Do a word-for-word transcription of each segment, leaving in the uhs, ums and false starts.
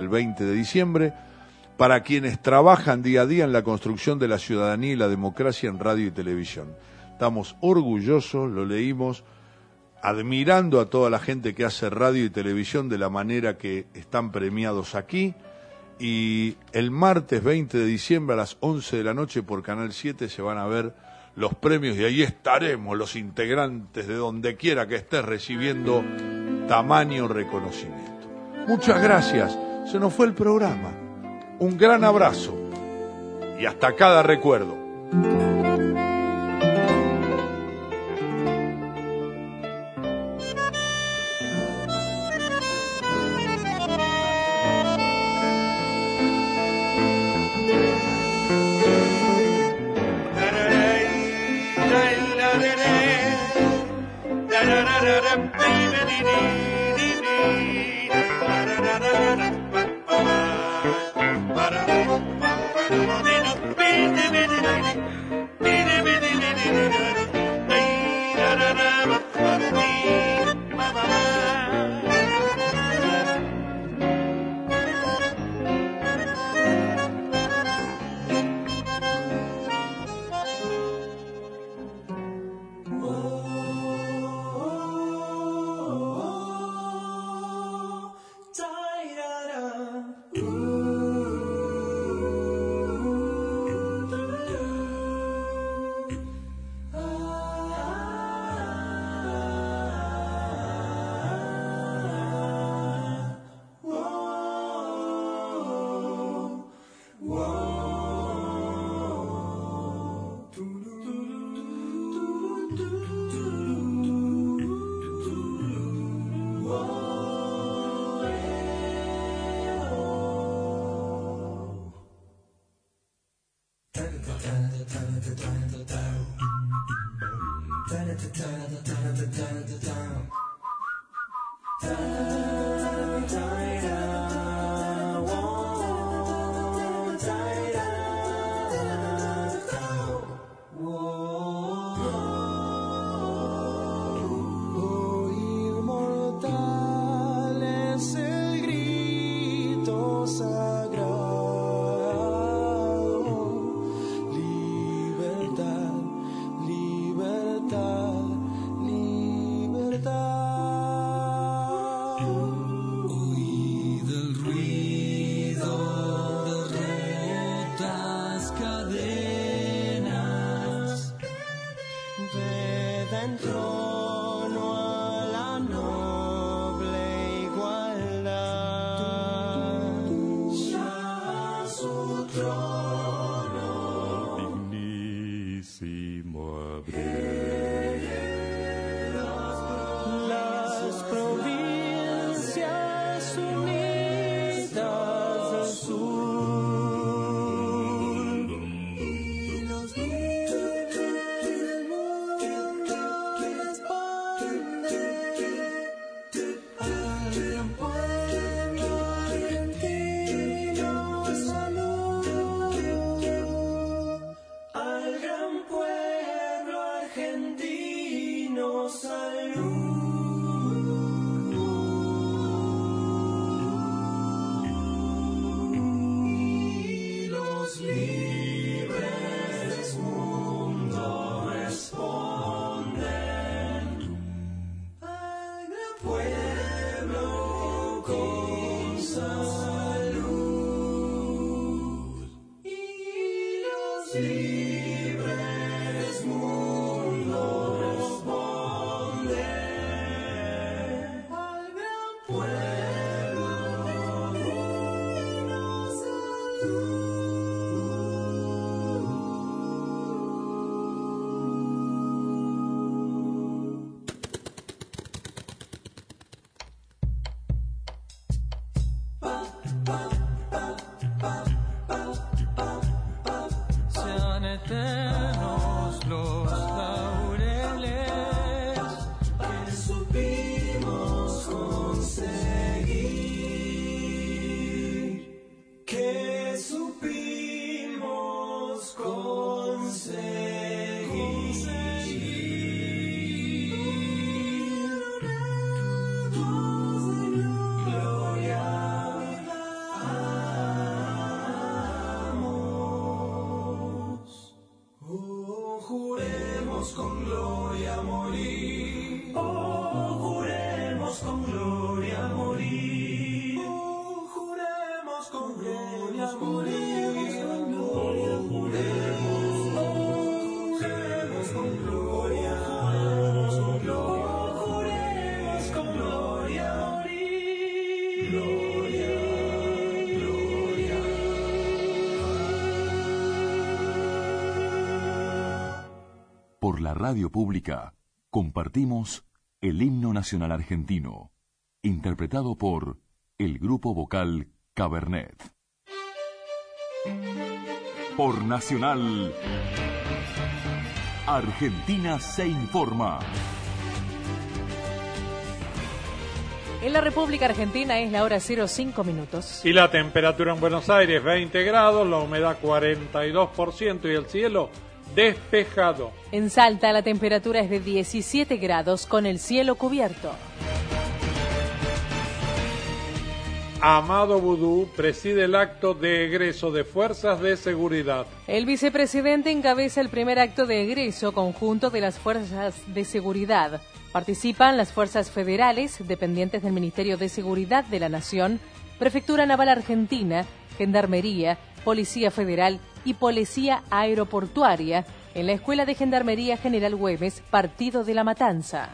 el veinte de diciembre, para quienes trabajan día a día en la construcción de la ciudadanía y la democracia en radio y televisión. Estamos orgullosos, lo leímos, admirando a toda la gente que hace radio y televisión de la manera que están premiados aquí. Y el martes veinte de diciembre a las once de la noche por Canal siete se van a ver los premios y ahí estaremos los integrantes de donde quiera que estés recibiendo tamaño reconocimiento. Muchas gracias, se nos fue el programa. Un gran abrazo y hasta cada recuerdo. Que su con gloria, juremos con gloria, juremos, juremos con gloria, juremos con gloria, juremos con gloria, gloria, gloria. Por la radio pública compartimos el himno nacional argentino, interpretado por el grupo vocal Cabernet. Por Nacional, Argentina se informa. En la República Argentina es la hora cero cinco minutos. Y la temperatura en Buenos Aires veinte grados, la humedad cuarenta y dos por ciento y el cielo despejado. En Salta la temperatura es de diecisiete grados con el cielo cubierto. Amado Vudú preside el acto de egreso de Fuerzas de Seguridad. El vicepresidente encabeza el primer acto de egreso conjunto de las Fuerzas de Seguridad. Participan las fuerzas federales, dependientes del Ministerio de Seguridad de la Nación, Prefectura Naval Argentina, Gendarmería, Policía Federal y Policía Aeroportuaria, en la Escuela de Gendarmería General Güemes, Partido de la Matanza.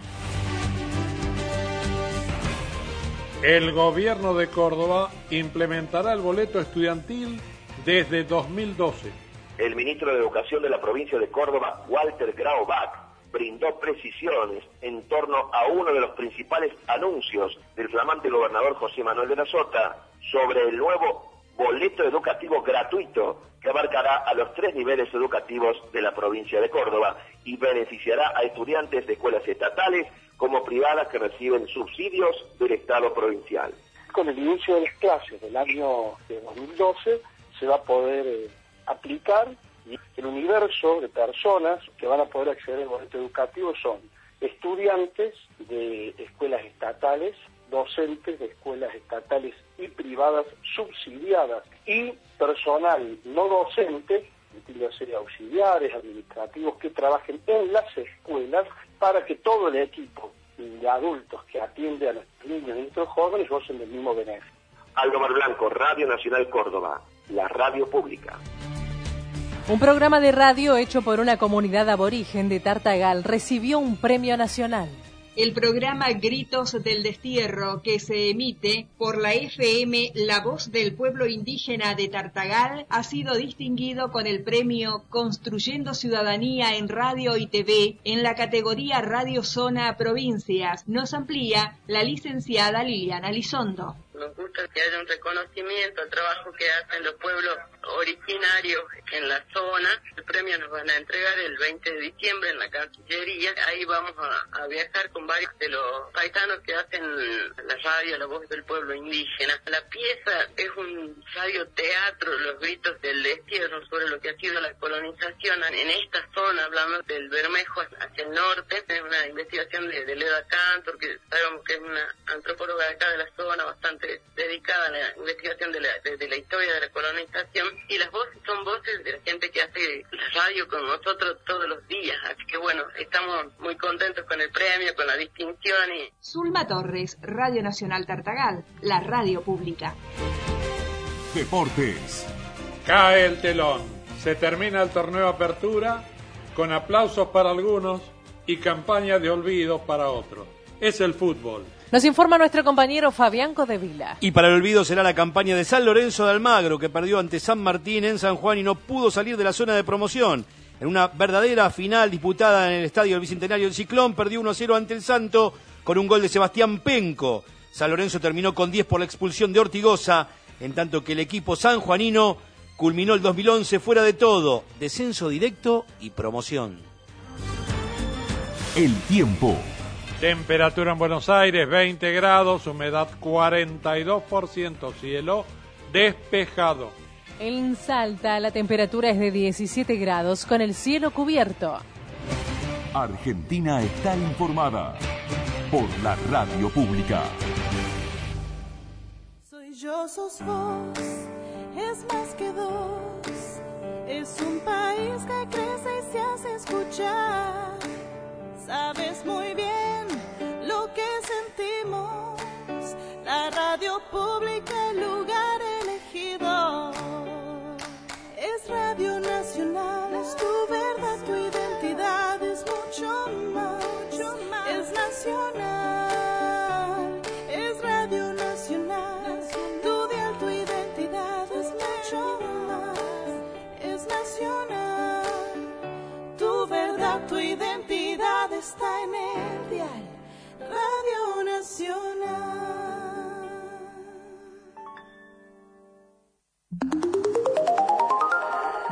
El gobierno de Córdoba implementará el boleto estudiantil desde dos mil doce. El ministro de Educación de la provincia de Córdoba, Walter Graubach, brindó precisiones en torno a uno de los principales anuncios del flamante gobernador José Manuel de la Sota sobre el nuevo boleto educativo gratuito que abarcará a los tres niveles educativos de la provincia de Córdoba y beneficiará a estudiantes de escuelas estatales como privadas que reciben subsidios del Estado provincial. Con el inicio de las clases del año de dos mil doce se va a poder eh, aplicar, y el universo de personas que van a poder acceder al boleto educativo son estudiantes de escuelas estatales, docentes de escuelas estatales y privadas subsidiadas y personal no docente, dígase auxiliares, administrativos que trabajen en las escuelas para que todo el equipo de adultos que atiende a los niños y nuestros jóvenes gocen del mismo beneficio. Aldo Mar Blanco, Radio Nacional Córdoba, la radio pública. Un programa de radio hecho por una comunidad aborigen de Tartagal recibió un premio nacional. El programa Gritos del Destierro, que se emite por la F M La Voz del Pueblo Indígena de Tartagal, ha sido distinguido con el premio Construyendo Ciudadanía en Radio y T V en la categoría Radio Zona Provincias. Nos amplía la licenciada Liliana Lizondo. Nos gusta que haya un reconocimiento al trabajo que hacen los pueblos originarios en la zona. El premio nos van a entregar el veinte de diciembre en la Cancillería. Ahí vamos a, a viajar con varios de los paisanos que hacen la radio La Voz del Pueblo Indígena. La pieza es un radioteatro, los gritos del destierro, sobre lo que ha sido la colonización en esta zona, hablando del Bermejo hacia el norte. Es una investigación de, de Leda Cantor, que sabemos que es una antropóloga de acá de la zona, bastante dedicada a la investigación de la, de, de la historia de la colonización, y las voces son voces de la gente que hace la radio con nosotros todos los días, así que bueno, estamos muy contentos con el premio, con la distinción. Y... Zulma Torres, Radio Nacional Tartagal, la radio pública. Deportes. Cae el telón, se termina el torneo de apertura con aplausos para algunos y campaña de olvido para otros. Es el fútbol. Nos informa nuestro compañero Fabián Codevila. Y para el olvido será la campaña de San Lorenzo de Almagro, que perdió ante San Martín en San Juan y no pudo salir de la zona de promoción. En una verdadera final disputada en el Estadio del Bicentenario del Ciclón, perdió uno a cero ante el Santo con un gol de Sebastián Penco. San Lorenzo terminó con diez por la expulsión de Ortigoza, en tanto que el equipo sanjuanino culminó el dos mil once fuera de todo, descenso directo y promoción. El tiempo. Temperatura en Buenos Aires veinte grados, humedad cuarenta y dos por ciento, cielo despejado. En Salta la temperatura es de diecisiete grados con el cielo cubierto. Argentina está informada por la radio pública. Soy yo, sos vos, es más que dos. Es un país que crece y se hace escuchar. Sabes muy bien lo que sentimos. La radio pública, el lugar elegido.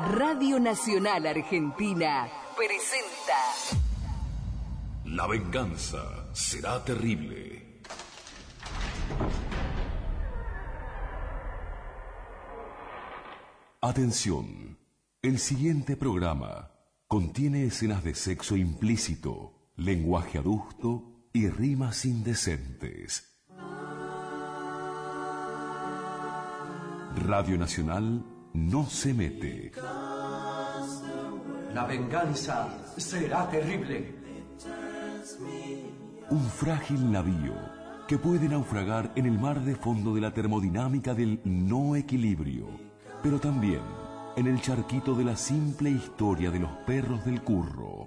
Radio Nacional Argentina presenta La venganza será terrible. Atención, el siguiente programa contiene escenas de sexo implícito, lenguaje adusto y rimas indecentes. Radio Nacional no se mete. La venganza será terrible. Un frágil navío que puede naufragar en el mar de fondo de la termodinámica del no equilibrio, pero también en el charquito de la simple historia de los perros del curro.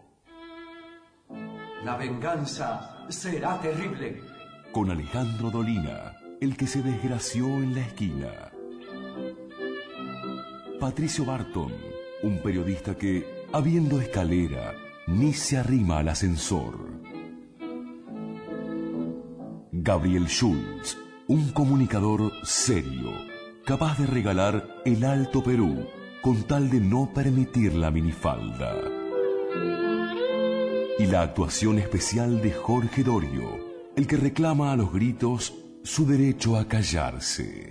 La venganza será terrible. Con Alejandro Dolina, el que se desgració en la esquina. Patricio Barton, un periodista que, habiendo escalera, ni se arrima al ascensor. Gabriel Schultz, un comunicador serio, capaz de regalar el Alto Perú con tal de no permitir la minifalda. Y la actuación especial de Jorge Dorio, el que reclama a los gritos su derecho a callarse.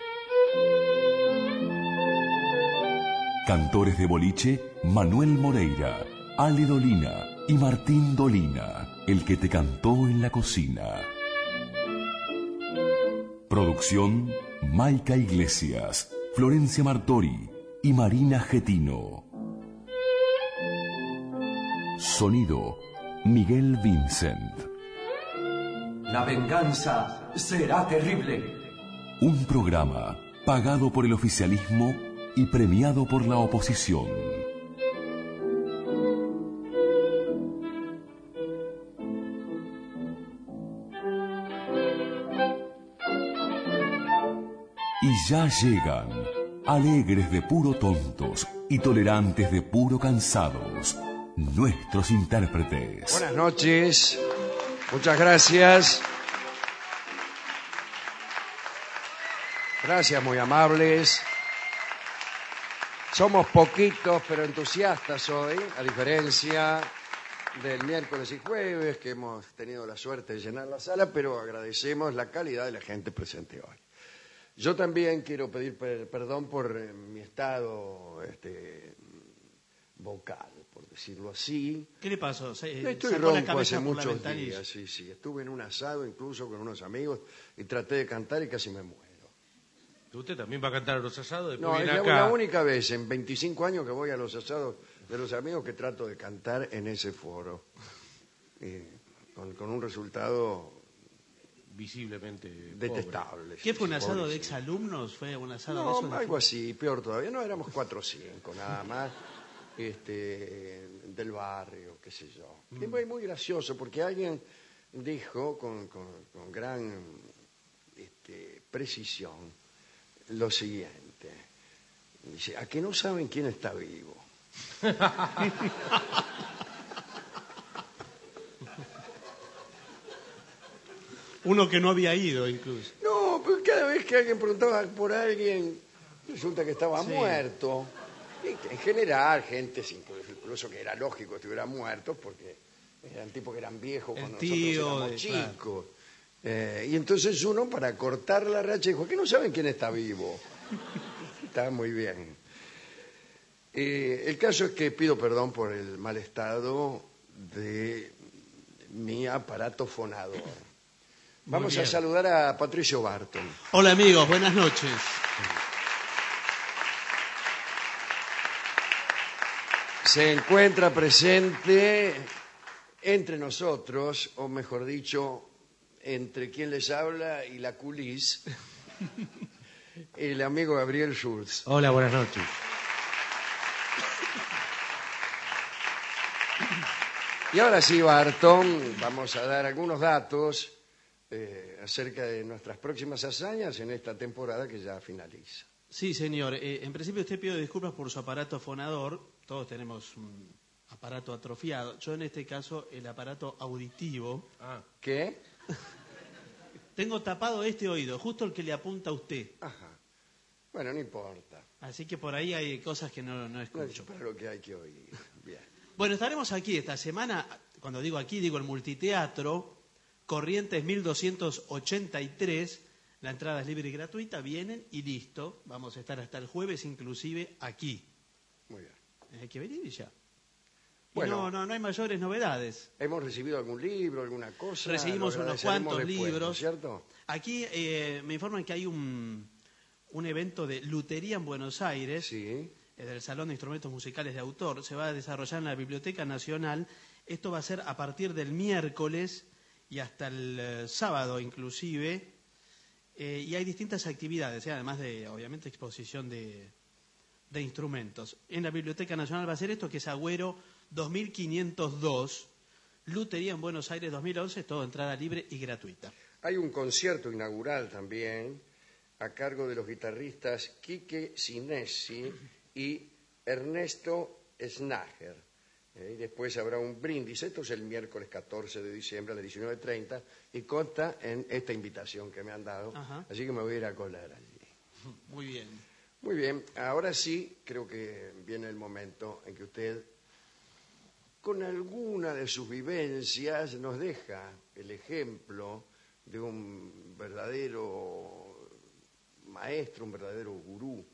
Cantores de boliche, Manuel Moreira, Ale Dolina y Martín Dolina, el que te cantó en la cocina. Producción, Maica Iglesias, Florencia Martori y Marina Getino. Sonido, Miguel Vincent. La venganza será terrible. Un programa pagado por el oficialismo y premiado por la oposición. Y ya llegan, alegres de puro tontos y tolerantes de puro cansados, nuestros intérpretes. Buenas noches, muchas gracias. Gracias, muy amables. Somos poquitos pero entusiastas hoy, a diferencia del miércoles y jueves, que hemos tenido la suerte de llenar la sala, pero agradecemos la calidad de la gente presente hoy. Yo también quiero pedir per perdón por eh, mi estado este, vocal, por decirlo así. ¿Qué le pasó? Se, Estoy ronco hace muchos días, sí, sí. Estuve en un asado incluso con unos amigos y traté de cantar y casi me muero. ¿Usted también va a cantar a los asados? No, es acá. La única vez en veinticinco años que voy a los asados de los amigos que trato de cantar en ese foro. Eh, con, con un resultado visiblemente detestable. ¿Qué fue un asado pobre, de exalumnos? ¿Fue un asado no, de esos? Algo así, peor todavía. No, éramos cuatro o cinco, nada más. Este, del barrio, qué sé yo. Mm. Y muy, muy gracioso, porque alguien dijo con, con, con gran este, precisión lo siguiente. Dice, ¿a que no saben quién está vivo? Uno que no había ido, incluso. No, pues cada vez que alguien preguntaba por alguien, resulta que estaba sí. muerto. Y en general, gente, incluso que era lógico que estuviera muerto, porque eran tipos que eran viejos cuando nosotros éramos de, chicos. Claro. Eh, y entonces uno, para cortar la racha, dijo, ¿qué no saben quién está vivo? Está muy bien. Eh, el caso es que pido perdón por el mal estado de mi aparato fonador. Vamos a saludar a Patricio Barton. Hola amigos, buenas noches. Se encuentra presente entre nosotros, o mejor dicho, entre quien les habla y la culis, el amigo Gabriel Schultz. Hola, buenas noches. Y ahora sí, Barton, vamos a dar algunos datos eh, acerca de nuestras próximas hazañas en esta temporada que ya finaliza. Sí, señor. Eh, en principio usted pide disculpas por su aparato fonador. Todos tenemos un aparato atrofiado. Yo en este caso el aparato auditivo. Ah. ¿Qué? Tengo tapado este oído, justo el que le apunta a usted. Ajá. Bueno, no importa. Así que por ahí hay cosas que no, no escucho. No, para lo que hay que oír. Bien. Bueno, estaremos aquí esta semana, cuando digo aquí, digo el Multiteatro, Corrientes mil doscientos ochenta y tres, la entrada es libre y gratuita, vienen y listo, vamos a estar hasta el jueves inclusive aquí. Muy bien. Hay que venir y ya. Y Bueno, no, no, no hay mayores novedades. ¿Hemos recibido algún libro, alguna cosa? Recibimos Lo unos agradeceremos cuantos después, libros. ¿no es cierto? Aquí eh, me informan que hay un, un evento de lutería en Buenos Aires, sí. eh, del Salón de Instrumentos Musicales de Autor. Se va a desarrollar en la Biblioteca Nacional. Esto va a ser a partir del miércoles y hasta el eh, sábado inclusive. Eh, y hay distintas actividades, eh, además de, obviamente, exposición de, de instrumentos. En la Biblioteca Nacional va a ser esto, que es Agüero dos mil quinientos dos, Lutería en Buenos Aires dos mil once, todo entrada libre y gratuita. Hay un concierto inaugural también a cargo de los guitarristas Quique Sinesi y Ernesto Snager. Eh, y después habrá un brindis. Esto es el miércoles catorce de diciembre a las diecinueve treinta y consta en esta invitación que me han dado. Ajá. Así que me voy a ir a colar allí. Muy bien. Muy bien, ahora sí creo que viene el momento en que usted, con alguna de sus vivencias, nos deja el ejemplo de un verdadero maestro, un verdadero gurú.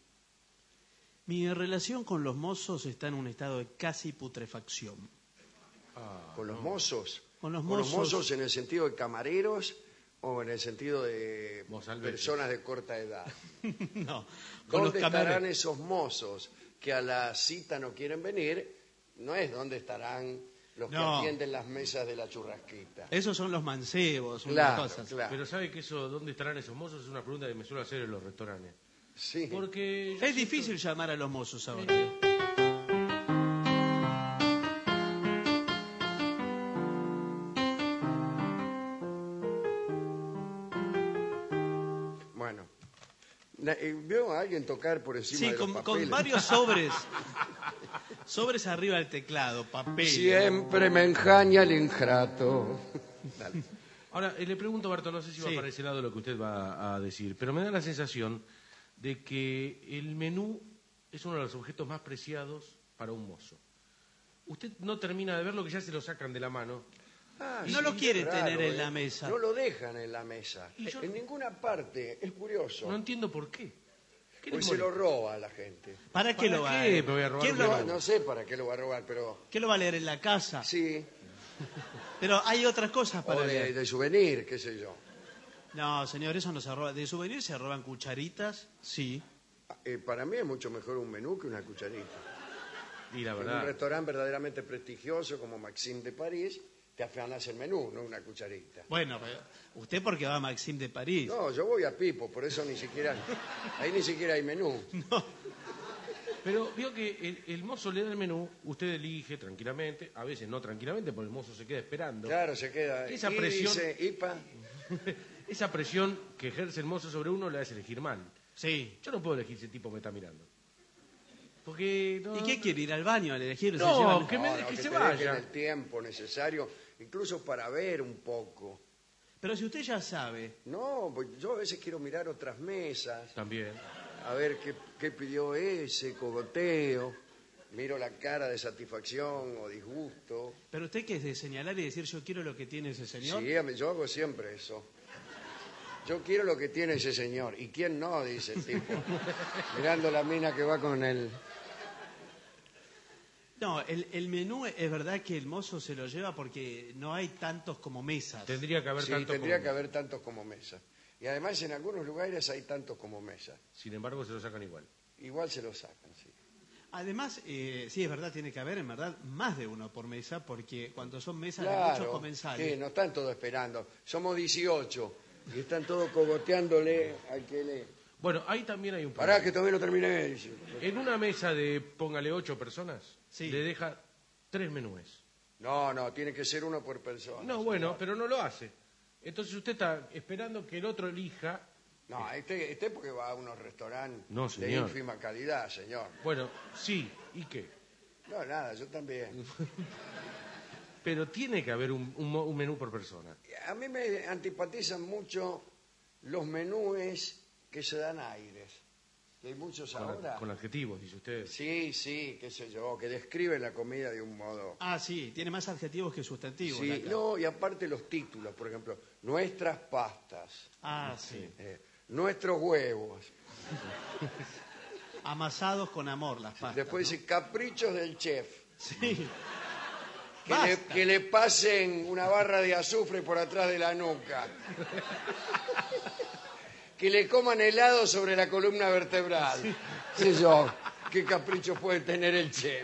Mi relación con los mozos está en un estado de casi putrefacción. Ah, ¿Con los no. mozos? Con los ¿Con mozos. los mozos en el sentido de camareros o en el sentido de personas de corta edad? No. Con ¿Dónde los estarán esos mozos que a la cita no quieren venir? No es dónde estarán los no. que atienden las mesas de la churrasquita. Esos son los mancebos, son claro, las cosas. Claro. Pero ¿sabe que eso, dónde estarán esos mozos? Es una pregunta que me suelo hacer en los restaurantes. Sí. Porque es difícil siento... llamar a los mozos ahora. Sí. Bueno, ¿vio a alguien tocar por encima sí, de los con, papeles? con varios sobres. Sobres arriba del teclado, papel. Siempre me enjaña el ingrato. Dale. Ahora, eh, le pregunto, Barto, no sé si va sí. para ese lado lo que usted va a decir, pero me da la sensación de que el menú es uno de los objetos más preciados para un mozo. Usted no termina de ver lo que ya se lo sacan de la mano. Ah, no sí, lo quiere raro, tener en ¿eh? la mesa. No lo dejan en la mesa. Yo... En ninguna parte. Es curioso. No entiendo por qué. ¿Qué Pues se lo roba a la gente. ¿Para qué ¿Para lo va qué a me voy a robar ¿Quién un lo... menú? No sé para qué lo va a robar, pero... ¿Qué lo va a leer en la casa? Sí. Pero hay otras cosas para o de, leer. de souvenir, qué sé yo. No, señor, eso no se roba. De souvenir se roban cucharitas, sí. Eh, para mí es mucho mejor un menú que una cucharita. Y la En verdad... un restaurante verdaderamente prestigioso como Maxime de París, te afanas el menú, no una cucharita. Bueno, usted porque va a Maxime de París. No, yo voy a Pipo, por eso ni siquiera... Ahí ni siquiera hay menú. No. Pero vio que el, el mozo le da el menú, usted elige tranquilamente, a veces no tranquilamente, porque el mozo se queda esperando. Claro, se queda... Esa y presión... dice, Ipa... Esa presión que ejerce el mozo sobre uno le hace elegir mal. Sí. Yo no puedo elegir si el tipo me está mirando. Porque no, ¿Y qué quiere? ¿Ir al baño a elegir? No, se llevan... que, me, no, que, no, que se te vaya. dejen el tiempo necesario, incluso para ver un poco. Pero si usted ya sabe... No, pues yo a veces quiero mirar otras mesas, También. a ver qué, qué pidió ese, cogoteo, miro la cara de satisfacción o disgusto. Pero usted que es de señalar y decir yo quiero lo que tiene ese señor. Sí, a mí- yo hago siempre eso. Yo quiero lo que tiene ese señor. ¿Y quién no? Dice el tipo. Mirando la mina que va con él. No, el, el menú es verdad que el mozo se lo lleva porque no hay tantos como mesas. Tendría que haber Sí, tanto tendría como- que haber tantos como mesas. Y además en algunos lugares hay tantos como mesas. Sin embargo, se lo sacan igual. Igual se lo sacan, sí. Además, eh, sí, es verdad, tiene que haber en verdad más de uno por mesa porque cuando son mesas de muchos Claro, comensales... sí, no están todos esperando. Somos dieciocho y están todos cogoteándole al que le... Bueno, ahí también hay un Pará, problema. que todavía no terminé. Dice. En una mesa de, póngale, ocho personas, Sí. le deja tres menúes. No, no, tiene que ser uno por persona. No, bueno, pero no lo hace. Entonces usted está esperando que el otro elija. No, este, este porque va a unos restaurantes No, de señor. ínfima calidad, señor. Bueno, sí, ¿y qué? No, nada, yo también. Pero tiene que haber un, un mo- un menú por persona. A mí me antipatizan mucho los menúes que se dan aires. Que hay muchos Con, ahora. con adjetivos, dice usted. Sí, sí, qué sé yo, que describen la comida de un modo... Ah, sí, tiene más adjetivos que sustantivos. Sí, acá. no, y aparte los títulos, por ejemplo, nuestras pastas, Ah, sí. eh, nuestros huevos. Amasados con amor las pastas. Después dice caprichos del chef. Sí. Que le, que le pasen una barra de azufre por atrás de la nuca. Que le coman helado sobre la columna vertebral. Sí. Sí, yo, qué caprichos puede tener el chef.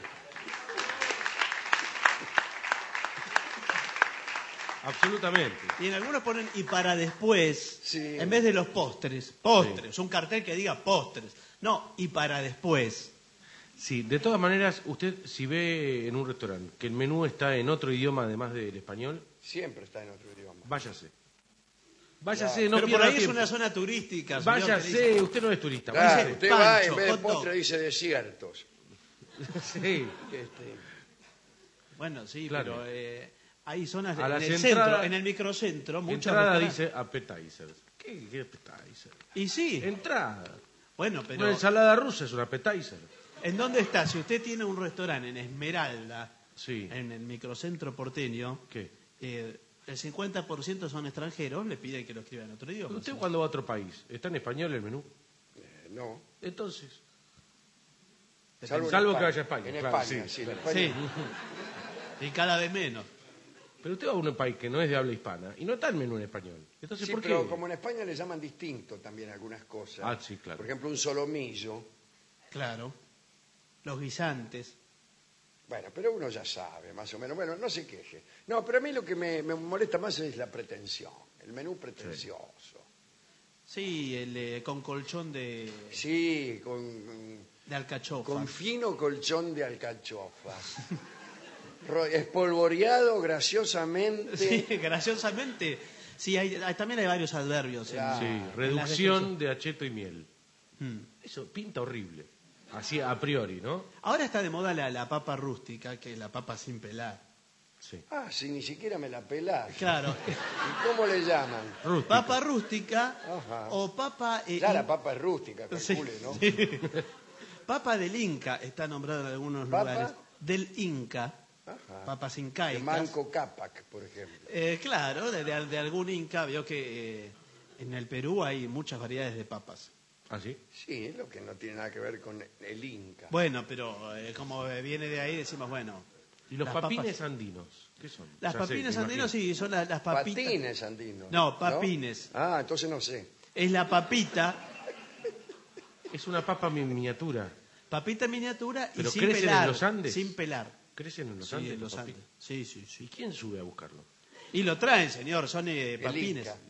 Absolutamente. Y en algunos ponen y para después, sí. En vez de los postres, postres, sí. Un cartel que diga postres. No, y para después. Sí, de todas maneras, usted si ve en un restaurante que el menú está en otro idioma además del español... Siempre está en otro idioma. Váyase. Váyase, claro. no Pero pierda por ahí tiempo. Es una zona turística. Váyase, usted no es turista. Claro, Váyase. usted Pancho, va, en vez de hot dog. postre dice desiertos. Sí. Este, bueno, sí, claro. pero eh, hay zonas A en las el entradas- centro, en el microcentro, muchas Entrada restaurantes- dice appetizer. ¿Qué, qué appetizer? Y sí. Entrada. Bueno, pero Una ensalada rusa es un appetizer. ¿en dónde está? Si usted tiene un restaurante en Esmeralda, Sí. en el microcentro porteño, ¿Qué? eh, el cincuenta por ciento son extranjeros, le piden que lo escriba en otro idioma. ¿Usted ¿sí? cuando va a otro país, está en español el menú? eh, no. Entonces, Salvo, Salvo en que vaya a España, En claro, España, sí, sí. en claro. España. Sí. Y cada vez menos. pero usted va a un país que no es de habla hispana y no está el menú en español. Entonces, Sí, ¿por qué? pero como en España le llaman distinto también algunas cosas. Ah, sí, claro. Por ejemplo, un solomillo. Claro. Los guisantes. Bueno, pero uno ya sabe, más o menos. Bueno, no se queje. No, pero a mí lo que me, me molesta más es la pretensión, el menú pretencioso. Sí, el eh, con colchón de, Sí, con, de alcachofa. con fino colchón de alcachofa. Ro- Espolvoreado graciosamente. Sí, graciosamente. Sí, hay, hay- también hay varios adverbios. en- Claro. Sí, en las reducción de acheto y miel. Mm. Eso pinta horrible. Así a priori, ¿no? Ahora está de moda la, la papa rústica, que es la papa sin pelar. Sí. Ah, si ni siquiera me la pelás. Claro. ¿Y cómo le llaman? Rústica. Papa rústica Ajá. o papa... eh, Ya, la in- papa es rústica, Sí, calcule, ¿no? sí. Papa del Inca está nombrado en algunos ¿Papa? lugares. Del Inca. Ajá. Papas De incaicas. Manco Cápac, por ejemplo. Eh, claro, de, de- de algún Inca. Vio que eh, en el Perú hay muchas variedades de papas. ¿Ah, sí? Sí, lo que no tiene nada que ver con el Inca. Bueno, pero eh, como viene de ahí, decimos, bueno... ¿Y los las papines papas- andinos? ¿Qué son? Las Ya sé, papines me andinos imagino. sí, son las, las papitas. Patines andinos. No, papines. Ah, entonces no sé. Es la papita, Es una papa mi- miniatura. papita en miniatura y ¿Pero sin crecen en pelar. los Andes? Sin pelar. ¿Crecen en los Sí, Andes? en los los Andes. papines? Sí, sí, sí. ¿Y quién sube a buscarlo? Y lo traen, señor, son eh, El papines. Inca.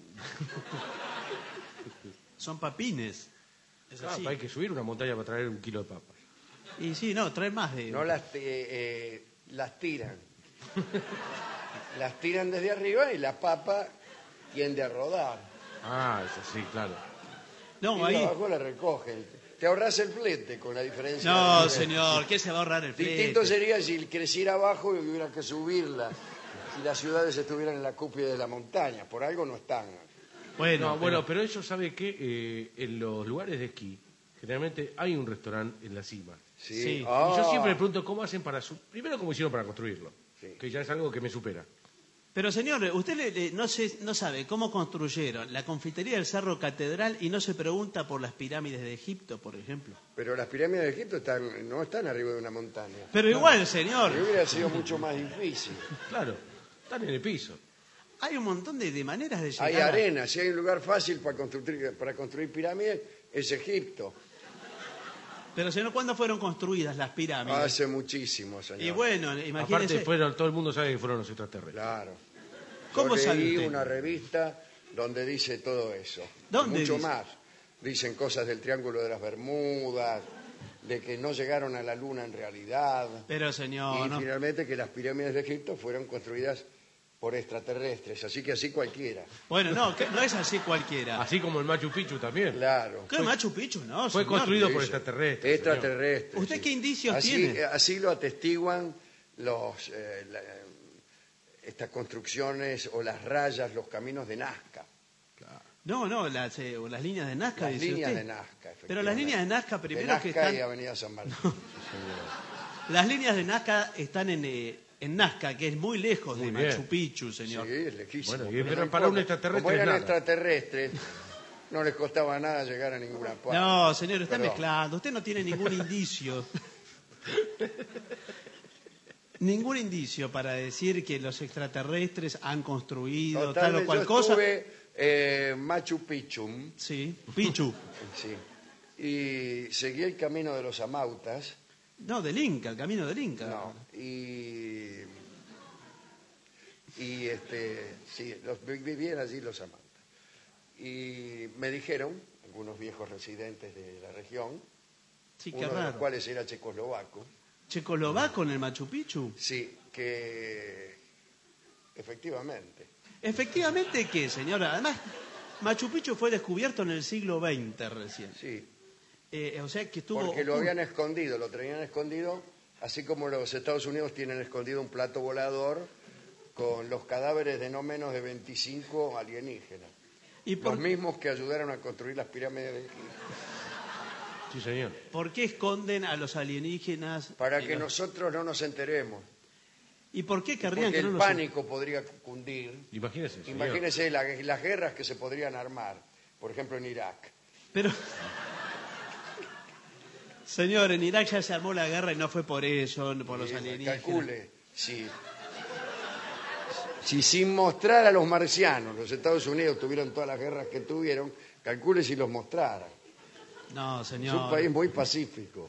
Son papines. Es Ah, así. hay que subir una montaña para traer un kilo de papas. Y sí, no, traen más de... No las, eh, eh, las tiran. Las tiran desde arriba y la papa tiende a rodar. Ah, eso sí, claro. No, y ahí... de abajo la recogen. Te ahorras el flete con la diferencia. No, de- señor, ¿qué se va a ahorrar el Distinto flete? sería si creciera abajo y hubiera que subirla. Si las ciudades estuvieran en la cúspide de la montaña. Por algo no están. Bueno, No, pero- bueno, pero eso sabe que eh, en los lugares de esquí generalmente hay un restaurante en la cima. Sí. Sí. Ah. Y yo siempre me pregunto cómo hacen para... Su... Primero, cómo hicieron para construirlo. Sí. Que ya es algo que me supera. Pero señor, usted le- le- no, se- no sabe cómo construyeron la confitería del Cerro Catedral y no se pregunta por las pirámides de Egipto, por ejemplo. Pero las pirámides de Egipto están, no están arriba de una montaña. Pero igual, señor, Y hubiera sido mucho más difícil. Claro, están en el piso. hay un montón de, de maneras de llegar. Hay a- arena. Si hay un lugar fácil para construir, para construir pirámides, es Egipto. Pero señor, ¿cuándo fueron construidas las pirámides? Hace muchísimo, señor. Y bueno, imagínese. Aparte, fueron, todo el mundo sabe que fueron los extraterrestres. Claro. ¿Cómo Yo sabe leí usted? una revista donde dice todo eso. ¿Dónde Mucho dice? más. Dicen cosas del Triángulo de las Bermudas, de que no llegaron a la Luna en realidad. Pero señor, y no. finalmente que las pirámides de Egipto fueron construidas por extraterrestres. Así que así cualquiera. Bueno, no, que- no es así cualquiera. Así como el Machu Picchu también. Claro. ¿Qué Machu Picchu? No, Fue señor. construido por Eso. extraterrestres. Extraterrestres. ¿Usted sí. qué indicios así, tiene? eh, Así lo atestiguan los, eh, la- estas construcciones o las rayas, los caminos de Nazca. No, no, las, eh, las líneas de Nazca. Las dice líneas usted. de Nazca, Pero las líneas de Nazca primero de Nazca que están... y Avenida San Martín. No. Las líneas de Nazca están en, eh, en Nazca, que es muy lejos Muy de bien. Machu Picchu, señor. Sí, es lejísimo. Bueno, y- pero pero no para un importa. extraterrestre Como es eran nada. extraterrestres, no les costaba nada llegar a ninguna parte. No, señor, está Perdón. mezclando. Usted no tiene ningún indicio. Ningún indicio para decir que los extraterrestres han construido Total, tal o cual yo cosa. estuve eh, Machu Picchu. Sí, Picchu. Sí. Y seguí el camino de los amautas. No, del Inca, el camino del Inca. No, y... Y este, sí, los, vivían allí los amautas. Y me dijeron, algunos viejos residentes de la región, Sí, qué uno de los raro. cuales era checoslovaco, ¿Checoslovaco en el Machu Picchu? sí, que efectivamente, Efectivamente, ¿qué, señora? Además, Machu Picchu fue descubierto en el siglo veinte recién. sí, Eh, o sea que estuvo... porque lo oculto. habían escondido, lo tenían escondido, así como los Estados Unidos tienen escondido un plato volador con los cadáveres de no menos de veinticinco alienígenas. ¿Y por, Los mismos que ayudaron a construir las pirámides de Egipto. Sí, señor. ¿por qué esconden a los alienígenas? Para en que los- nosotros no nos enteremos. ¿Y por qué querrían Porque que no el nos... pánico podría cundir. Imagínese, señor. Imagínese la- las guerras que se podrían armar, por ejemplo en Irak. Pero... Señor, en Irak ya se armó la guerra y no fue por eso, no por los Y alienígenas. Calcule, si, si sin mostrar a los marcianos, los Estados Unidos tuvieron todas las guerras que tuvieron, calcule si los mostraran. No, Es un señor. país muy pacífico.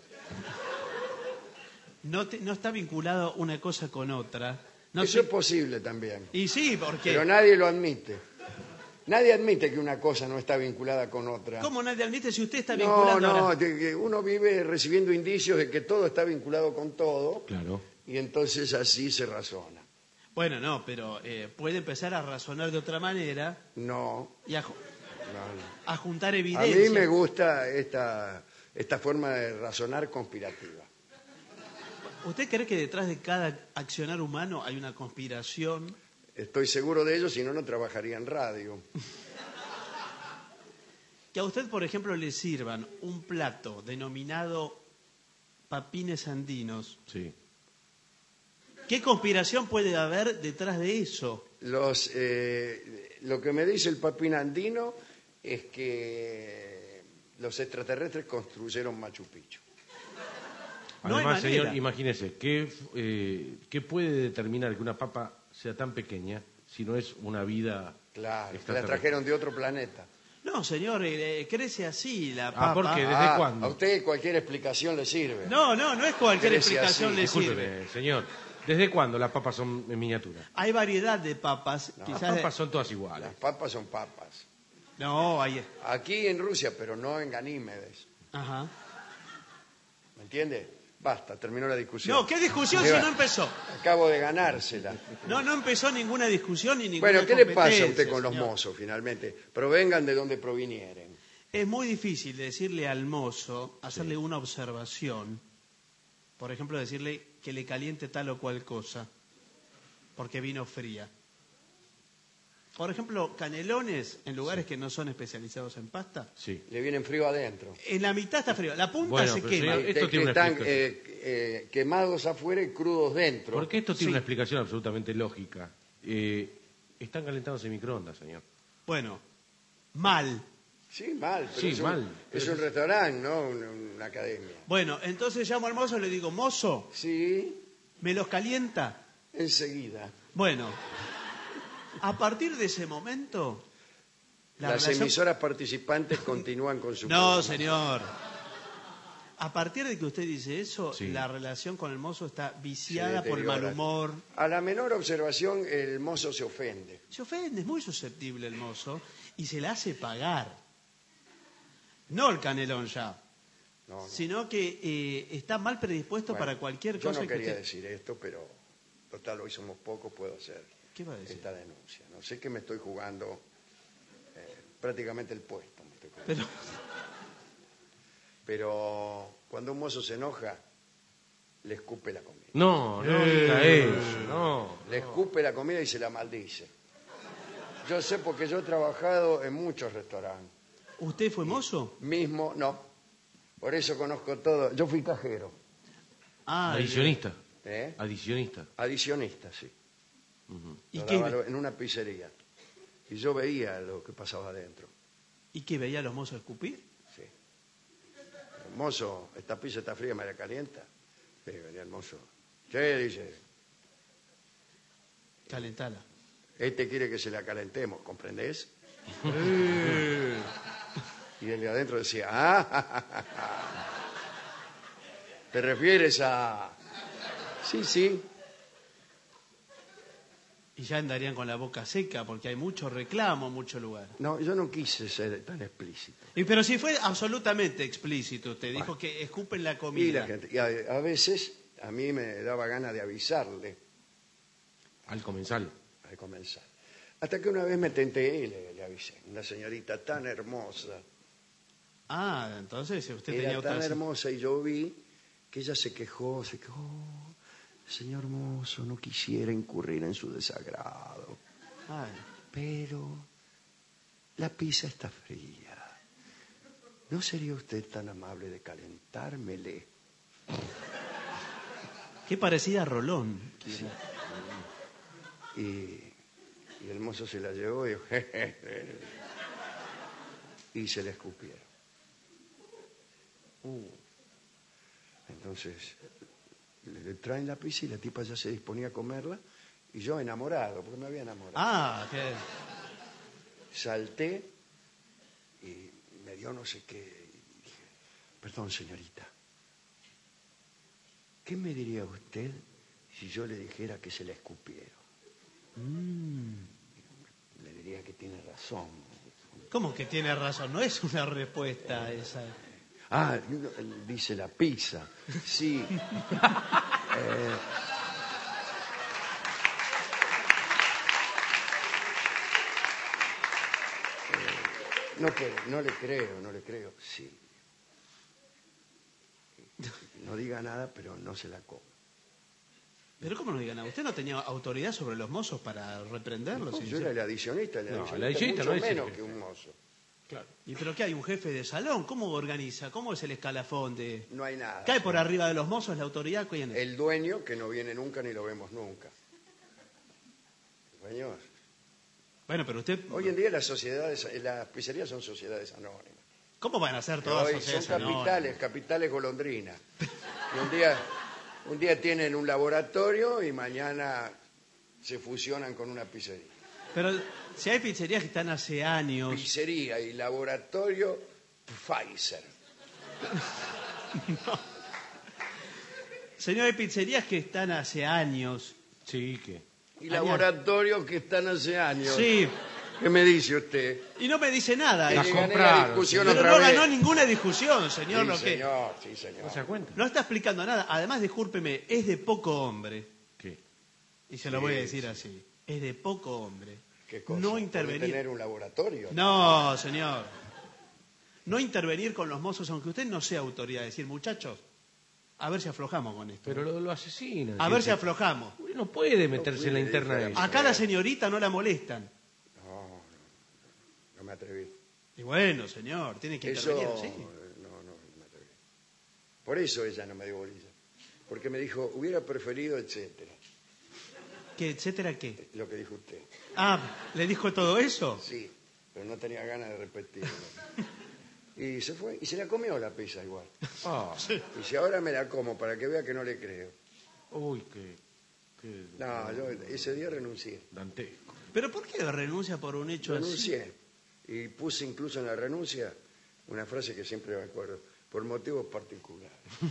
No, te- no está vinculado una cosa con otra. No Eso sé- es posible también, Y sí, porque... pero nadie lo admite. Nadie admite que una cosa no está vinculada con otra. ¿Cómo nadie admite si usted está No, vinculando no, ahora? de que uno vive recibiendo indicios de que todo está vinculado con todo Claro. y entonces así se razona. Bueno, no, pero eh, puede empezar a razonar de otra manera No, y a, ju- no, no. a juntar A evidencia. mí me gusta esta, esta forma de razonar conspirativa. ¿Usted cree que detrás de cada accionar humano hay una conspiración? Estoy seguro de ello, si no, no trabajaría en radio. Que a usted, por ejemplo, le sirvan un plato denominado papines andinos. Sí. ¿Qué conspiración puede haber detrás de eso? Los, eh, lo que me dice el papín andino es que los extraterrestres construyeron Machu Picchu. No hay Además, manera. señor, imagínese, ¿qué, eh, ¿qué puede determinar que una papa sea tan pequeña si no es una vida Claro, que la extraterrestre? trajeron de otro planeta. No, señor, eh, crece así la Ah, papa. ¿por qué? ¿Desde Ah, cuándo? a usted cualquier explicación le sirve. No, no, no es cualquier Crece explicación así. le sirve. Discúlpeme, señor. ¿Desde cuándo las papas son en miniatura? Hay variedad de papas. Las quizás de- papas son todas iguales. Las papas son papas. No, hay... Aquí en Rusia, pero no en Ganímedes. Ajá. ¿Me entiende? Basta, terminó la discusión. No, ¿qué discusión si Lleva- no empezó? Acabo de ganársela. No, no empezó ninguna discusión ni ninguna Bueno, ¿qué le pasa a competencia, usted con los señor? mozos, finalmente? Provengan de donde provinieren. Es muy difícil decirle al mozo, hacerle una observación, por ejemplo, decirle que le caliente tal o cual cosa, porque vino fría. Por ejemplo, canelones en lugares que no son especializados en pasta. Sí. Le vienen frío adentro. En la mitad está frío, la punta Bueno, se pero quema. señor, esto Que tiene una están explicación. eh, eh, quemados afuera y crudos dentro. Porque esto tiene Sí. una explicación absolutamente lógica. Eh, están calentados en microondas, señor. Bueno, mal. Sí, mal. Pero Sí, es un, mal. Es Pero un es- restaurante, no una, una academia. Bueno, entonces llamo al mozo y le digo, mozo, Sí, ¿me los calienta? enseguida. Bueno, a partir de ese momento... la Las relación- emisoras participantes continúan con su No, programa. señor. A partir de que usted dice eso, Sí. la relación con el mozo está Se viciada por el mal deteriora. humor. A la menor observación, el mozo se ofende. Se ofende, es muy susceptible el mozo y se la hace pagar. No el canelón ya, No, no. sino que eh, está mal predispuesto Bueno, para cualquier yo cosa no que quería usted... decir esto, pero total, hoy somos pocos, puedo hacer ¿Qué va a decir? esta denuncia. No sé que me estoy jugando eh, prácticamente el puesto. me estoy jugando. Pero, Pero cuando un mozo se enoja, le escupe la comida. No, no diga eso. No. Le escupe la comida y se la maldice. Yo sé porque yo he trabajado en muchos restaurantes. ¿Usted fue mozo? Mismo, no. Por eso conozco todo. Yo fui cajero. Ah, Adicionista. ¿Eh? Adicionista. Adicionista, sí. Ujú. ¿Y Lo qué? daba en una pizzería. Y yo veía lo que pasaba adentro. ¿Y qué veía a los mozos escupir? Sí. El mozo, esta pizza está fría, ¿me la calienta? Sí, venía el mozo. ¿Qué dice? Calentala. Este quiere que se la calentemos, ¿comprendés? Eh. Y el de adentro decía, ah, ¿te refieres a...? Sí, sí. Y ya andarían con la boca seca porque hay mucho reclamo, mucho lugar. No, yo no quise ser tan explícito. Y pero si fue absolutamente explícito, usted dijo Bueno. que escupen la Y comida. la gente, y a, a veces a mí me daba ganas de avisarle Al comensal. al comenzar. Hasta que una vez me tenté y le, le avisé. Una señorita tan hermosa. Ah, entonces usted Era tenía tan otra... hermosa y yo vi que ella se quejó, se quejó. Señor mozo, no quisiera incurrir en su desagrado. Ay. Pero la pizza está fría. ¿No sería usted tan amable de calentármele? Qué parecida a Rolón. Sí. Y, y el mozo se la llevó y, y se la escupieron. Uh. Entonces le, le traen la pizza y la tipa ya se disponía a comerla y yo enamorado, porque me había enamorado. Ah, qué... Salté y me dio no sé qué. Y dije, perdón señorita, ¿qué me diría usted si yo le dijera que se la escupieron? Mm. Le diría que tiene razón. ¿Cómo que tiene razón? No es una respuesta esa. Ah, dice la pizza. Sí. eh, no, que, no le creo, no le creo. Sí. No diga nada, pero no se la come. Pero ¿cómo no digan nada? ¿Usted no tenía autoridad sobre los mozos para reprenderlos? No, yo era el adicionista, el No, adicionista, el adicionista mucho no es el menos jefe. que un mozo. Claro. ¿Y pero qué hay? ¿Un jefe de salón? ¿Cómo organiza? ¿Cómo es el escalafón de...? No hay nada. ¿Cae por arriba de los mozos la autoridad? ¿Quién es? El dueño, que no viene nunca ni lo vemos nunca. Señor. Bueno, pero usted... Hoy en día las sociedades, las pizzerías son sociedades anónimas. ¿Cómo van a ser Que todas hoy son sociedades capitales, anónimas? capitales golondrinas. Y un día, un día tienen un laboratorio y mañana se fusionan con una pizzería. Pero si hay pizzerías que están hace años... Pizzería y laboratorio Pfizer. No. Señor, hay pizzerías que están hace años. Sí, que... Y laboratorios que están hace años. Sí. ¿Qué me dice usted? Y no me dice nada. Que ¿eh? le gané la discusión Pero otra no vez. ganó ninguna discusión, señor. Sí, lo que... señor, sí, señor. ¿No se da cuenta? No está explicando nada. Además, discúlpeme, es de poco hombre. ¿Qué? Y se lo Sí, voy a decir sí. así. Es de poco hombre. ¿Qué cosa? No ¿Puede intervenir. tener un laboratorio? No, señor. No intervenir con los mozos, aunque usted no sea autoridad. Decir, muchachos, a ver si aflojamos con esto. Pero lo, lo asesinan. A ver si siempre. aflojamos. Uno no puede meterse en la interna de eso. Acá la señorita no la molestan. No, no, no me atreví. Y bueno, señor, tiene que Eso, intervenir, sí. no, no, no me atreví. Por eso ella no me dio bolilla. Porque me dijo, hubiera preferido, etcétera. ¿Qué, etcétera, qué? Lo que dijo usted. Ah, ¿le dijo todo eso? Sí, pero no tenía ganas de repetirlo. Y se fue, y se la comió la pizza igual. Ah, Y si ahora me la como para que vea que no le creo. uy, qué... qué No, yo ese día renuncié. dantesco. ¿Pero por qué renuncia por un hecho Renuncié. Y puse incluso en la renuncia una frase que siempre me acuerdo. Por motivos particulares. así?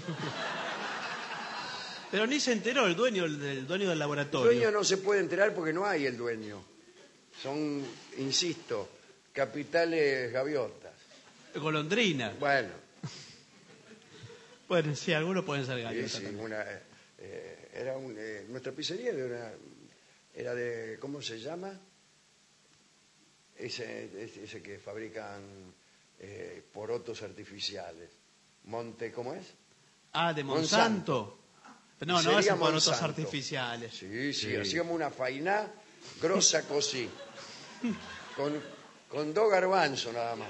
Pero ni se enteró el dueño del dueño del El laboratorio. dueño no se puede enterar porque no hay el dueño. Son, insisto, capitales gaviotas. Golondrina. Bueno, Bueno, sí, algunos pueden ser sí, gaviotas sí, también. una, eh, era un, eh, nuestra pizzería era, una- era de, ¿cómo se llama? Ese, ese, ese que fabrican eh, porotos artificiales. Monte, ¿cómo es? Ah, de Monsanto. No, no Pizzería hacen porotos Monsanto. artificiales. Sí, sí, Sí. hacíamos una fainá grosa cosí. con, con dos garbanzos nada más.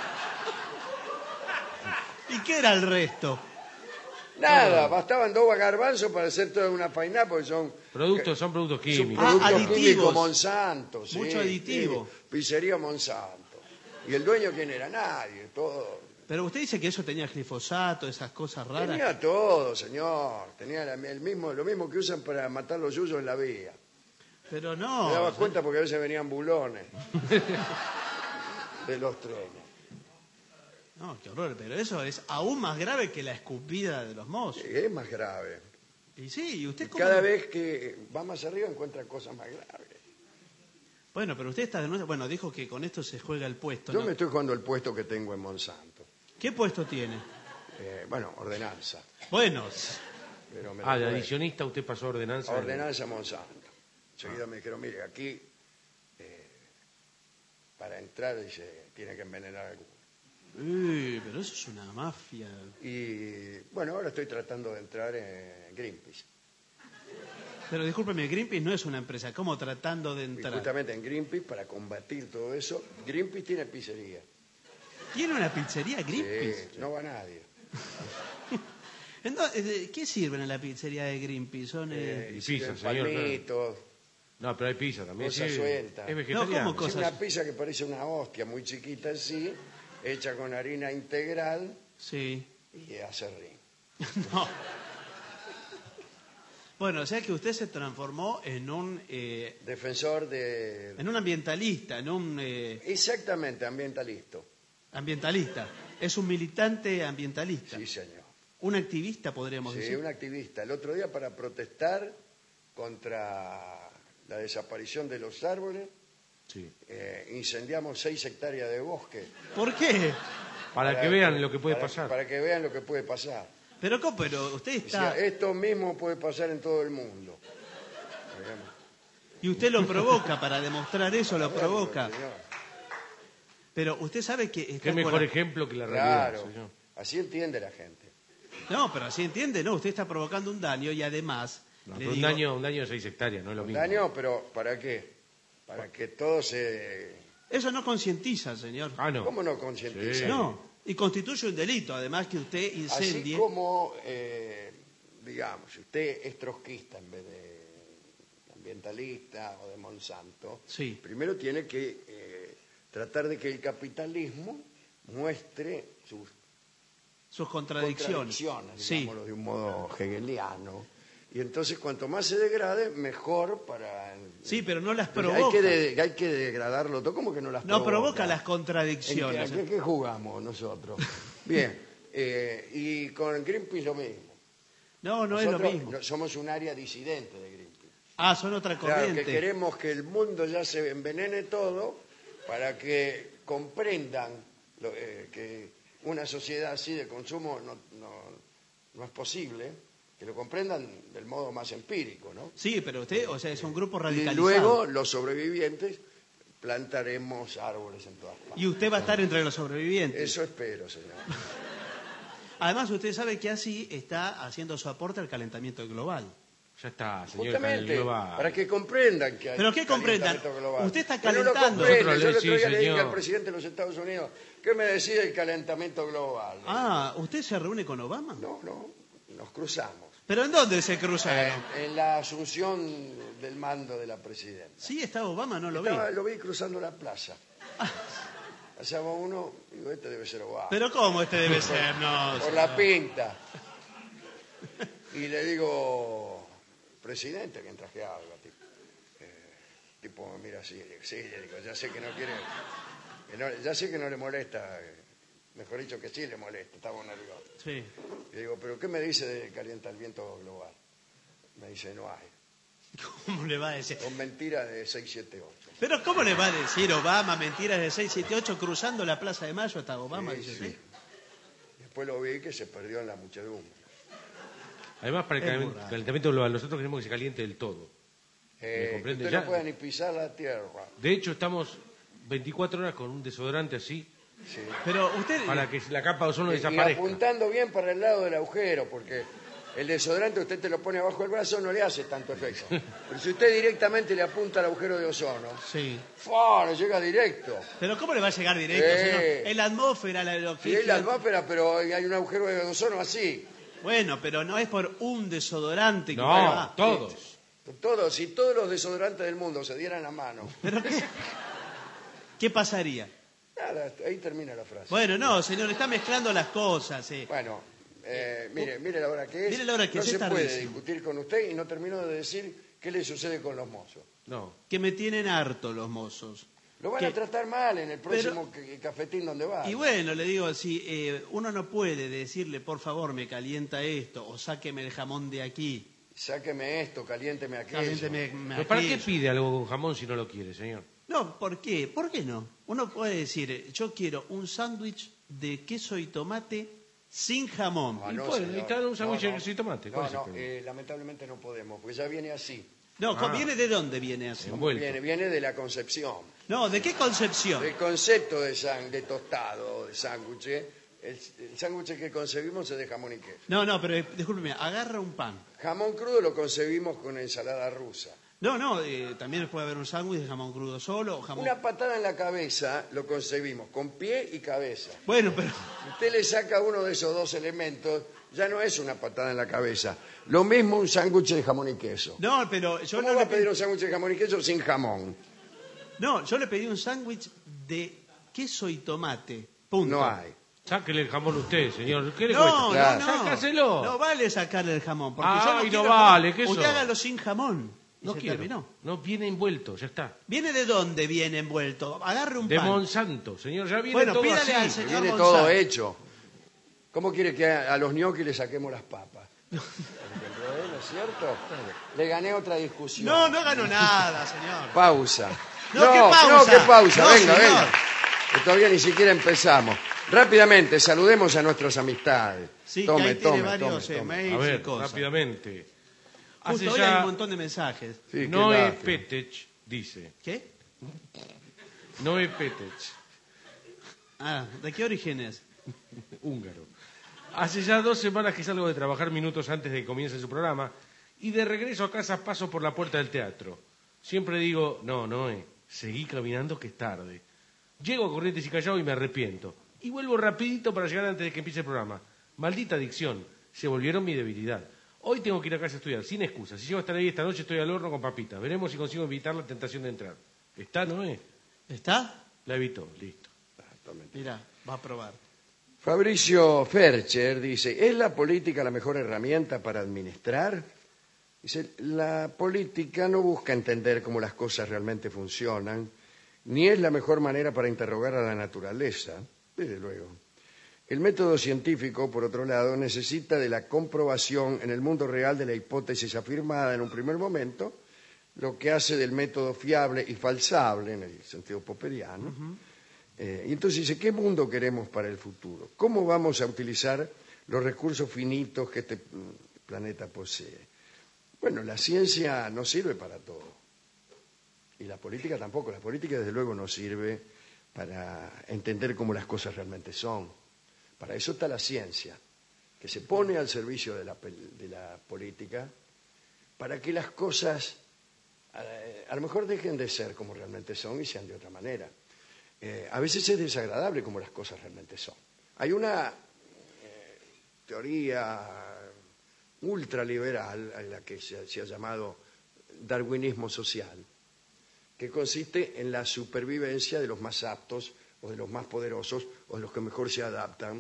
¿Y qué era el resto? Nada, bastaban dos garbanzos para hacer toda una painá, porque son... Productos, son productos químicos. Son productos Ah, aditivos. químicos Monsanto. Sí, Mucho aditivo. sí, pizzería Monsanto. ¿Y el dueño quién era? Nadie, todo. Pero usted dice que eso tenía glifosato, esas cosas raras. Tenía todo, señor. Tenía la- el mismo, lo mismo que usan para matar los yuyos en la vía. Pero Me no. daba cuenta porque a veces venían bulones de los trenes. No, qué horror. Pero eso es aún más grave que la escupida de los mozos. Es más grave. Y sí, ¿y usted Y cómo? cada vez que va más arriba encuentra cosas más graves. Bueno, pero usted está de nuevo. Bueno, dijo que con esto se juega el puesto. Yo ¿no? me estoy jugando el puesto que tengo en Monsanto. ¿Qué puesto tiene? Eh, bueno, ordenanza. Bueno, Pero me lo Ah, de jugué. adicionista usted pasó a ordenanza. A ordenanza Monsanto. Enseguida me dijeron, mire, aquí eh, para entrar dice, tiene que envenenar alguno. uy, pero eso es una mafia. Y bueno, ahora estoy tratando de entrar en Greenpeace. Pero discúlpeme, Greenpeace no es una empresa. ¿Cómo tratando de Y entrar? justamente en Greenpeace, para combatir todo eso, Greenpeace tiene pizzería. ¿Tiene una pizzería Greenpeace? Sí, no va nadie. Entonces, ¿qué sirven en la pizzería de Greenpeace? Son eh, Eh, Y pizza, sirven señor, palmitos, No, pero hay pizza también. cosas sí. sueltas. Es No, vegetariano. ¿cómo Es cosas? una pizza que parece una hostia, muy chiquita así, hecha con harina integral Sí. y acerrín. No. Bueno, o sea que usted se transformó en un eh, Defensor de... en un ambientalista, en un eh, Exactamente, ambientalista. ambientalista. Es un militante ambientalista. Sí, señor. Un activista, podríamos Sí, decir. un activista. El otro día para protestar contra la desaparición de los árboles, Sí. eh, incendiamos seis hectáreas de bosque. ¿Por qué? Para, que vean lo que puede para- pasar. Para que vean lo que puede pasar. Pero ¿cómo? Pero usted Decía, está esto mismo puede pasar en todo el mundo. Digamos. y usted lo provoca para demostrar eso, lo Bueno, provoca. señor. Pero usted sabe que está Qué con mejor la- ejemplo que la realidad, Claro, señor. así entiende la gente. No, pero así entiende, no, usted está provocando un daño y además No, le pero un, digo- daño, un daño de seis hectáreas, no es lo mismo. Daño, pero ¿para qué? Para que todo se... eso no concientiza, señor. Ah, no. ¿Cómo no concientiza? Sí. No, y constituye un delito, además que usted Así incendie. como, eh, digamos, si usted es trotskista en vez de ambientalista o de Monsanto, Sí. primero tiene que eh, tratar de que el capitalismo muestre sus Sus contradicciones. contradicciones, Sí. digámoslo de un modo hegeliano. Y entonces cuanto más se degrade, mejor para... el- Sí, pero no las Entonces, provoca. hay, que de- hay que degradarlo todo. ¿Cómo que no las No provoca? provoca las ¿En contradicciones. qué, a qué jugamos nosotros? Bien, eh, y con Greenpeace lo mismo. No, no es lo Nosotros mismo. no- somos un área disidente de Greenpeace. Ah, son otra Claro, corriente. que queremos que el mundo ya se envenene todo para que comprendan lo- eh, que una sociedad así de consumo no, no, no es posible, que lo comprendan del modo más empírico, ¿no? Sí, pero usted, o sea, es un grupo Y radicalizado. luego los sobrevivientes plantaremos árboles en todas partes. Y usted va a estar entre los sobrevivientes. Eso espero, señor. Además, usted sabe que así está haciendo su aporte al calentamiento global. Ya está, señor. Justamente, Canel Global. para que comprendan que hay ¿Pero qué comprendan? calentamiento global. Usted está Pero no lo calentando. comprende. Nosotros Yo el le- otro sí, día le dije señor. al presidente de los Estados Unidos, ¿qué me decía el calentamiento global? Ah, ¿usted se reúne con Obama? No, no, nos cruzamos. ¿Pero en dónde se cruzaron? En, en la asunción del mando de la presidenta. Sí, estaba Obama, no lo vi. Estaba- lo vi cruzando la plaza. Pasaba uno, digo, este debe ser Obama. ¿Pero cómo este debe ser? No, Por la señor. pinta. Y le digo, presidente, que traje algo. Tipo, eh, tipo me mira así, le digo, sí, le digo, ya sé que no quiere, que no- ya sé que no le molesta, eh, mejor dicho que sí le molesta, estaba nervioso. Sí. Le digo, ¿pero qué me dice del calentamiento global? Me dice, no hay. ¿Cómo le va a decir? Son mentiras de seis, siete, ocho. ¿Pero cómo le va a decir Obama mentiras de seis siete ocho cruzando la Plaza de Mayo hasta Obama? Sí, Dice sí. usted? Después lo vi que se perdió en la muchedumbre. Además, para el Es calen- muy raro. calentamiento global, nosotros queremos que se caliente del todo. Eh, comprende? usted Ya- no puede ni pisar la tierra. De hecho, estamos veinticuatro horas con un desodorante así, Sí. Pero usted... para que la capa de ozono Y- y desaparezca. apuntando bien para el lado del agujero, porque El desodorante usted te lo pone abajo del brazo, no le hace tanto efecto. Pero si usted directamente le apunta al agujero de ozono, sí. ¡fua! Le llega directo. ¿Pero cómo le va a llegar directo, Sí. señor? Es la atmósfera, la Sí, oxígeno. es la atmósfera, pero hay un agujero de ozono así. Bueno, pero no es por un desodorante que No, va. todos. Todos, si todos los desodorantes del mundo se dieran la mano. ¿Pero qué, qué pasaría? Nada, ahí termina la frase. Bueno, no, señor, está mezclando las cosas. Eh. Bueno, eh, mire, mire la hora que es. Mire la hora que no es, se es puede tardísimo. discutir con usted y no termino de decir qué le sucede con los mozos. No. Que me tienen harto los mozos. Lo van ¿Qué? a tratar mal en el próximo ca- cafetín donde va. Y bueno, le digo, si eh, uno no puede decirle, por favor, me calienta esto, o sáqueme el jamón de aquí. Sáqueme esto, caliénteme aquello. Caliénteme me ¿Pero para qué aquello. pide algo con jamón si no lo quiere, señor? No, ¿por qué? ¿Por qué no? Uno puede decir, eh, yo quiero un sándwich de queso y tomate sin jamón. Ah, Y no, puede, señor. y te dan un sándwich No, de no. queso y tomate. No, ¿cuál es el no, problema? eh, lamentablemente no podemos, porque ya viene así. No, Ah. ¿viene de dónde viene así? Envuelto. Viene, viene de la concepción. No, ¿de qué concepción? El concepto de, san- de tostado, de sándwich, el, el sándwich que concebimos es de jamón y queso. No, no, pero eh, discúlpeme, agarra un pan. Jamón crudo lo concebimos con ensalada rusa. No, no, eh, también puede haber un sándwich de jamón crudo solo o jamón... Una patada en la cabeza lo concebimos con pie y cabeza. Bueno, pero... Si usted le saca uno de esos dos elementos, ya no es una patada en la cabeza. Lo mismo un sándwich de jamón y queso. No, pero yo ¿Cómo no va le a pedir pedí... un sándwich de jamón y queso sin jamón? No, yo le pedí un sándwich de queso y tomate. Punto. No hay. Sáquele el jamón usted, señor. ¿Qué le No, cuesta? no, Claro. no. Sácaselo. No vale sacarle el jamón. Porque Ay, yo no, no quiero vale, jamón. ¿qué Usted eso? hágalo sin jamón. Y No se quiero. terminó. No, viene envuelto, ya está. ¿Viene de dónde viene envuelto? Agarre un De pan. Monsanto, señor. Ya viene Bueno, todo pídale al así. señor Viene Monsanto. todo hecho. ¿Cómo quiere que a, a los ñoquis le saquemos las papas? Por ejemplo, ¿eh? ¿No es cierto? Le gané otra discusión. No, no ganó nada, señor. Pausa. No, ¿qué pausa? No, qué pausa. No, venga, señor. venga. Que todavía ni siquiera empezamos. Rápidamente, saludemos a nuestras amistades. Sí, tome, que ahí tome, tiene varios tome, eh, tome. mails A ver, y cosas. rápidamente. Hace Justo hoy hay ya... un montón de mensajes. Sí, qué Noé lástima. Petech dice. ¿Qué? Noé Petech, Ah, ¿de qué origen es? húngaro. Hace ya dos semanas que salgo de trabajar minutos antes de que comience su programa y de regreso a casa paso por la puerta del teatro. Siempre digo, no, Noé, seguí caminando que es tarde. Llego a Corrientes y Callao y me arrepiento. Y vuelvo rapidito para llegar antes de que empiece el programa. Maldita adicción, se volvieron mi debilidad. Hoy tengo que ir a casa a estudiar, sin excusa. Si llego a estar ahí esta noche estoy al horno con papitas. Veremos si consigo evitar la tentación de entrar. ¿Está, Noé? ¿Está? La evitó, listo. Mira, va a probar. Fabricio Fercher dice, ¿es la política la mejor herramienta para administrar? Dice, la política no busca entender cómo las cosas realmente funcionan, ni es la mejor manera para interrogar a la naturaleza, desde luego. El método científico, por otro lado, necesita de la comprobación en el mundo real de la hipótesis afirmada en un primer momento, lo que hace del método fiable y falsable, en el sentido popperiano. Uh-huh. Eh, y entonces dice, ¿qué mundo queremos para el futuro? ¿Cómo vamos a utilizar los recursos finitos que este planeta posee? Bueno, la ciencia no sirve para todo. Y la política tampoco. La política, desde luego, no sirve para entender cómo las cosas realmente son. Para eso está la ciencia, que se pone al servicio de la, de la política para que las cosas eh, a lo mejor dejen de ser como realmente son y sean de otra manera. Eh, a veces es desagradable como las cosas realmente son. Hay una eh, teoría ultraliberal a la que se, se ha llamado darwinismo social, que consiste en la supervivencia de los más aptos o de los más poderosos o de los que mejor se adaptan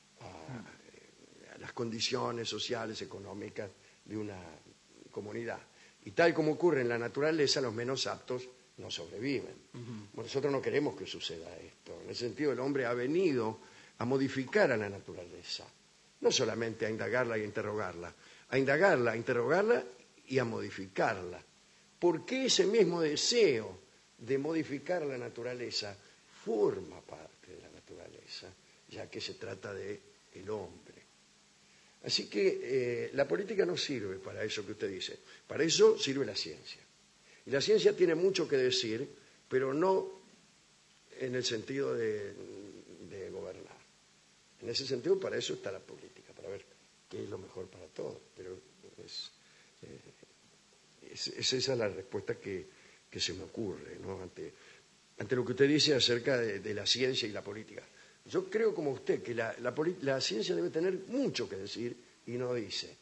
a, a las condiciones sociales, económicas de una comunidad. Y tal como ocurre en la naturaleza, los menos aptos no sobreviven. Uh-huh. Bueno, nosotros no queremos que suceda esto. En ese sentido, el hombre ha venido a modificar a la naturaleza, no solamente a indagarla y a interrogarla, a indagarla, a interrogarla y a modificarla. ¿Por qué ese mismo deseo de modificar a la naturaleza forma parte de la naturaleza, ya que se trata de el hombre? Así que eh, la política no sirve para eso que usted dice. Para eso sirve la ciencia. Y la ciencia tiene mucho que decir, pero no en el sentido de, de gobernar. En ese sentido, para eso está la política, para ver qué es lo mejor para todos. Es, es esa la respuesta que, que se me ocurre, ¿no? Ante, ante lo que usted dice acerca de, de la ciencia y la política. Yo creo como usted que la, la, la ciencia debe tener mucho que decir y no dice.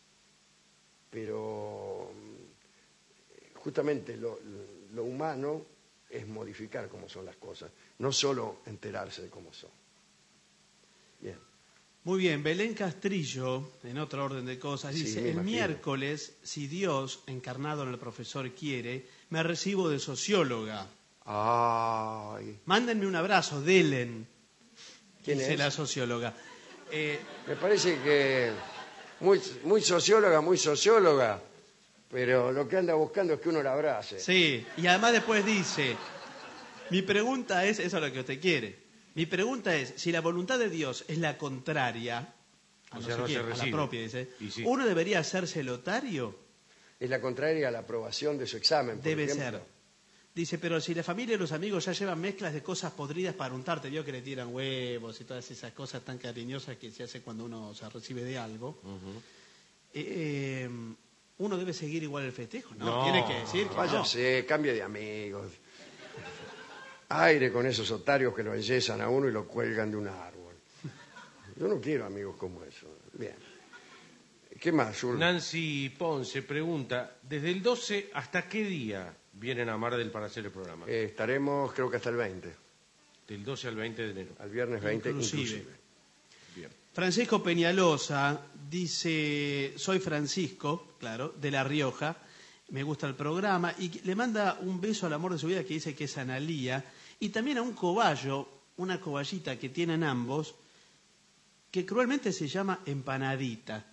Pero justamente lo, lo humano es modificar cómo son las cosas, no solo enterarse de cómo son. Bien. Muy bien, Belén Castrillo, en otro orden de cosas, Sí, dice, me el imagino. miércoles, si Dios, encarnado en el profesor, quiere, me recibo de socióloga. Ay. Mándenme un abrazo, Delen, ¿Quién dice es? la socióloga. Eh, Me parece que muy, muy socióloga, muy socióloga, pero lo que anda buscando es que uno la abrace. sí, y además después dice, mi pregunta es, eso es lo que usted quiere, mi pregunta es, si la voluntad de Dios es la contraria, a, O no sea, sé no quién, se a la recibe. propia, dice, Y sí. ¿uno debería hacerse lotario? Es la contraria a la aprobación de su examen, por Debe ejemplo. ser. Dice, pero si la familia y los amigos ya llevan mezclas de cosas podridas para untarte, vio que le tiran huevos y todas esas cosas tan cariñosas que se hace cuando uno se recibe de algo, eh, eh, ¿uno debe seguir igual el festejo? No, No, tiene que decir que no. váyase, cambie de amigos. Aire con esos otarios que lo enyesan a uno y lo cuelgan de un árbol. Yo no quiero amigos como eso. Bien. ¿Qué más, Zul? Nancy Ponce pregunta, ¿desde el doce hasta qué día vienen a Mar del para hacer el programa? Eh, estaremos, creo que hasta el veinte. Del doce al veinte de enero. Al viernes veinte Inclusive. inclusive. Bien. Francisco Peñalosa dice, soy Francisco, claro, de La Rioja, me gusta el programa, y le manda un beso al amor de su vida que dice que es Analía, y también a un cobayo, una coballita que tienen ambos, que cruelmente se llama Empanadita.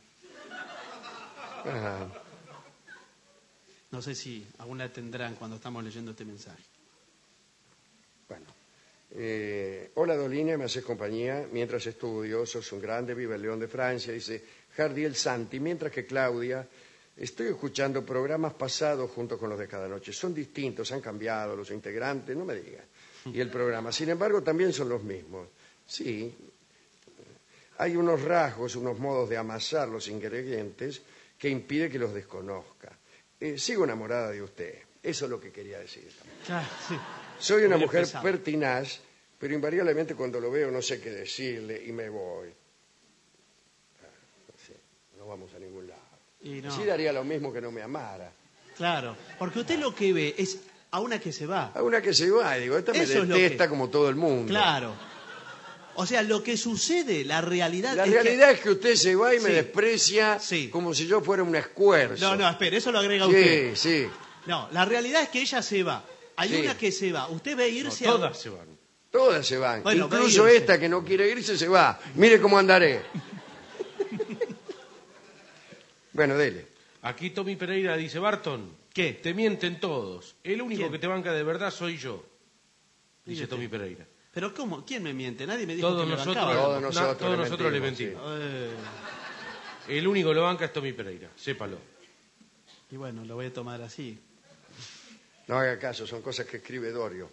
Ajá. No sé si aún la tendrán cuando estamos leyendo este mensaje. Bueno. Eh, hola Dolina, me haces compañía mientras estudio, sos un grande, viva el León de Francia, dice Jardiel Santi, mientras que Claudia, estoy escuchando programas pasados junto con los de cada noche, son distintos, han cambiado los integrantes, no me digas, y el programa, sin embargo también son los mismos, sí, hay unos rasgos, unos modos de amasar los ingredientes que impide que los desconozca. Eh, sigo enamorada de usted, eso es lo que quería decir. Claro, sí. Soy una Muy mujer pesado. pertinaz, pero invariablemente cuando lo veo no sé qué decirle y me voy. Ah, no sé, no vamos a ningún lado. Y no. Así daría lo mismo que no me amara. Claro, porque usted lo que ve es a una que se va. A una que se va, y digo, esta me Eso es lo detesta que- como todo el mundo. Claro. O sea, lo que sucede, la realidad La es realidad que... es que usted se va y me Sí. desprecia como si yo fuera un escuerzo. No, no, espere, eso lo agrega Sí, usted. sí. No, la realidad es que ella se va. Hay Sí. una que se va. Usted ve irse No, a... todas se van. Todas se van. Bueno, Incluso va a irse. esta que no quiere irse se va. Mire cómo andaré. Bueno, dele. Aquí Tommy Pereira dice, Barton, ¿qué? Te mienten todos. El único ¿Quién? que te banca de verdad soy yo. Dice Fíjate. Tommy Pereira. ¿Pero cómo? ¿Quién me miente? Nadie me dijo Todos que me nosotros, bancaba. Todos no, nosotros todos le nosotros le mentimos, mentimos. Eh, El único que lo banca es Tommy Pereira, sépalo. y bueno, lo voy a tomar así. No haga caso, son cosas que escribe Dorio.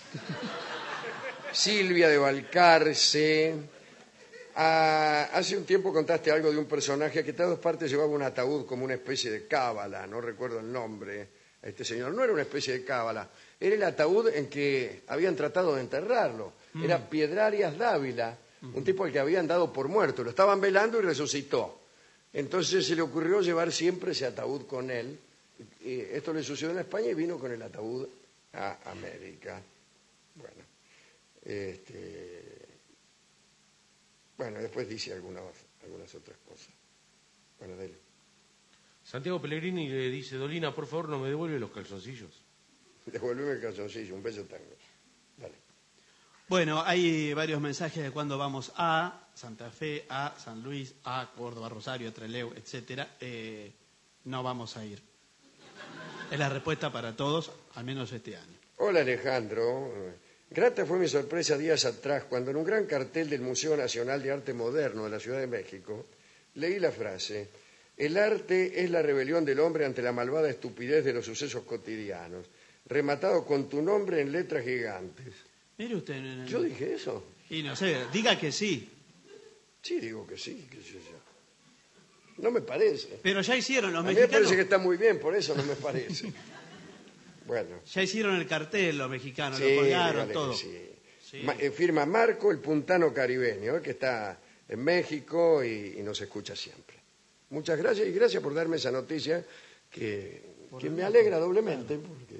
Silvia de Balcarce. Ah, hace un tiempo contaste algo de un personaje que a todas partes llevaba un ataúd como una especie de cábala, no recuerdo el nombre. Este señor no era una especie de cábala, era el ataúd en que habían tratado de enterrarlo. Era Piedrarias Dávila, un tipo al que habían dado por muerto. Lo estaban velando y resucitó. Entonces se le ocurrió llevar siempre ese ataúd con él. Y esto le sucedió en España y vino con el ataúd a América. Bueno, este, bueno después dice algunas, algunas otras cosas. Bueno, dele. Santiago Pellegrini le dice, Dolina, por favor, no me devuelve los calzoncillos. Devuélveme el calzoncillo, un beso tango. Dale. Bueno, hay varios mensajes de cuando vamos a Santa Fe, a San Luis, a Córdoba, Rosario, Trelew, etcétera. Eh, no vamos a ir. Es la respuesta para todos, al menos este año. Hola Alejandro. Grata fue mi sorpresa días atrás cuando en un gran cartel del Museo Nacional de Arte Moderno de la Ciudad de México leí la frase: el arte es la rebelión del hombre ante la malvada estupidez de los sucesos cotidianos, rematado con tu nombre en letras gigantes. Mire usted... en el- ¿Yo dije eso? Y no sé, diga que sí. Sí, digo que sí, qué sé yo. No me parece. Pero ya hicieron los A mí me mexicanos. parece que está muy bien, por eso no me parece. Bueno. Ya hicieron el cartel los mexicanos, Sí, lo colgaron, dígale que todo. sí. Sí. Ma- eh, firma Marco, el puntano caribeño, eh, que está en México y, y nos escucha siempre. Muchas gracias y gracias por darme esa noticia que, que me alegra doblemente. Porque,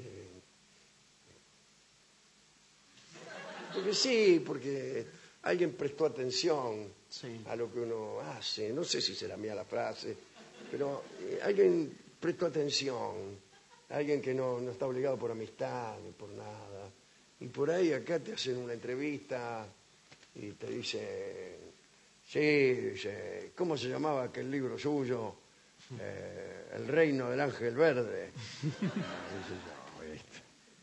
porque sí, porque alguien prestó atención Sí. a lo que uno hace. No sé si será mía la frase, pero eh, alguien prestó atención. Alguien que no, no está obligado por amistad ni por nada. Y por ahí acá te hacen una entrevista y te dicen, sí, dice, ¿cómo se llamaba aquel libro suyo? Eh, El reino del ángel verde. Dice yo, ¿viste?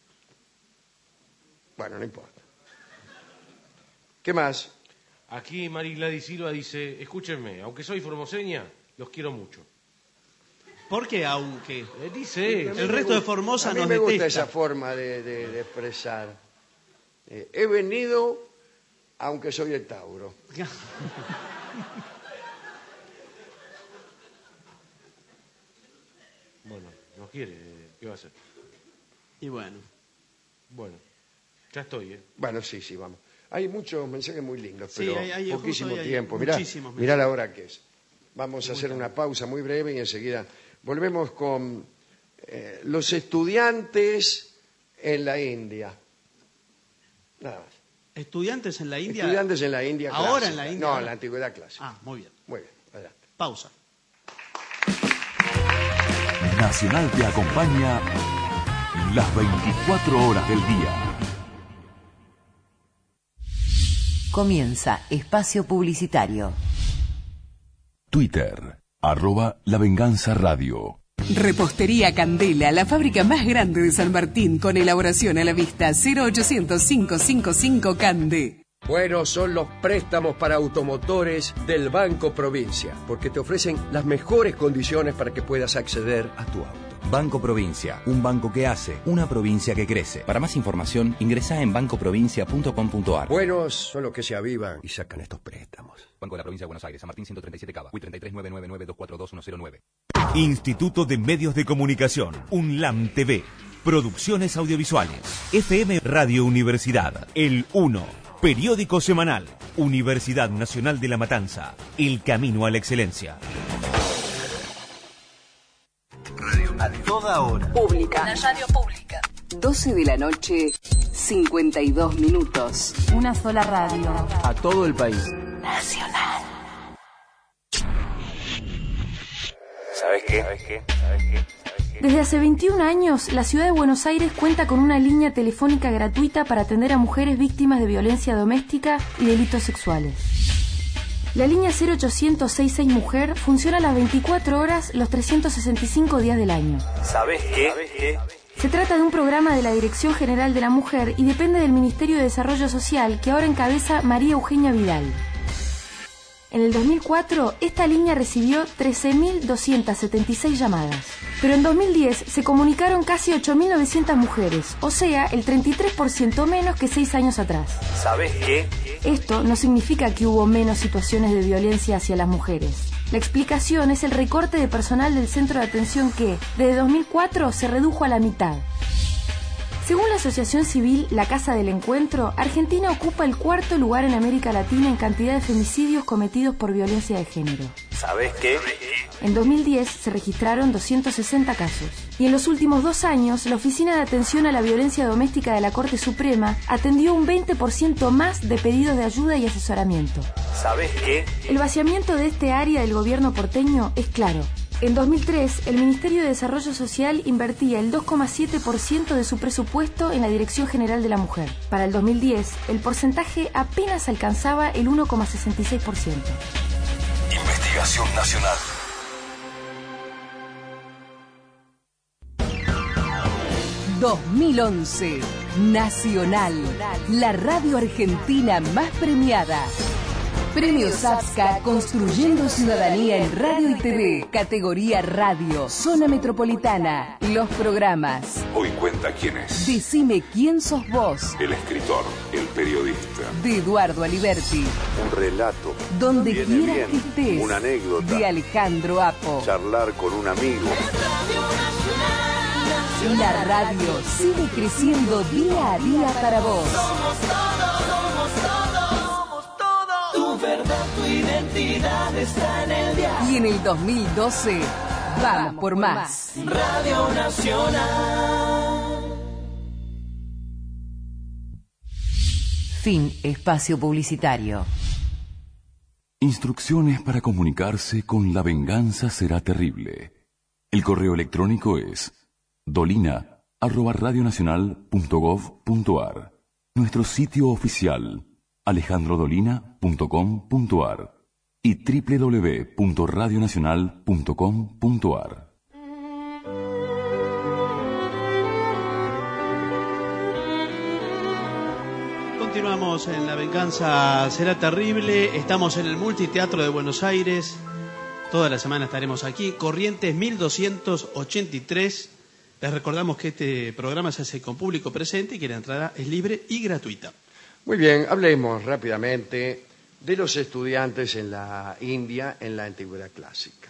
Bueno, no importa. ¿Qué más? Aquí María Gladys Silva dice, escúchenme, aunque soy formoseña, los quiero mucho. ¿Por qué aunque? Eh, dice, El resto de Formosa a mí nos me gusta detesta. esa forma de, de- de expresar. Eh, he venido, aunque soy el Tauro. bueno, no quiere, ¿qué va a hacer? Y bueno. Bueno, ya estoy, ¿eh? Bueno, sí, sí, vamos. Hay muchos mensajes muy lindos, Sí, pero hay- hay- poquísimo justo hay- hay tiempo. Mirá, muchísimos mirá la hora que es. Vamos a hacer una pausa muy breve y enseguida volvemos con eh, los estudiantes en la India. Nada más. ¿Estudiantes en la India? Estudiantes en la India ¿Ahora clásica. en la India? No, en la antigüedad clásica. Ah, muy bien. Muy bien, adelante. Pausa. Nacional te acompaña las veinticuatro horas del día. Comienza Espacio Publicitario. Twitter, arroba La Venganza Radio. Repostería Candela, la fábrica más grande de San Martín, con elaboración a la vista. cero ochocientos, quinientos cincuenta y cinco Cande. Buenos son los préstamos para automotores del Banco Provincia, porque te ofrecen las mejores condiciones para que puedas acceder a tu auto. Banco Provincia, un banco que hace, una provincia que crece. Para más información, ingresa en banco provincia punto com punto ar. Buenos son los que se avivan y sacan estos préstamos. Banco de la Provincia de Buenos Aires, San Martín ciento treinta y siete Cava, U I treinta y tres nueve nueve nueve dos cuatro dos uno cero nueve. Instituto de Medios de Comunicación, UNLAM T V, Producciones Audiovisuales, F M Radio Universidad, El uno, periódico semanal, Universidad Nacional de La Matanza, el camino a la excelencia. A toda hora. Pública. La radio pública. doce de la noche, cincuenta y dos minutos. Una sola radio. A todo el país. Nacional. ¿Sabes qué? ¿Sabes qué? ¿Sabes qué? Desde hace veintiún años, la ciudad de Buenos Aires cuenta con una línea telefónica gratuita para atender a mujeres víctimas de violencia doméstica y delitos sexuales. La línea cero ochocientos sesenta y seis Mujer funciona las veinticuatro horas los trescientos sesenta y cinco días del año. ¿Sabes qué? ¿Sabes qué? Se trata de un programa de la Dirección General de la Mujer y depende del Ministerio de Desarrollo Social, que ahora encabeza María Eugenia Vidal. En el dos mil cuatro, esta línea recibió trece mil doscientas setenta y seis llamadas. Pero en dos mil diez se comunicaron casi ocho mil novecientas mujeres, o sea, el treinta y tres por ciento menos que seis años atrás. ¿Sabes qué? Esto no significa que hubo menos situaciones de violencia hacia las mujeres. La explicación es el recorte de personal del centro de atención que, desde dos mil cuatro, se redujo a la mitad. Según la asociación civil La Casa del Encuentro, Argentina ocupa el cuarto lugar en América Latina en cantidad de femicidios cometidos por violencia de género. ¿Sabes qué? En dos mil diez se registraron doscientos sesenta casos. Y en los últimos dos años, la Oficina de Atención a la Violencia Doméstica de la Corte Suprema atendió un veinte por ciento más de pedidos de ayuda y asesoramiento. ¿Sabes qué? El vaciamiento de este área del gobierno porteño es claro. En dos mil tres, el Ministerio de Desarrollo Social invertía el dos coma siete por ciento de su presupuesto en la Dirección General de la Mujer. Para el dos mil diez, el porcentaje apenas alcanzaba el uno coma sesenta y seis por ciento. Investigación Nacional. dos mil once. Nacional. La radio argentina más premiada. Premio Sapska Construyendo Ciudadanía en Radio y T V. Categoría Radio. Zona Metropolitana. Los programas. Hoy cuenta quién es. Decime quién sos vos. El escritor, el periodista. De Eduardo Aliberti. Un relato. Donde Viene quieras bien. que estés. Una anécdota. De Alejandro Apo. Charlar con un amigo. La radio sigue creciendo día a día para vos. Somos todos, somos todos, somos todos. Tu verdad, tu identidad está en el diario. Y en el dos mil doce, vamos por más. Radio Nacional. Fin espacio publicitario. Instrucciones para comunicarse con La Venganza Será Terrible. El correo electrónico es dolina arroba radionacional punto gov punto ar. Nuestro sitio oficial alejandro dolina punto com punto ar y doble u doble u doble u punto radionacional punto com punto ar. Continuamos en La Venganza Será Terrible. Estamos en el Multiteatro de Buenos Aires. Toda la semana estaremos aquí. Corrientes mil doscientos ochenta y tres. Les recordamos que este programa se hace con público presente y que la entrada es libre y gratuita. Muy bien, hablemos rápidamente de los estudiantes en la India en la Antigüedad Clásica.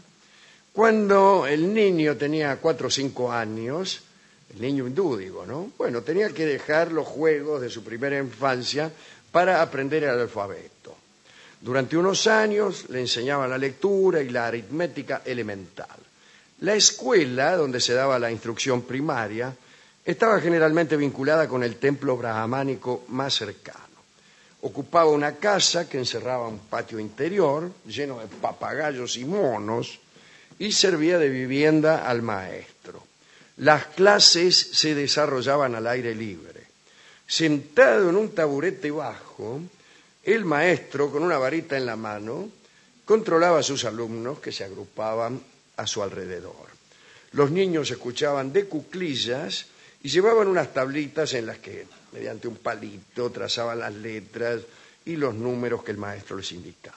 Cuando el niño tenía cuatro o cinco años, el niño hindú digo, ¿no? Bueno, tenía que dejar los juegos de su primera infancia para aprender el alfabeto. Durante unos años le enseñaban la lectura y la aritmética elemental. La escuela, donde se daba la instrucción primaria, estaba generalmente vinculada con el templo brahmánico más cercano. Ocupaba una casa que encerraba un patio interior lleno de papagayos y monos y servía de vivienda al maestro. Las clases se desarrollaban al aire libre. Sentado en un taburete bajo, el maestro, con una varita en la mano, controlaba a sus alumnos que se agrupaban a su alrededor. Los niños escuchaban de cuclillas y llevaban unas tablitas en las que, mediante un palito, trazaban las letras y los números que el maestro les indicaba.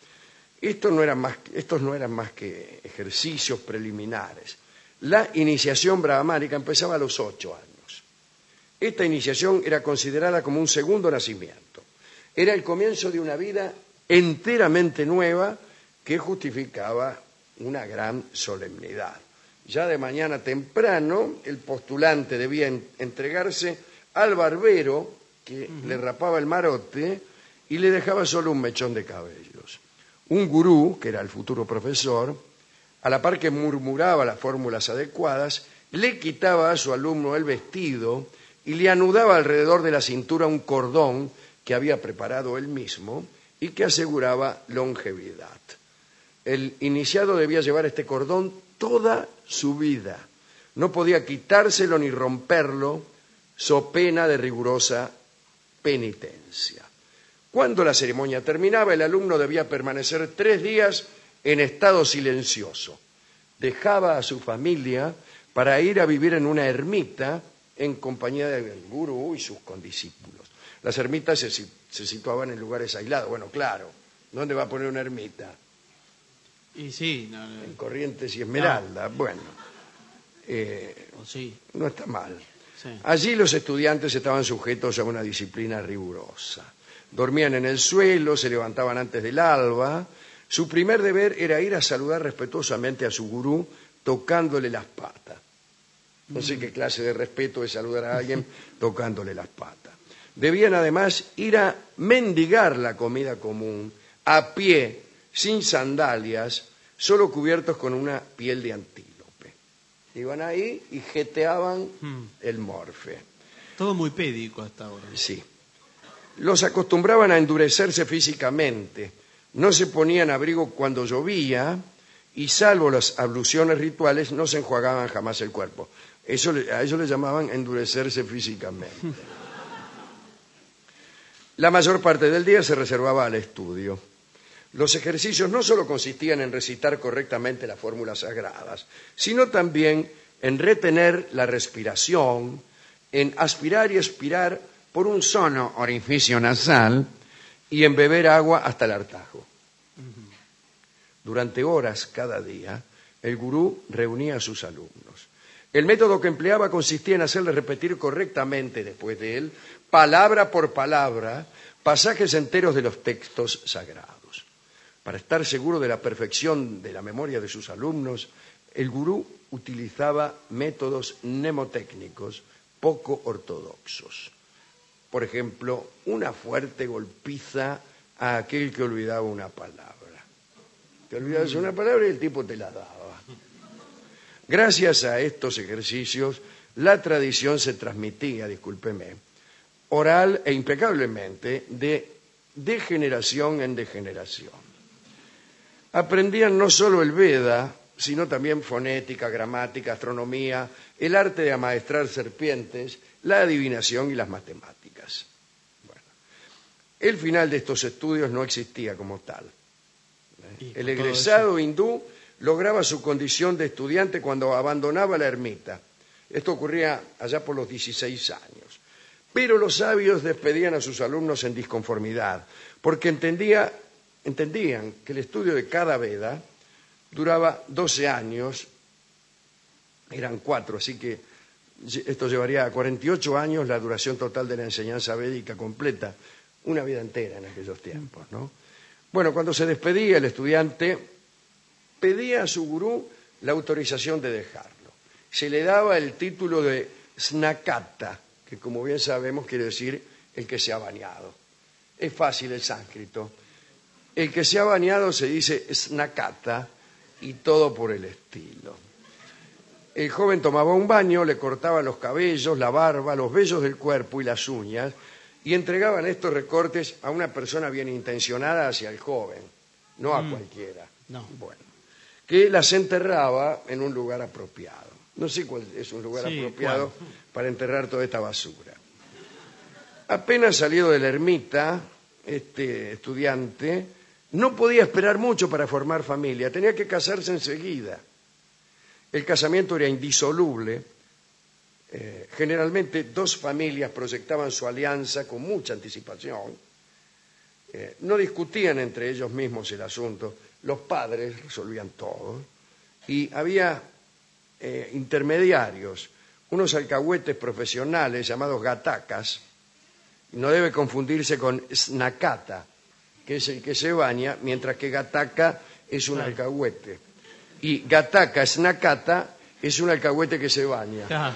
Estos no eran más, estos no eran más que ejercicios preliminares. La iniciación brahmánica empezaba a los ocho años. Esta iniciación era considerada como un segundo nacimiento. Era el comienzo de una vida enteramente nueva que justificaba una gran solemnidad. Ya de mañana temprano, el postulante debía en- entregarse al barbero que uh-huh. le rapaba el marote y le dejaba solo un mechón de cabellos. Un gurú, que era el futuro profesor, a la par que murmuraba las fórmulas adecuadas, le quitaba a su alumno el vestido y le anudaba alrededor de la cintura un cordón que había preparado él mismo y que aseguraba longevidad. El iniciado debía llevar este cordón toda su vida. No podía quitárselo ni romperlo, so pena de rigurosa penitencia. Cuando la ceremonia terminaba, el alumno debía permanecer tres días en estado silencioso. Dejaba a su familia para ir a vivir en una ermita en compañía del gurú y sus condiscípulos. Las ermitas se, se situaban en lugares aislados. Bueno, claro, ¿dónde va a poner una ermita? Y sí, no, no. En Corrientes y Esmeralda. No. Bueno, eh, sí. no está mal. Sí. Allí los estudiantes estaban sujetos a una disciplina rigurosa. Dormían en el suelo, se levantaban antes del alba. Su primer deber era ir a saludar respetuosamente a su gurú tocándole las patas. No sé qué clase de respeto es saludar a alguien tocándole las patas. Debían además ir a mendigar la comida común a pie, sin sandalias, solo cubiertos con una piel de antílope. Iban ahí y jeteaban hmm. el morfe. Todo muy pédico hasta ahora. Sí. Los acostumbraban a endurecerse físicamente. No se ponían abrigo cuando llovía y, salvo las abluciones rituales, no se enjuagaban jamás el cuerpo. Eso, a eso le llamaban endurecerse físicamente. La mayor parte del día se reservaba al estudio. Los ejercicios no solo consistían en recitar correctamente las fórmulas sagradas, sino también en retener la respiración, en aspirar y expirar por un solo orificio nasal y en beber agua hasta el hartazgo. Durante horas cada día, el gurú reunía a sus alumnos. El método que empleaba consistía en hacerles repetir correctamente después de él, palabra por palabra, pasajes enteros de los textos sagrados. Para estar seguro de la perfección de la memoria de sus alumnos, el gurú utilizaba métodos mnemotécnicos poco ortodoxos. Por ejemplo, una fuerte golpiza a aquel que olvidaba una palabra. Te olvidabas una palabra y el tipo te la daba. Gracias a estos ejercicios, la tradición se transmitía, discúlpeme, oral e impecablemente de, de generación en degeneración. Aprendían no solo el Veda, sino también fonética, gramática, astronomía, el arte de amaestrar serpientes, la adivinación y las matemáticas. Bueno, el final de estos estudios no existía como tal. El egresado hindú lograba su condición de estudiante cuando abandonaba la ermita. Esto ocurría allá por los dieciséis años. Pero los sabios despedían a sus alumnos en disconformidad, porque entendía, entendían que el estudio de cada Veda duraba doce años, eran cuatro, así que esto llevaría a cuarenta y ocho años la duración total de la enseñanza védica completa, una vida entera en aquellos tiempos, ¿no? Bueno, cuando se despedía el estudiante, pedía a su gurú la autorización de dejarlo. Se le daba el título de Snakata, que como bien sabemos quiere decir el que se ha bañado. Es fácil el sánscrito. El que se ha bañado se dice Snakata y todo por el estilo. El joven tomaba un baño, le cortaban los cabellos, la barba, los vellos del cuerpo y las uñas, y entregaban estos recortes a una persona bien intencionada hacia el joven, no a mm. cualquiera. No. Bueno, que las enterraba en un lugar apropiado. No sé cuál es un lugar sí, apropiado ¿cuál? para enterrar toda esta basura. Apenas salido de la ermita, este estudiante no podía esperar mucho para formar familia, tenía que casarse enseguida. El casamiento era indisoluble. Eh, generalmente dos familias proyectaban su alianza con mucha anticipación. Eh, no discutían entre ellos mismos el asunto. Los padres resolvían todo. Y había eh, intermediarios, unos alcahuetes profesionales llamados gatacas. No debe confundirse con snakata, que es el que se baña, mientras que gataca es un claro. alcahuete. Y gataca, snakata, es un alcahuete que se baña. Claro.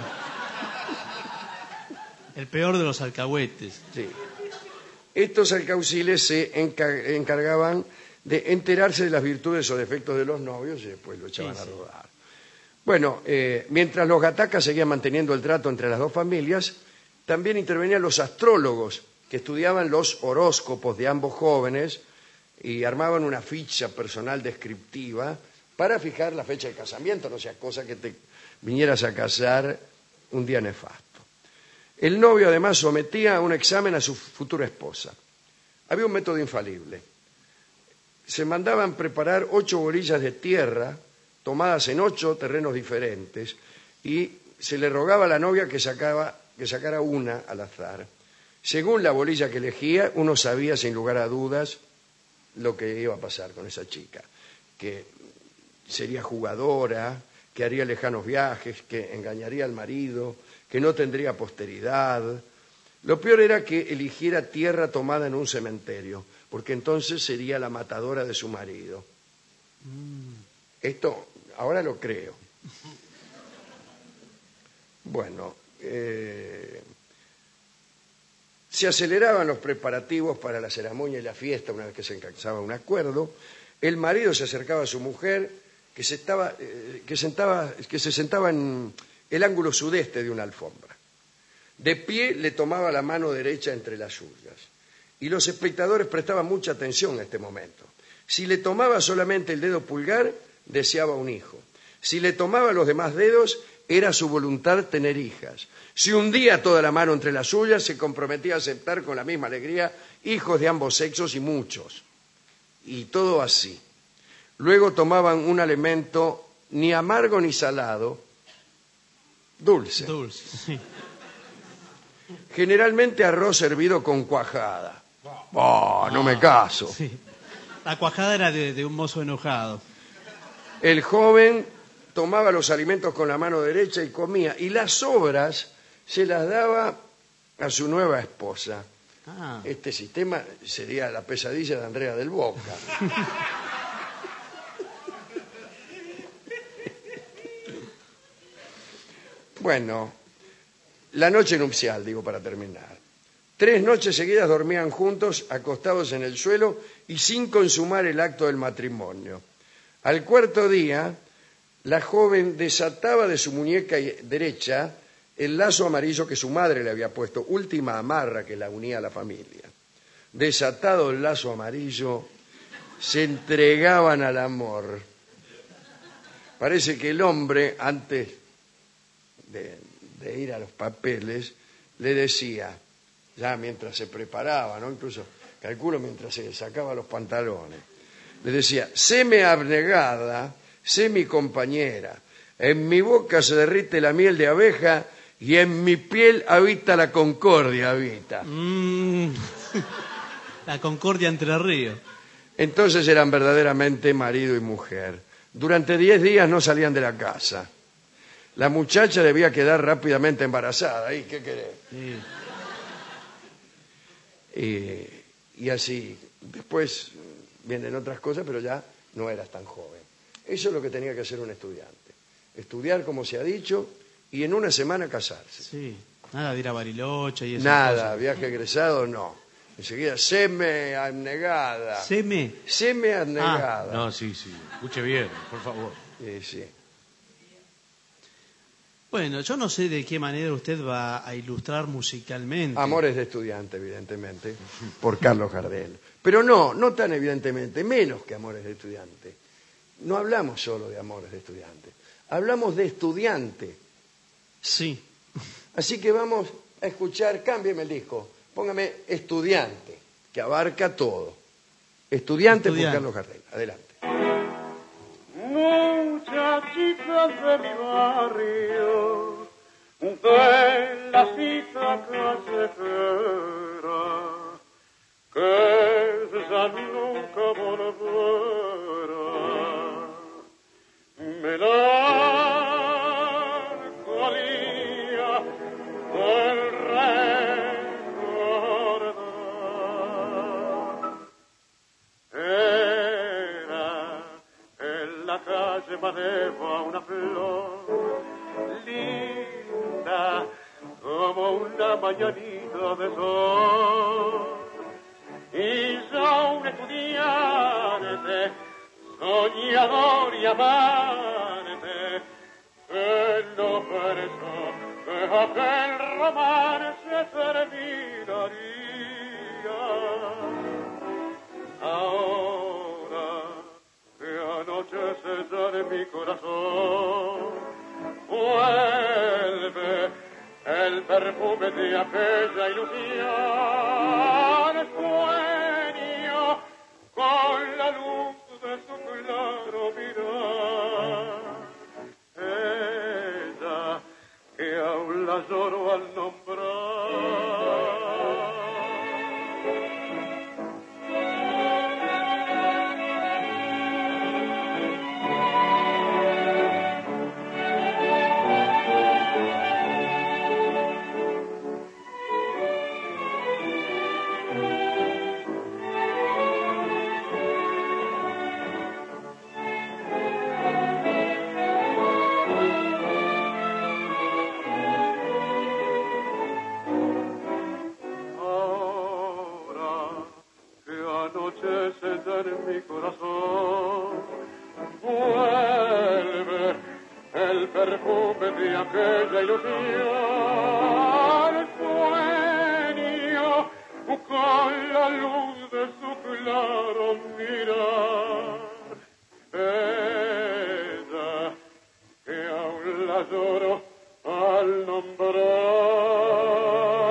El peor de los alcahuetes. Sí. Estos alcauciles se encar- encargaban de enterarse de las virtudes o defectos de los novios y después lo echaban sí, a rodar. Sí. Bueno, eh, mientras los gatacas seguían manteniendo el trato entre las dos familias, también intervenían los astrólogos que estudiaban los horóscopos de ambos jóvenes y armaban una ficha personal descriptiva para fijar la fecha de casamiento, no sea cosa que te vinieras a casar un día nefasto. El novio además sometía a un examen a su futura esposa. Había un método infalible. Se mandaban preparar ocho bolillas de tierra tomadas en ocho terrenos diferentes y se le rogaba a la novia que, sacaba, que sacara una al azar. Según la bolilla que elegía, uno sabía sin lugar a dudas lo que iba a pasar con esa chica, que sería jugadora, que haría lejanos viajes, que engañaría al marido, que no tendría posteridad. Lo peor era que eligiera tierra tomada en un cementerio, porque entonces sería la matadora de su marido. Mm. Esto ahora lo creo. Bueno, eh, se aceleraban los preparativos para la ceremonia y la fiesta una vez que se alcanzaba un acuerdo. El marido se acercaba a su mujer, que se, estaba, eh, que, sentaba, que se sentaba en el ángulo sudeste de una alfombra. De pie le tomaba la mano derecha entre las suyas. Y los espectadores prestaban mucha atención a este momento. Si le tomaba solamente el dedo pulgar, deseaba un hijo. Si le tomaba los demás dedos, era su voluntad tener hijas. Si hundía toda la mano entre las suyas, se comprometía a aceptar con la misma alegría hijos de ambos sexos y muchos. Y todo así. Luego tomaban un alimento ni amargo ni salado, dulce. Dulce, sí. Generalmente arroz servido con cuajada. Oh, no me caso. Sí. La cuajada era de, de un mozo enojado. El joven tomaba los alimentos con la mano derecha y comía, y las sobras se las daba a su nueva esposa. Ah. Este sistema sería la pesadilla de Andrea del Boca. Bueno, la noche nupcial, digo para terminar. Tres noches seguidas dormían juntos, acostados en el suelo y sin consumar el acto del matrimonio. Al cuarto día, la joven desataba de su muñeca derecha el lazo amarillo que su madre le había puesto, última amarra que la unía a la familia. Desatado el lazo amarillo, se entregaban al amor. Parece que el hombre, antes de, de ir a los papeles, le decía, ya mientras se preparaba, ¿no? Incluso, calculo, mientras se sacaba los pantalones, le decía, séme abnegada, sé mi compañera, en mi boca se derrite la miel de abeja y en mi piel habita la concordia, habita. Mm. La concordia entre ríos. Entonces eran verdaderamente marido y mujer. Durante diez días no salían de la casa. La muchacha debía quedar rápidamente embarazada. ¿Y qué querés? Sí. Y, y así, después vienen otras cosas, pero ya no eras tan joven. Eso es lo que tenía que hacer un estudiante. Estudiar, como se ha dicho, y en una semana casarse. Sí, nada de ir a Bariloche y esas Nada, cosas. viaje egresado, no. Enseguida, seme abnegada. ¿Seme? Seme abnegada. Ah, no, sí, sí. Escuche bien, por favor. Sí, sí. Bueno, yo no sé de qué manera usted va a ilustrar musicalmente. Amores de estudiante, evidentemente, por Carlos Gardel. Pero no, no tan evidentemente, menos que Amores de estudiante. No hablamos solo de Amores de estudiante, hablamos de estudiante. Sí. Así que vamos a escuchar, cámbiame el disco, póngame Estudiante, que abarca todo. Estudiante, Estudiante. por Carlos Gardel. Adelante. Muchachitas de mi barrio, de la cita callejera, que ya nunca volverá. Melancolía del recordar. Era en la calle Maneva una flor linda como una mañanita de sol, y yo un estudiante soñador y amante que no pensó que aquel romance terminaría. Ahora que anochece ya en mi corazón, vuelve el perfume de aquella ilusión, sueño con la luz de su claro mirar. Ella que aún la lloro al nombrar. En mi corazón vuelve el perfume de aquella ilusión, sueño con la luz de su claro mirar. Ella que aún la lloro al nombrar.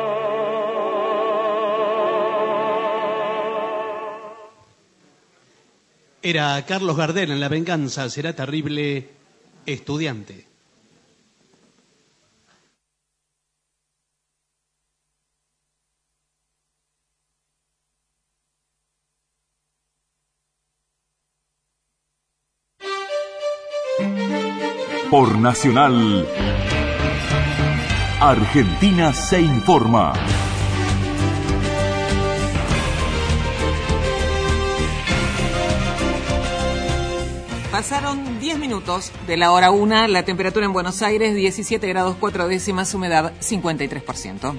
Era Carlos Gardel en La venganza será terrible, Estudiante. Por Nacional, Argentina se informa. Pasaron diez minutos de la hora una, la temperatura en Buenos Aires diecisiete grados cuatro décimas, humedad cincuenta y tres por ciento.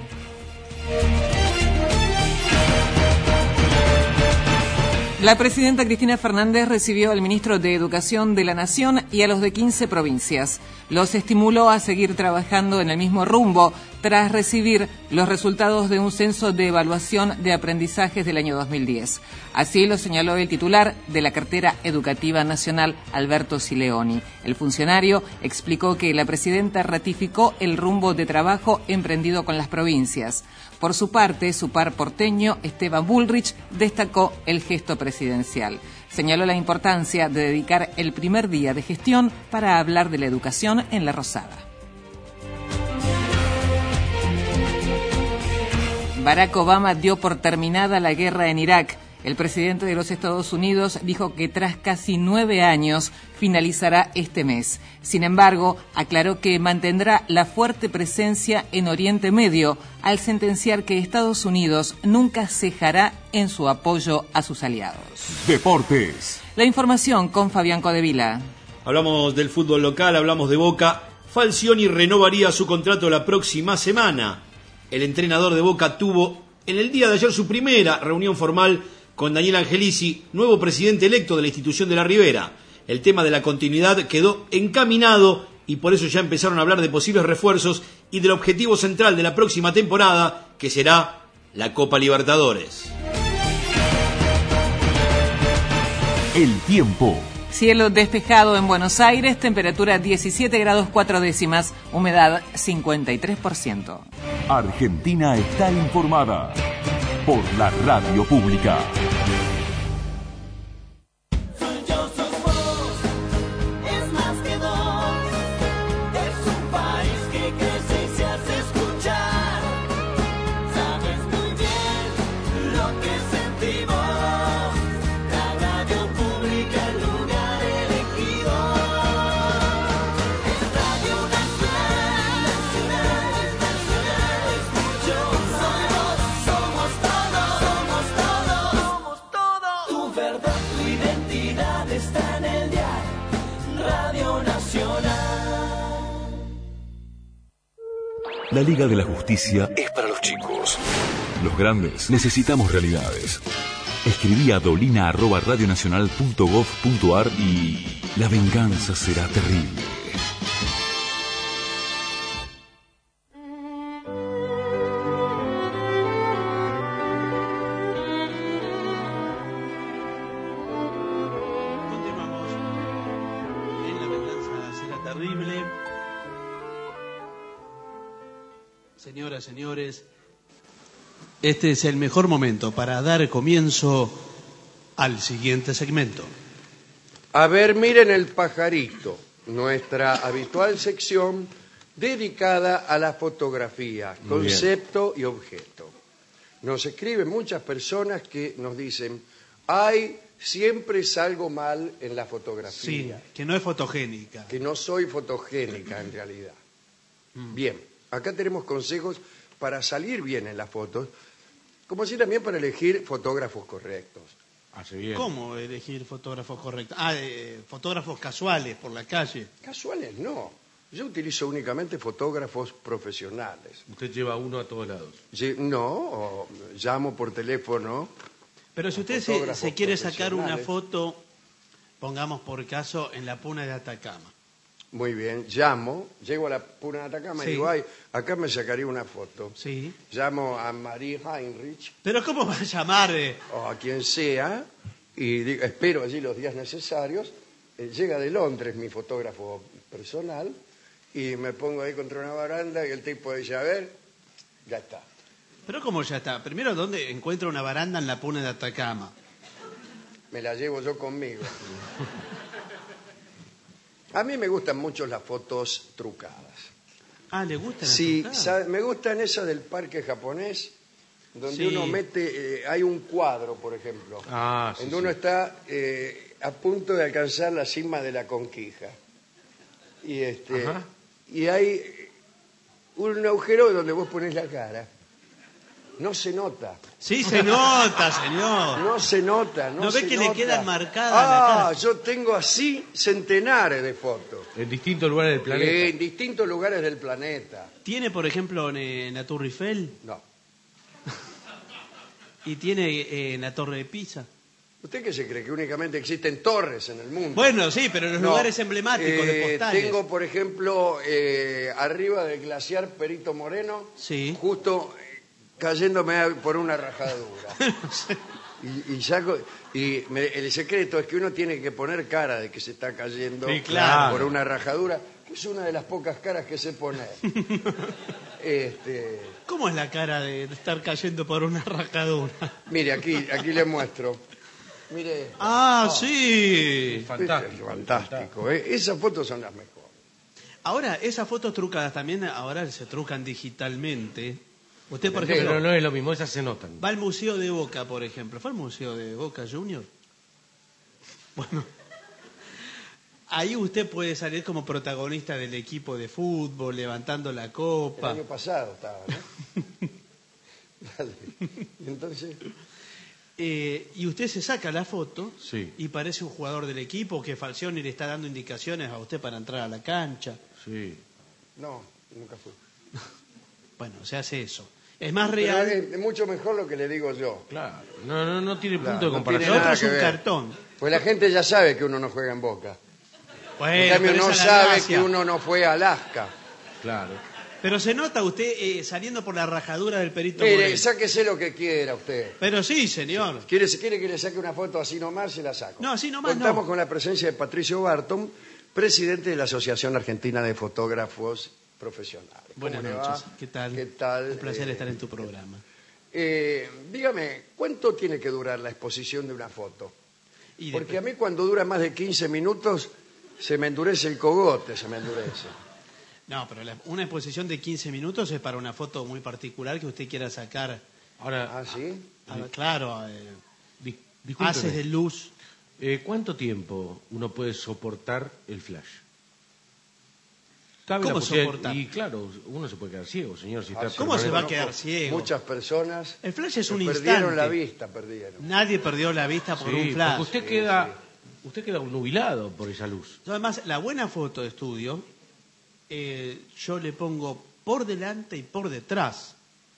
La presidenta Cristina Fernández recibió al ministro de Educación de la Nación y a los de quince provincias. Los estimuló a seguir trabajando en el mismo rumbo tras recibir los resultados de un censo de evaluación de aprendizajes del año dos mil diez. Así lo señaló el titular de la cartera educativa nacional, Alberto Sileoni. El funcionario explicó que la presidenta ratificó el rumbo de trabajo emprendido con las provincias. Por su parte, su par porteño, Esteban Bullrich, destacó el gesto presidencial. Señaló la importancia de dedicar el primer día de gestión para hablar de la educación en La Rosada. Barack Obama dio por terminada la guerra en Irak. El presidente de los Estados Unidos dijo que tras casi nueve años finalizará este mes. Sin embargo, aclaró que mantendrá la fuerte presencia en Oriente Medio al sentenciar que Estados Unidos nunca cejará en su apoyo a sus aliados. Deportes. La información con Fabián Codevila. Hablamos del fútbol local, hablamos de Boca. Falcioni renovaría su contrato la próxima semana. El entrenador de Boca tuvo en el día de ayer su primera reunión formal con Daniel Angelici, nuevo presidente electo de la institución de la Ribera. El tema de la continuidad quedó encaminado y por eso ya empezaron a hablar de posibles refuerzos y del objetivo central de la próxima temporada, que será la Copa Libertadores. El tiempo. Cielo despejado en Buenos Aires, temperatura diecisiete grados cuatro décimas, humedad cincuenta y tres por ciento. Argentina está informada por la radio pública. La Liga de la Justicia es para los chicos. Los grandes necesitamos realidades. Escribí a dolina arroba radionacional punto gob punto ar y la venganza será terrible. Continuamos. En la venganza será terrible. Señoras, señores, este es el mejor momento para dar comienzo al siguiente segmento. A ver, miren el pajarito, nuestra habitual sección dedicada a la fotografía, Muy concepto y objeto. Nos escriben muchas personas que nos dicen, ay, siempre salgo mal en la fotografía. Sí, que no es fotogénica. Que no soy fotogénica en realidad. Bien, acá tenemos consejos para salir bien en las fotos, como así también para elegir fotógrafos correctos. Hace bien. ¿Cómo elegir fotógrafos correctos? Ah, eh, fotógrafos casuales por la calle. Casuales no. Yo utilizo únicamente fotógrafos profesionales. Usted lleva uno a todos lados. Ye- No, o llamo por teléfono. Pero si usted se, Fotógrafos se quiere sacar una profesionales. foto, pongamos por caso, en la Puna de Atacama. Muy bien, llamo, llego a la Puna de Atacama Sí. y digo, ay, acá me sacaría una foto. Sí. Llamo a Marie Heinrich Pero ¿cómo va a llamar? eh? o a quien sea y digo, espero allí los días necesarios. Eh, llega de Londres mi fotógrafo personal y me pongo ahí contra una baranda y el tipo dice, a ver, ya está. Pero ¿cómo ya está? Primero, ¿dónde encuentra una baranda en la Puna de Atacama? Me la llevo yo conmigo. A mí me gustan mucho las fotos trucadas. Ah, ¿le gustan las Sí, trucadas? sabe, me gustan esas del parque japonés, donde Sí. uno mete, eh, hay un cuadro, por ejemplo, Ah, sí, donde uno sí. está eh, a punto de alcanzar la cima de la conquija. y este Ajá. y hay un agujero donde vos pones la cara. No se nota. Sí se nota, señor. No se nota. ¿No, ¿No ve se que nota? le quedan marcadas ah, la cara? Ah, yo tengo así centenares de fotos. En distintos lugares del planeta. Eh, en distintos lugares del planeta. ¿Tiene, por ejemplo, en, en la Torre Eiffel? No. ¿Y tiene eh, en la Torre de Pisa? ¿Usted qué se cree? ¿Que únicamente existen torres en el mundo? Bueno, sí, pero en los no. lugares emblemáticos eh, de postales. Tengo, por ejemplo, eh, arriba del glaciar Perito Moreno, sí. justo cayéndome por una rajadura. y, y saco y me, el secreto es que uno tiene que poner cara de que se está cayendo sí, claro. por una rajadura, que es una de las pocas caras que sé poner. este... ¿Cómo es la cara de estar cayendo por una rajadura? Mire, aquí, aquí le muestro. Mire. Ah, oh, sí. Fantástico. Fantástico. ¿eh? Esas fotos son las mejores. Ahora, esas fotos trucadas también ahora se trucan digitalmente. Usted, por Pero ejemplo, no es lo mismo, esas se notan. Va al Museo de Boca, por ejemplo. ¿Fue al Museo de Boca Junior? Bueno, ahí usted puede salir como protagonista del equipo de fútbol, levantando la copa. El año pasado estaba, ¿no? Vale. ¿Y entonces? Eh, y usted se saca la foto sí. y parece un jugador del equipo que Falcioni le está dando indicaciones a usted para entrar a la cancha. Sí. No, nunca fui. Bueno, se hace eso. Es más real. Pero es mucho mejor lo que le digo yo. Claro. No, no, no tiene claro, punto de no comparación. Lo otro es que un ver. cartón. Pues la gente ya sabe que uno no juega en Boca. Bueno, en cambio, pero no esa es la sabe gracia. que uno no fue a Alaska. Claro. Pero se nota usted eh, saliendo por la rajadura del Perito Mire, Moreno. sáquese lo que quiera usted. Pero sí, señor. ¿Quiere, quiere que le saque una foto así nomás? Se la saco. No, así nomás Contamos no. con la presencia de Patricio Barton, presidente de la Asociación Argentina de Fotógrafos Profesionales. Buenas ¿Cómo le noches. va? ¿Qué tal? ¿Qué tal? Un placer Eh, estar en tu programa. Eh, dígame, ¿cuánto tiene que durar la exposición de una foto? Y Porque a mí cuando dura más de quince minutos se me endurece el cogote, se me endurece. No, pero la- una exposición de quince minutos es para una foto muy particular que usted quiera sacar. Ahora, ¿Ah, sí? Ah, claro, eh, di- discúlpeme. haces de luz. Eh, ¿Cuánto tiempo uno puede soportar el flash? Cabe la ¿Cómo posibilidad- soportar? Y claro, uno se puede quedar ciego, señor. Si está Ah, sí, ¿Cómo se va a conozco quedar ciego? Muchas personas El flash es un perdieron instante. la vista, perdieron. Nadie perdió la vista por Sí, un flash. porque usted queda, usted queda nubilado por esa luz. Además, la buena foto de estudio, eh, yo le pongo por delante y por detrás.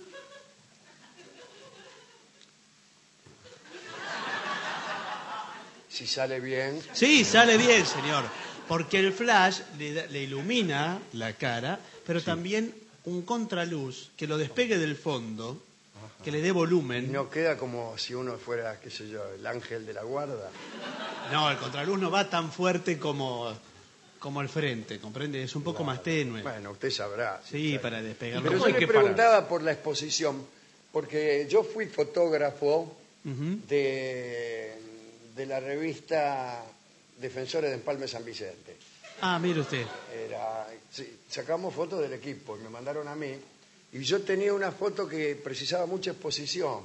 Si sale bien. Sí, sale bien, señor. Porque el flash le, da- le ilumina la cara, pero también un contraluz que lo despegue del fondo, que le dé volumen. No queda como si uno fuera, qué sé yo, el ángel de la guarda. No, el contraluz no va tan fuerte como, como el frente, ¿comprende? Es un poco más tenue. Bueno, usted sabrá. Sí, para despegarlo. Pero yo le preguntaba por la exposición, porque yo fui fotógrafo Ujú. de, de la revista Defensores de Empalme San Vicente. Ah, mire usted. Era, sí, sacamos fotos del equipo y me mandaron a mí. Y yo tenía una foto que precisaba mucha exposición.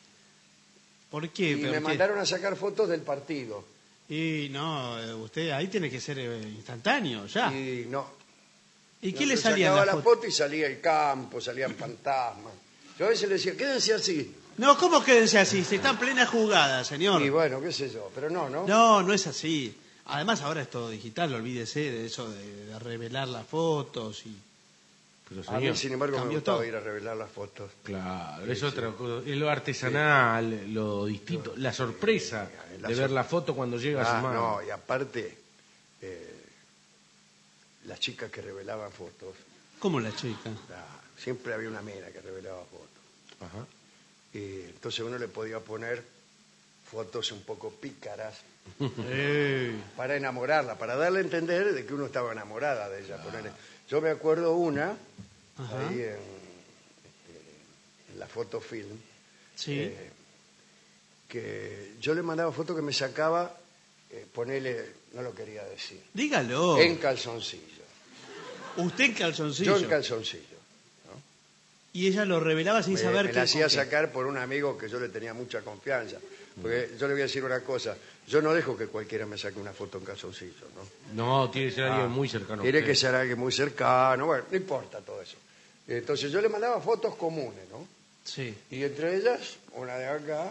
¿Por qué? Y ¿Pero me qué? mandaron a sacar fotos del partido. Y no, eh, usted ahí tiene que ser eh, instantáneo, ya. Y no. ¿Y qué No, le yo salía en sacaba la la foto? foto y salía el campo, salían fantasmas. Yo a veces le decía, quédense así. No, ¿cómo quédense así? Se está en plena jugada, señor. Y bueno, qué sé yo, pero no, ¿no? No, no es así. Además, ahora es todo digital, olvídese de eso de, de revelar las fotos y... Pero, A mí, señor, sin embargo, me cambió gustaba todo. ir a revelar las fotos. Claro, Sí, es sí. otra cosa. Es lo artesanal, lo distinto, la sorpresa La de sor- ver la foto cuando llega a Ah, su mano. no, y aparte, eh, las chicas que revelaban fotos, ¿Cómo la chica? ah, siempre había una mina que revelaba fotos. Ajá. Y entonces uno le podía poner fotos un poco pícaras Eh, para enamorarla, para darle a entender de que uno estaba enamorada de ella. Ponele. Yo me acuerdo una, Ajá. ahí en, este, en la fotofilm, sí. eh, que yo le mandaba fotos que me sacaba, eh, ponele, no lo quería decir, Dígalo. en calzoncillo. Usted en calzoncillo. Yo en calzoncillo. Y ella lo revelaba sin Me, saber me qué. la hacía con qué. sacar por un amigo que yo le tenía mucha confianza. Porque yo le voy a decir una cosa, Yo no dejo que cualquiera me saque una foto en calzoncillo, ¿no? No, tiene que ser alguien Ah, muy cercano. a Tiene usted. que ser alguien muy cercano, bueno, no importa todo eso. Entonces yo le mandaba fotos comunes, ¿no? Sí. Y entre ellas, una de acá,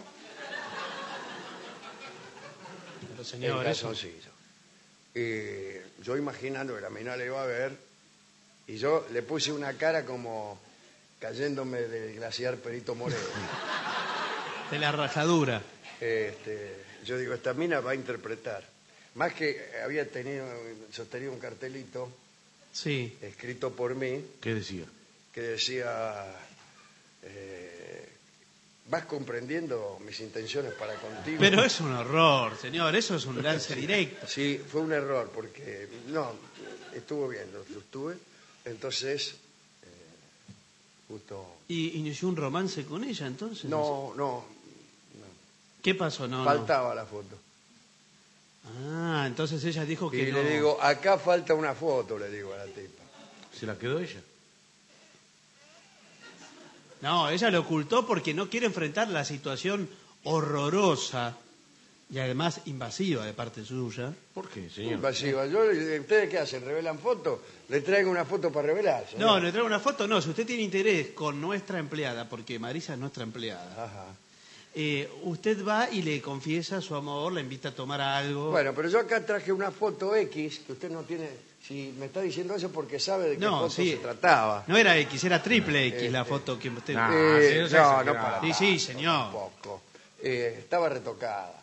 Pero el señor, eso... calzoncillo. Y yo imaginando que la mina le iba a ver, y yo le puse una cara como cayéndome del glaciar Perito Moreno. De la rajadura. Este, yo digo, esta mina va a interpretar. Más que había tenido, sostenido un cartelito Sí. escrito por mí ¿Qué decía? que decía, eh, vas comprendiendo mis intenciones para contigo. Pero es un horror, señor, eso es un lance directo. Sí, fue un error, porque no, estuvo bien, lo sostuve. Entonces, eh, justo... ¿Y inició un romance con ella entonces? No, no, ¿Qué pasó? No, faltaba la foto. no. Ah, entonces ella dijo que Y no. le digo, acá falta una foto, le digo a la tipa. ¿Se la quedó ella? No, ella lo ocultó porque no quiere enfrentar la situación horrorosa y además invasiva de parte suya. ¿Por qué, señor? Invasiva. Yo, ¿ustedes qué hacen? ¿Revelan fotos? Le traigo una foto para revelar. señor. No, le traigo una foto, no. Si usted tiene interés con nuestra empleada, porque Marisa es nuestra empleada, Ajá. eh, usted va y le confiesa su amor, la invita a tomar algo. Bueno, pero yo acá traje una foto X que usted no tiene... Si me está diciendo eso porque sabe de qué No, foto sí. se trataba. No era X, era triple X Este, la foto que usted... No, Eh, sí, no no, sea no, exagerado. para Sí, sí, señor. Tampoco. Eh, estaba retocada.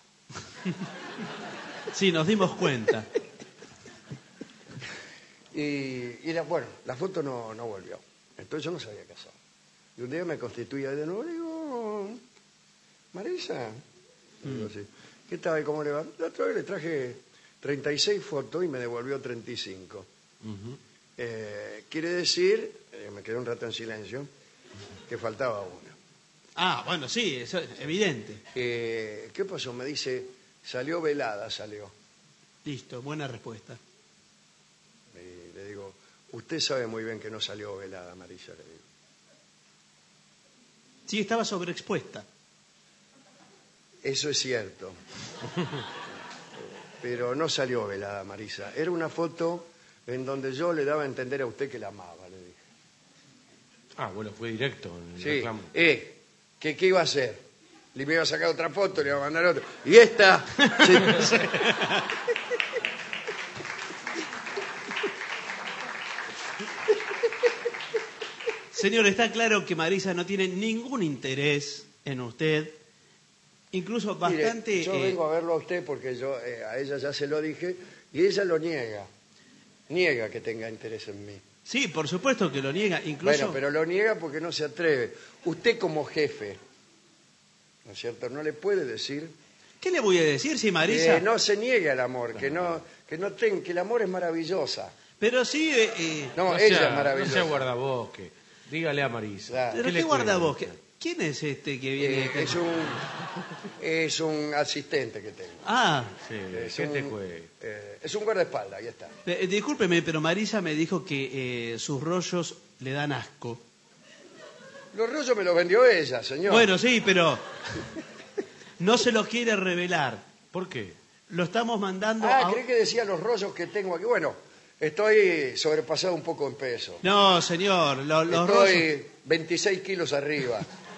Sí, nos dimos cuenta. Y, y la- bueno, la foto no, no volvió. Entonces yo no sabía qué hacer. Y un día me constituía de nuevo y digo, Marisa, le digo así, ¿qué tal? ¿Cómo le va? La otra vez le traje treinta y seis fotos y me devolvió treinta y cinco. Eh, quiere decir, eh, me quedé un rato en silencio, que faltaba una. Ah, bueno, sí, eso es evidente. Eh, ¿Qué pasó? Me dice, salió velada, salió. Listo, buena respuesta. Y le digo, usted sabe muy bien que no salió velada, Marisa, le digo. Sí, estaba sobreexpuesta. Eso es cierto. Pero no salió velada, Marisa. Era una foto en donde yo le daba a entender a usted que la amaba, le dije. Ah, bueno, fue directo en el Sí, reclamo. eh, ¿qué, ¿qué iba a hacer? Le iba a sacar otra foto, le iba a mandar otra. Y esta... se- Señor, está claro que Marisa no tiene ningún interés en usted. Incluso Mire, bastante... yo eh, vengo a verlo a usted porque yo eh, a ella ya se lo dije y ella lo niega. Niega que tenga interés en mí. Sí, por supuesto que lo niega. Incluso... Bueno, pero lo niega porque no se atreve. Usted como jefe, ¿no es cierto? No le puede decir ¿Qué le voy a decir si Marisa... que no se niegue al amor, que no, que no ten- que el amor es maravillosa. Pero sí... eh, eh, No, No ella sea- es maravillosa. No sea guardabosque. Dígale a Marisa. Claro. ¿Pero ¿Qué qué le guarda cuelga? vos? ¿Qué- ¿Quién es este que viene? Eh, acá? es un es un asistente que tengo. Ah, Sí, Es ¿qué te un, juegue? eh, es un guardaespaldas, ahí está. eh, discúlpeme, pero Marisa me dijo que eh, sus rollos le dan asco. Los rollos me los vendió ella, señor. Bueno, sí, pero no se los quiere revelar. ¿Por qué? Lo estamos mandando Ah, a... creí que decía los rollos que tengo aquí. Bueno, estoy sobrepasado un poco en peso. No, señor, lo- los Estoy rollos... veintiséis kilos arriba.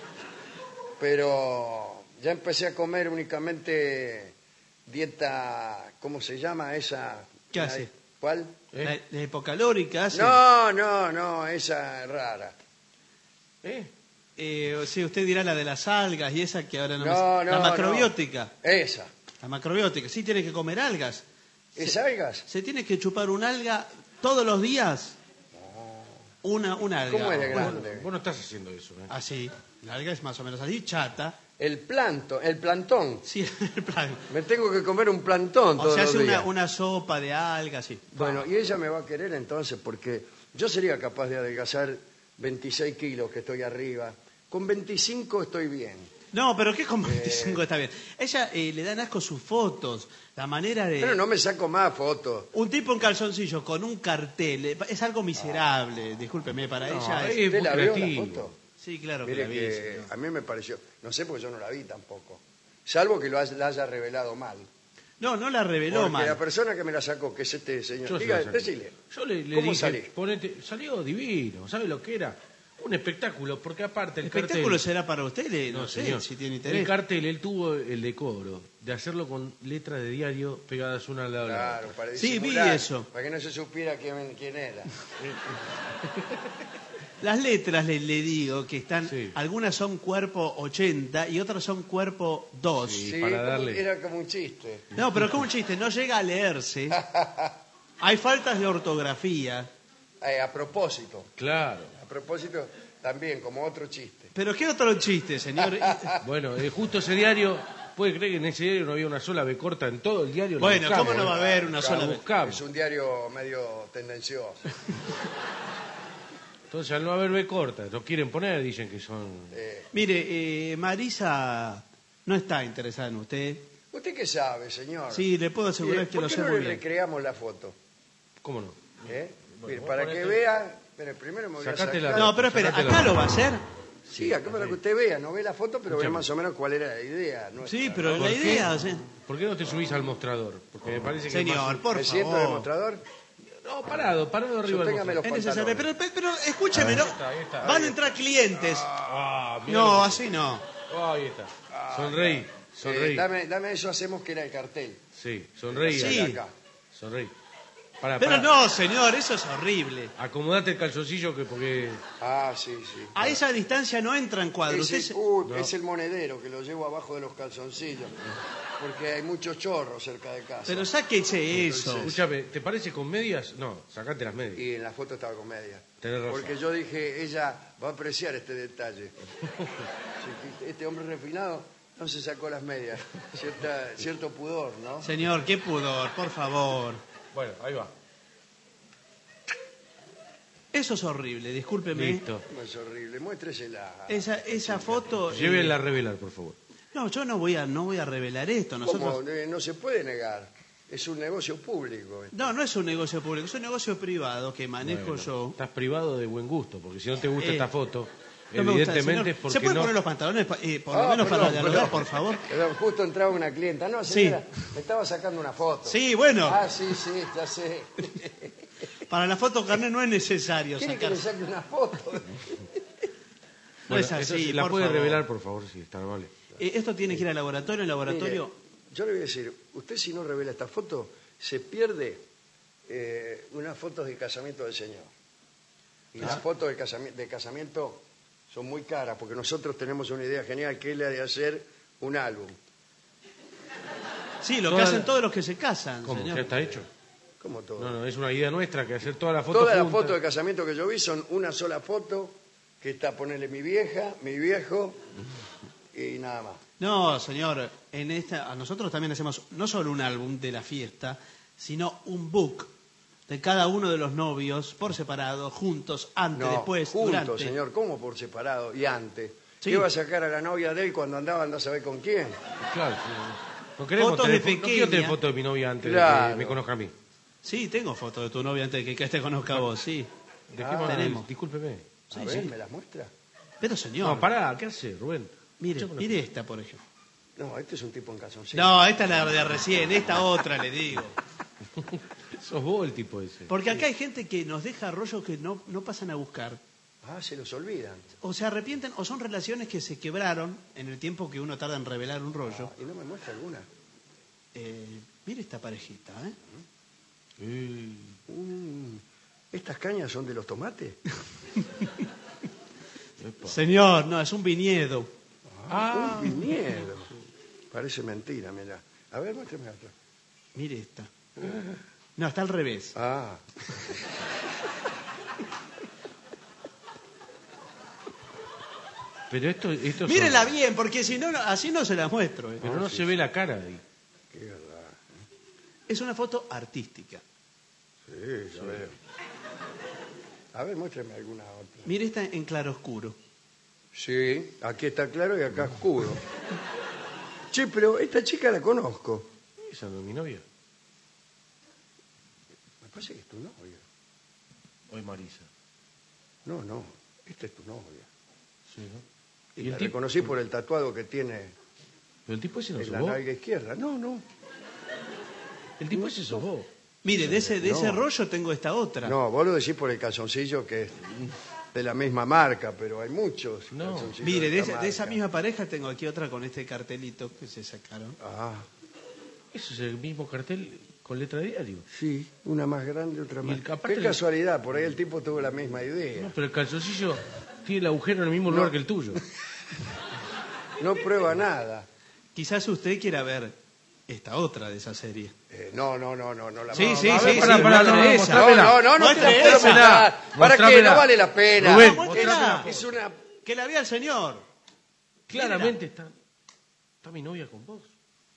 Pero ya empecé a comer únicamente dieta, ¿cómo se llama esa? ¿Qué hace? ¿Cuál? La, la hipocalórica hace... No, no, no, esa rara. ¿Eh? Eh, o sea, usted dirá la de las algas y esa que ahora no, No, me... no, La no. macrobiótica. Esa. La macrobiótica. Sí, tiene que comer algas. ¿Es Se- algas? Se tiene que chupar un alga todos los días. Una, una alga. ¿Cómo es de Bueno, grande? Vos no estás haciendo eso, ¿eh? así. La alga es más o menos así, chata. El planto, el plantón. Sí, el plan. Me tengo que comer un plantón O todos sea, los hace una, días. una sopa de algas, sí. Bueno, y ella me va a querer entonces porque yo sería capaz de adelgazar veintiséis kilos que estoy arriba. Con veinticinco estoy bien. No, pero ¿qué con veinticinco está bien? Ella eh, le dan asco sus fotos, la manera de... Pero no me saco más fotos. Un tipo en calzoncillo con un cartel, eh, es algo miserable, discúlpeme, para No, ella es... es ¿Usted muy la vio la creativo. foto? Sí, claro que Mire la vi, que señor. a mí me pareció, no sé porque yo no la vi tampoco, salvo que lo haya- la haya revelado mal. No, no la reveló Porque mal. la persona que me la sacó, que es este señor, Yo se diga, la saqué. decile. Yo le, le ¿Cómo dije, salí? ponete, salió divino, ¿sabe lo que era? Un espectáculo, porque aparte el, ¿El espectáculo cartel... será para usted? Le- no sé señor. si tiene interés. El cartel, él tuvo el decoro de hacerlo con letras de diario pegadas una al lado de la Claro, otra. para Sí, vi disimular, eso. Para que no se supiera quién, quién era. Las letras, le, le digo, que están... Algunas son cuerpo ochenta y otras son cuerpo dos. Sí, como- era como un chiste. No, pero como un chiste, no llega a leerse. Hay faltas de ortografía. Eh, a propósito. Claro. A propósito, también, como otro chiste. ¿Pero qué otro chiste, señor? Bueno, eh, justo ese diario, ¿puede creer que en ese diario no había una sola B corta en todo el diario? La Bueno, buscamos, ¿cómo no va a ¿eh? haber una La sola B? buscamos. Es un diario medio tendencioso. Entonces, al no haber B corta, no quieren poner, dicen que son... Mire, eh, Marisa no está interesada en usted. ¿Usted qué sabe, señor? Sí, le puedo asegurar Mire, que lo ¿por qué sé no muy le bien. recreamos la foto? ¿Cómo no? ¿Eh? Bueno, Mire, vos para que ponete- vea... Mire, primero me voy Sacate a la- sacar... No, pero espera, Sacate ¿acá la- lo va a hacer? Sí, acá para que usted vea, no ve la foto, pero ve Escuchame. más o menos cuál era la idea. nuestra, Sí, pero ¿no? la ¿Por qué? idea... o sea, ¿Por qué no te subís al mostrador? Porque me parece que... Señor, es más- por ¿Me siento en el favor. mostrador? No, parado, parado arriba del Sosténgame los Es mostrador. necesario. pantalones. Pero, pero, pero escúcheme, ¿no? Ahí está, ahí está. Van a entrar clientes. Ah, mirá No, lo que- así no. Ah, ahí está. Sonreí, Eh, sonreí. dame, dame eso, hacemos que era el cartel. Sí, sonreí. Sí. Acá. Sonreí. Pará, Pero pará. no, señor, eso es horrible. Acomodate el calzoncillo que porque... Ah, sí, sí. A esa distancia no entran cuadros. Es Es- el, uh, No. es el monedero que lo llevo abajo de los calzoncillos. Porque hay muchos chorros cerca de casa. Pero sáquese eso. Escúchame, ¿te parece con medias? No, sacate las medias. Y en la foto estaba con media. Tenés razón. Porque yo dije, ella va a apreciar este detalle. Sí, que este hombre refinado no se sacó las medias. Cierta, cierto pudor, ¿no? Señor, qué pudor, por favor. Bueno, ahí va. Eso es horrible, discúlpeme. Listo. No es horrible. Muéstresela. Esa, esa foto... eh, Llévenla a revelar, por favor. No, yo no voy a, no voy a revelar esto. Nosotros... ¿Cómo? Eh, No se puede negar. Es un negocio público. No, no es un negocio público, es un negocio privado que manejo Bueno, yo. Estás privado de buen gusto, porque si no te gusta Eh, esta foto, No me gusta, evidentemente señor. es porque ¿Se puede no... poner los pantalones pa- eh, por lo Ah, menos perdón, para dialogar, perdón. por favor? Perdón, justo entraba una clienta. No, señora, me estaba sacando una foto. Sí, bueno. Ah, sí, sí, ya sé. Para la foto carnet no es necesario ¿Quiere que sacar. le saque una foto? No Bueno, es así, eso, ¿la por puede favor. revelar, por favor, si está amable? Eh, esto tiene que ir al laboratorio, el laboratorio... Mire, yo le voy a decir, usted si no revela esta foto, se pierde eh, unas fotos de casamiento del señor. Y Ah. las fotos de casamiento, de casamiento son muy caras, porque nosotros tenemos una idea genial, que es la de hacer un álbum. Sí, lo que Toda hacen la- todos los que se casan, ¿Cómo? señor. ¿Ya está hecho? Como todo. No, no, es una idea nuestra que hacer todas las fotos Todas las juntas. fotos de casamiento que yo vi son una sola foto, que está, ponerle mi vieja, mi viejo, y nada más. No, señor, en esta, a nosotros también hacemos no solo un álbum de la fiesta, sino un book de cada uno de los novios por separado, juntos, antes, No, después, juntos, durante. señor, ¿cómo por separado y antes? Sí. ¿Qué va a sacar a la novia de él cuando andaba, anda a saber con quién? Claro, sí. No queremos Fotos tener, de no quiero tener pequeña. fotos de mi novia antes de Claro. que me conozca a mí. Sí, tengo fotos de tu novia antes de que, que te conozca a vos, sí. ¿De Ah, qué manera? tenemos. Discúlpeme. A Sí, ver, sí. ¿me las muestra? Pero señor, No, pará, ¿qué hace, Rubén? mire, Yo con la- mire esta, por ejemplo. No, este es un tipo en calzoncillo. No, esta es la de recién, esta otra le digo. Sos vos el tipo ese. Porque acá hay gente que nos deja rollos que no, no pasan a buscar. Ah, se los olvidan. O se arrepienten o son relaciones que se quebraron en el tiempo que uno tarda en revelar un rollo. ¿Y no me muestra alguna? Eh, mire esta parejita, ¿eh? Mm, ¿Estas cañas son de los tomates? Señor, no, es un viñedo. Ah, un viñedo. Parece mentira, mira. A ver, muéstrame otra. Mire esta. No, está al revés. Ah. Pero esto, esto Mírela son- bien, porque si no, no- así no se la muestro. ¿eh? Pero no se ve la cara ahí. Qué verdad. Es una foto artística. Sí, ya veo. A ver, muéstrame alguna otra. Mire esta en claroscuro. Sí, aquí está claro y acá oscuro. Che, pero esta chica la conozco. Esa no es mi novia. Me parece que es tu novia. Hoy Marisa. No, no, esta es tu novia. Sí, ¿no? Y, ¿Y el la tipo? reconocí por el tatuado que tiene Pero el tipo ese no en sos la vos. nalga izquierda. No, no. El tipo ese sos vos. Mire, de ese, de No. ese rollo tengo esta otra. No, vos lo decís por el calzoncillo que es de la misma marca, pero hay muchos calzoncillos Mire, de, esta esa- de esa marca. misma pareja tengo aquí otra con este cartelito que se sacaron. Ah, Eso es el mismo cartel con letra de diario. sí, una más grande, otra Y más. el- aparte Qué le- casualidad, por ahí el tipo tuvo la misma idea. No, pero el calzoncillo tiene el agujero en el mismo lugar que el tuyo. No prueba nada. Quizás usted quiera ver esta otra de esa serie. Eh, no, no, no, no, no la Sí, no, sí, no, a sí, ver, sí, pará, pará, muestre no, no, esa. mostrámela. No, no, no, Muestre te la puedo esa. mostrar. ¿Para qué? Mostrámela. No vale la pena. Rubén, Muéstrela. Es una... Que la vea el señor. Claramente está, está mi novia con vos.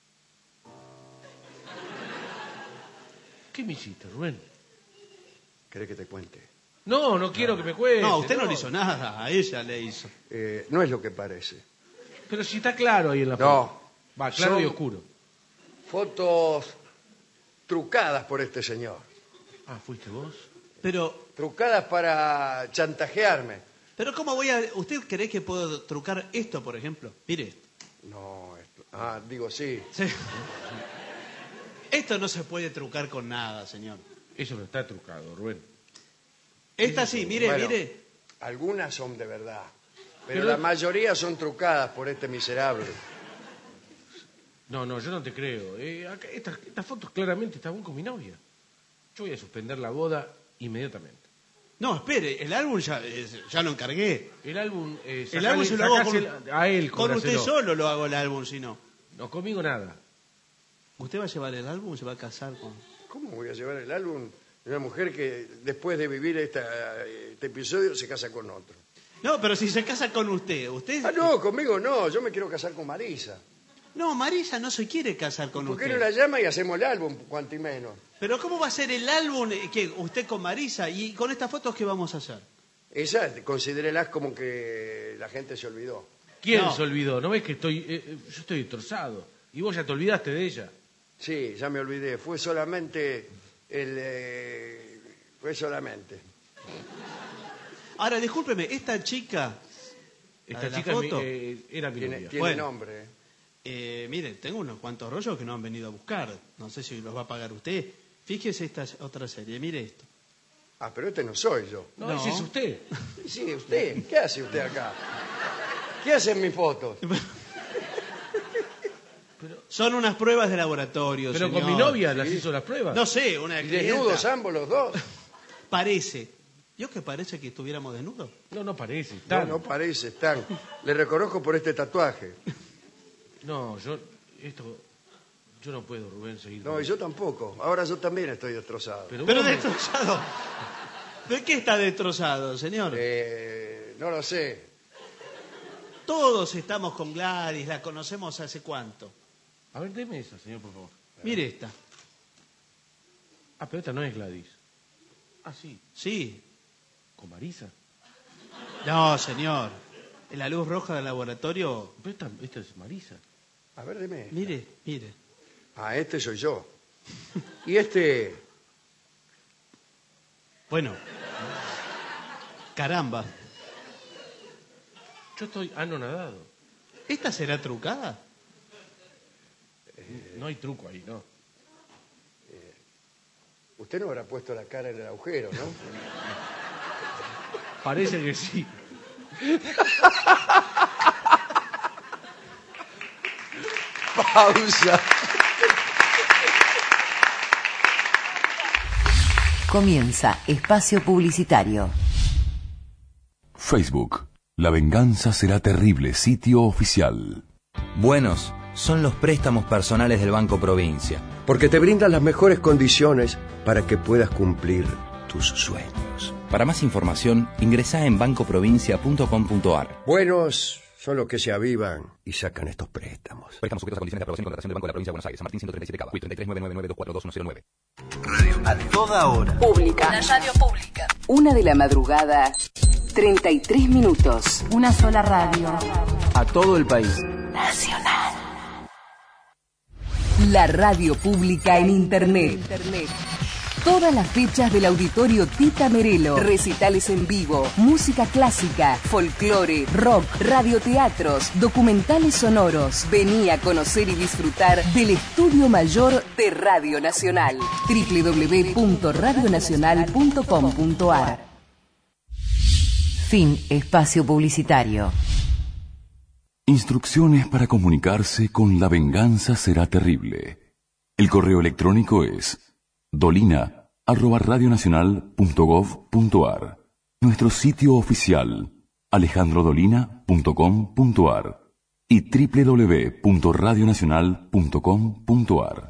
¿Qué me hiciste, Rubén? ¿Querés que te cuente? No, no quiero que me cuente. No, usted no le hizo nada, a ella le hizo. Eh, no es lo que parece. Pero si está claro ahí en la foto. No. Va, claro Son y oscuro. Fotos trucadas por este señor. Ah, ¿fuiste vos? Pero, Trucadas para chantajearme. pero ¿cómo voy a...? ¿Usted cree que puedo trucar esto, por ejemplo? Mire esto. No, esto- ah, digo sí. Sí. Esto no se puede trucar con nada, señor. Eso no está trucado, Rubén. Esta sí, mire, Bueno, mire. Algunas son de verdad, pero, Pero- la mayoría son trucadas por este miserable. No, no, yo no te creo. Eh, acá, estas, estas fotos claramente estaban con mi novia. Yo voy a suspender la boda inmediatamente. No, espere, el álbum ya, eh, ya lo encargué. El álbum... Eh, El sacale- álbum se lo hago con, sacáselo a él, con usted cobráselo. solo lo hago el álbum, si no. No, conmigo nada. ¿Usted va a llevar el álbum o se va a casar con...? ¿Cómo voy a llevar el álbum de una mujer que después de vivir esta- este episodio se casa con otro? No, pero si se casa con usted, usted... Ah, no, conmigo no, yo me quiero casar con Marisa. No, Marisa no se quiere casar con ¿Por qué usted. no la llama y hacemos el álbum, cuanto y menos? Pero ¿cómo va a ser el álbum eh, que usted con Marisa y con estas fotos qué vamos a hacer? Esa, considérelas como que la gente se olvidó. ¿Quién No. se olvidó? ¿No ves que estoy... eh, eh, yo estoy destrozado. Y vos ya te olvidaste de ella. Sí, ya me olvidé, fue solamente el... eh, fue solamente. Ahora, discúlpeme, esta chica... la Esta de la chica foto, mi- eh, era mi Tiene, novia. tiene Bueno. nombre. ¿eh? eh, mire, tengo unos cuantos rollos que no han venido a buscar. No sé si los va a pagar usted. Fíjese esta otra serie, mire esto. Ah, pero este no soy yo. No, No. ese es usted. Sí, usted. ¿Qué hace usted acá? ¿Qué hacen mis fotos? Son unas pruebas de laboratorio, Pero señor. con mi novia las hizo las pruebas. No sé, una ¿Y clienta. desnudos ambos los dos? Parece. ¿Yo que parece que estuviéramos desnudos? No, no parece. No, Están. no parece, están. Le reconozco por este tatuaje. No, yo... Esto... Yo no puedo, Rubén, seguir. No, y yo tampoco. Ahora yo también estoy destrozado. Pero, Pero vos- destrozado. ¿De qué está destrozado, señor? Eh, no lo sé. Todos estamos con Gladys, la conocemos hace cuánto. A ver, deme esa, señor, por favor. Mire esta. Ah, pero esta no es Gladys. Ah, sí. Sí. ¿Con Marisa? No, señor. En la luz roja del laboratorio. Pero esta, esta es Marisa. A ver, dime. Mire, mire. Ah, este soy yo. Y este... Bueno. Caramba. Yo estoy anonadado. ¿Esta será trucada? No hay truco ahí, ¿no? Usted no habrá puesto la cara en el agujero, ¿no? Parece que sí. Pausa. Comienza Espacio Publicitario. Facebook. La venganza será terrible. Sitio oficial. Buenos son los préstamos personales del Banco Provincia. Porque te brindan las mejores condiciones para que puedas cumplir tus sueños. Para más información, ingresá en banco provincia punto com punto ar. Buenos son los que se avivan y sacan estos préstamos. Préstamos sujetos a condiciones de aprobación y contratación del Banco de la Provincia de Buenos Aires. San Martín ciento treinta y siete Cava. treinta y tres nueve nueve nueve dos cuatro dos uno cero nueve. A toda hora. Pública. La radio pública. Una de la madrugada, treinta y tres minutos. Una sola radio. A todo el país. Nacional. La radio pública en Internet. Todas las fechas del Auditorio Tita Merelo. Recitales en vivo, música clásica, folclore, rock, radioteatros, documentales sonoros. Vení a conocer y disfrutar del Estudio Mayor de Radio Nacional. doble u doble u doble u punto radio nacional punto com punto a r. Fin espacio publicitario. Instrucciones para comunicarse con La Venganza Será Terrible. El correo electrónico es dolina arroba radionacional punto gov punto a r. Nuestro sitio oficial alejandro dolina punto com punto a r y doble u doble u doble u punto radionacional punto com punto a r.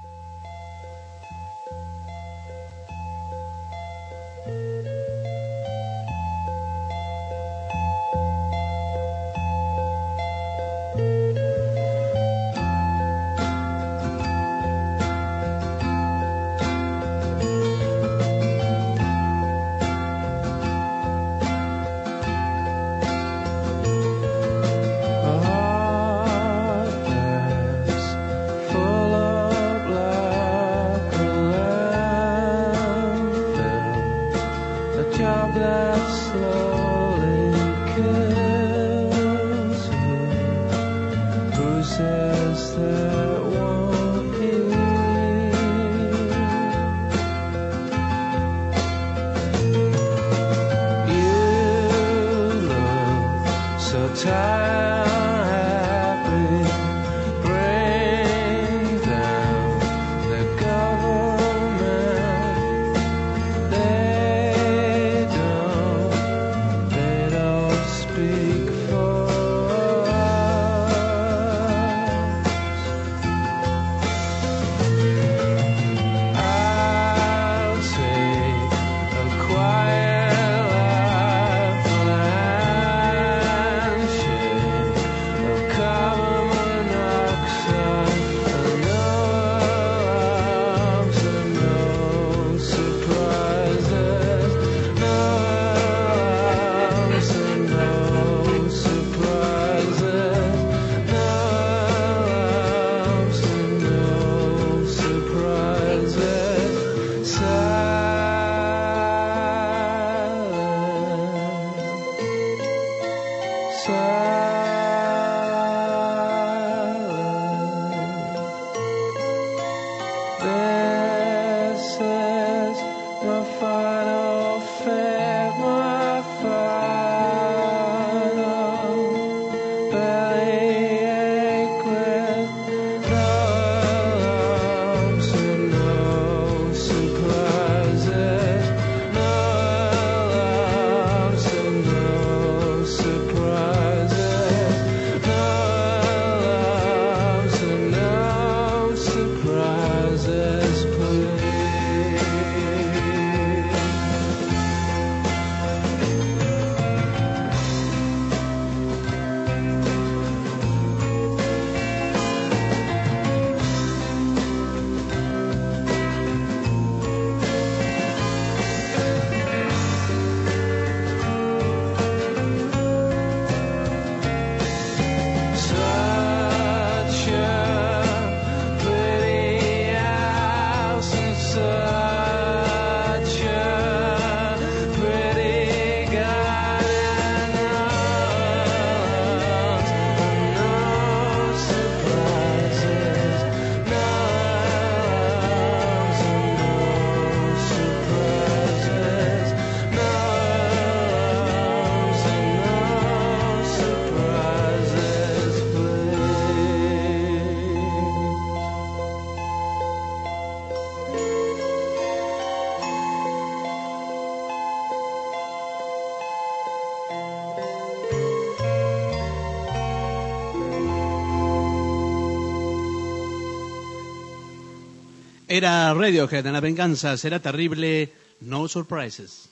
Era Radiohead en La Venganza Será Terrible, No Surprises.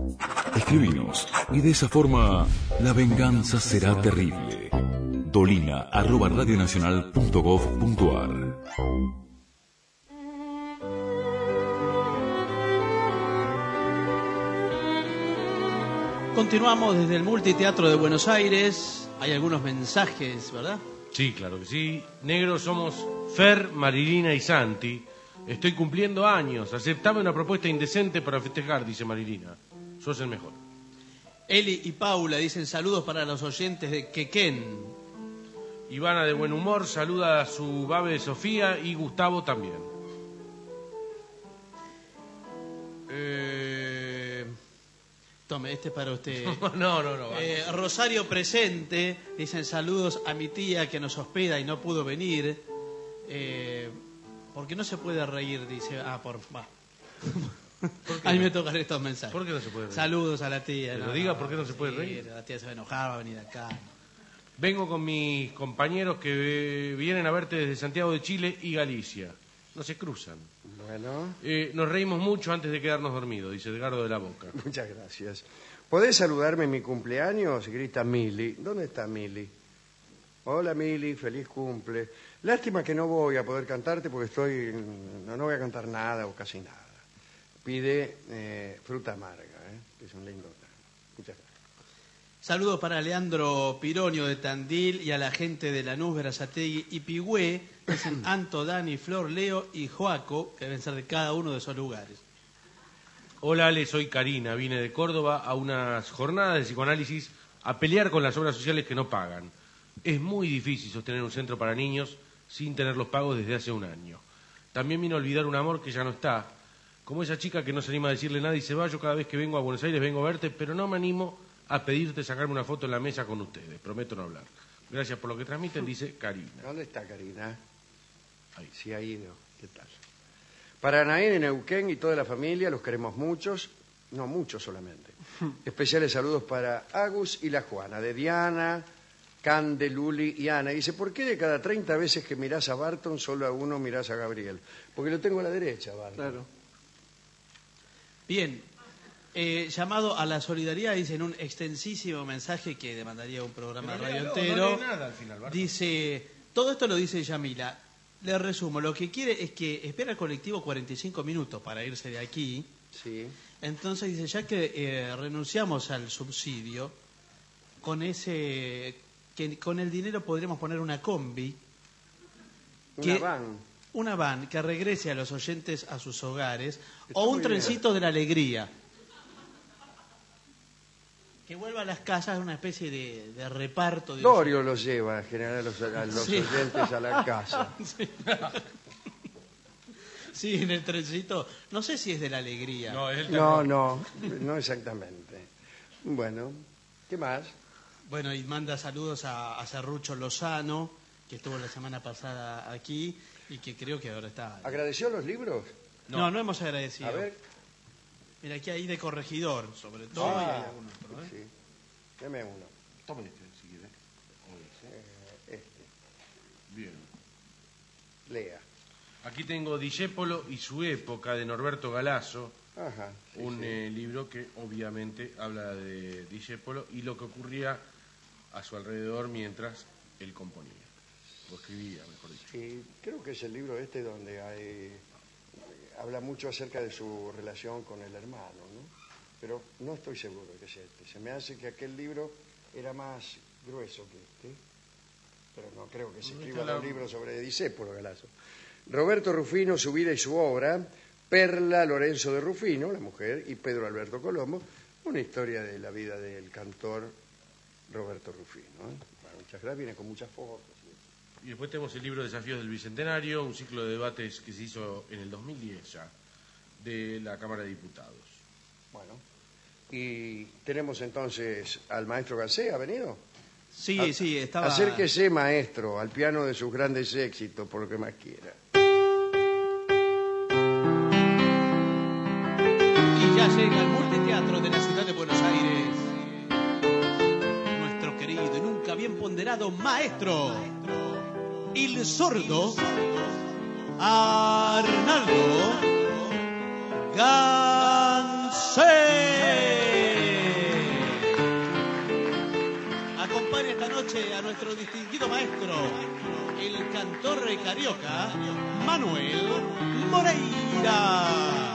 Escribinos y de esa forma La Venganza Será Terrible. Dolina arroba radionacional punto gov punto a r. Continuamos desde el Multiteatro de Buenos Aires. Hay algunos mensajes, ¿verdad? Sí, claro que sí. Negros somos Fer, Marilina y Santi. Estoy cumpliendo años. Aceptame una propuesta indecente para festejar, dice Marilina. Sos el mejor. Eli y Paula dicen saludos para los oyentes de Quequén. Ivana de buen humor saluda a su babe Sofía y Gustavo también. Eh... Tome, este es para usted. No, no, no. Eh, Rosario presente, dicen saludos a mi tía que nos hospeda y no pudo venir. Eh, porque no se puede reír, dice. Ah, por va. A mí me tocan estos mensajes. ¿Por qué no se puede reír? Saludos a la tía. Pero no, diga no, por qué no se puede sí, reír. La tía se va a enojar, va a venir acá. Vengo con mis compañeros que eh, vienen a verte desde Santiago de Chile y Galicia. No se cruzan. Bueno. Eh, nos reímos mucho antes de quedarnos dormidos, dice Edgardo de la Boca. Muchas gracias. ¿Podés saludarme en mi cumpleaños? Grita Mili. ¿Dónde está Mili? Hola Mili, feliz cumple. Lástima que no voy a poder cantarte porque estoy... No, no voy a cantar nada o casi nada. Pide eh, fruta amarga, ¿eh? Que es un lindo... Muchas gracias. Saludos para Leandro Pironio de Tandil y a la gente de Lanús, Berazategui y Pigüé. Dicen Anto, Dani, Flor, Leo y Joaco, que deben ser de cada uno de esos lugares. Hola Ale, soy Karina. Vine de Córdoba a unas jornadas de psicoanálisis a pelear con las obras sociales que no pagan. Es muy difícil sostener un centro para niños sin tener los pagos desde hace un año. También vine a olvidar un amor que ya no está. Como esa chica que no se anima a decirle nada y se va, yo cada vez que vengo a Buenos Aires vengo a verte, pero no me animo a pedirte sacarme una foto en la mesa con ustedes. Prometo no hablar. Gracias por lo que transmiten, dice Karina. ¿Dónde está Karina? Ahí. Sí, ha ido. ¿Qué tal? Para Anaín en Neuquén y toda la familia, los queremos muchos. No, muchos solamente. Especiales saludos para Agus y la Juana, de Diana, Cande, Luli y Ana. Dice, ¿por qué de cada treinta veces que mirás a Barton, solo a uno mirás a Gabriel? Porque lo tengo a la derecha, Barton. Claro. Bien. Eh, llamado a la solidaridad, dice en un extensísimo mensaje que demandaría un programa de radio entero. No lee nada al final, Barton. Dice, todo esto lo dice Yamila. Le resumo, lo que quiere es que espera el colectivo cuarenta y cinco minutos para irse de aquí. Sí. Entonces dice, ya que eh, renunciamos al subsidio, con ese, que con el dinero podremos poner una combi. Una que, van. Una van que regrese a los oyentes a sus hogares. Está o un muy trencito de la alegría. Que vuelva a las casas una especie de, de reparto. De Dorio los lleva en general a los, a los Sí. oyentes a la casa. Sí. Sí, en el trencito. No sé si es de la alegría. No, es el No, no, no exactamente. Bueno, ¿qué más? Bueno, y manda saludos a, a Serrucho Lozano, que estuvo la semana pasada aquí y que creo que ahora está... ¿Agradeció los libros? No, no, no hemos agradecido. A ver. Mira, aquí hay de corregidor, sobre todo. Ah, y hay algunos, pero, ¿eh? sí. Deme uno. Tome este, si quiere. Eh, este. Bien. Lea. Aquí tengo Discépolo y su época, de Norberto Galasso. Ajá. Sí, un sí. eh, libro que obviamente habla de Discépolo y lo que ocurría a su alrededor mientras él componía. O escribía, mejor dicho. Sí, creo que es el libro este donde hay... habla mucho acerca de su relación con el hermano, ¿no? Pero no estoy seguro de que sea este. Se me hace que aquel libro era más grueso que este, pero no creo que se escriba la- un libro sobre Discépolo Galasso. Roberto Rufino, su vida y su obra, Perla Lorenzo de Rufino, la mujer, y Pedro Alberto Colombo, una historia de la vida del cantor Roberto Rufino. ¿eh? Bueno, muchas gracias, viene con muchas fotos. Y después tenemos el libro Desafíos del Bicentenario, un ciclo de debates que se hizo en el dos mil diez ya, de la Cámara de Diputados. Bueno, y tenemos entonces al maestro García, ¿ha venido? Sí, A- sí, estaba... Acérquese, maestro, al piano de sus grandes éxitos, por lo que más quiera. Y ya llega al multiteatro de la ciudad de Buenos Aires. Nuestro querido y nunca bien ponderado maestro, el sordo Arnaldo Gansé. Acompaña esta noche a nuestro distinguido maestro, el cantor carioca Manuel Moreira.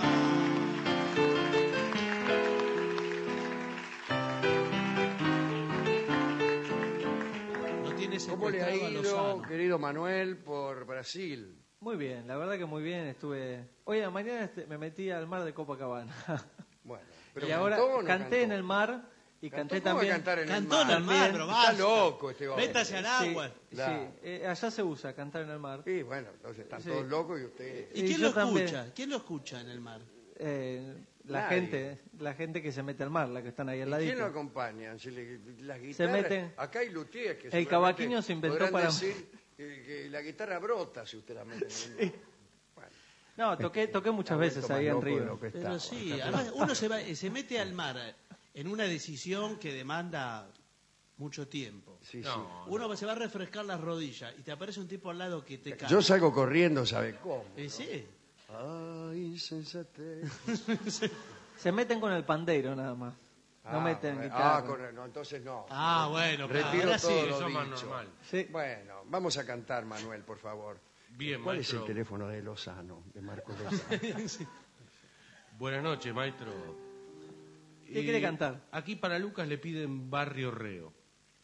No tiene ¿Cómo le ha secuestrado a ido, Lozano. querido Manuel, por Brasil? Muy bien, la verdad que muy bien. Estuve hoy en la mañana este, me metí al mar de Copacabana. Bueno, pero y ahora cantó o no canté cantó? en el mar y ¿Cantó? canté ¿Cómo también. cantar en el Cantó mar? en el mar, pero basta. Está loco este hombre. Métase al agua. Sí, Claro. sí, eh, allá se usa cantar en el mar. Sí, bueno, entonces están Sí. todos locos y usted... ¿Y Y quién yo lo también. escucha? ¿Quién lo escucha en el mar? Eh, la Nadie. gente, la gente que se mete al mar, la que están ahí al ¿Y ladito. quién lo acompaña? Si le- las guitarras, meten- acá hay luthiers que El seguramente cavaquinho se inventó podrán para- decir que, que la guitarra brota si usted la mete en el... No, toqué, toqué muchas Ha veces vuelto ahí más en loco de Río. lo que Pero estaba. sí, además uno se, va, se mete al mar en una decisión que demanda mucho tiempo. Sí, No, sí. Uno se va a refrescar las rodillas y te aparece un tipo al lado que te cae. Yo salgo corriendo, ¿sabe cómo? Eh, sí. Ay, insensatez. Se meten con el pandeiro nada más. No Ah, meten bueno. guitarra. Ah, con- no, entonces no. Ah, bueno, claro, Retiro ahora sí, todo eso lo es más dicho. normal. Bueno, vamos a cantar, Manuel, por favor. Bien, ¿Cuál maestro. es el teléfono de Lozano, de Marco Lozano? Sí. Buenas noches, maestro. ¿Qué quiere cantar? Aquí para Lucas le piden Barrio Reo.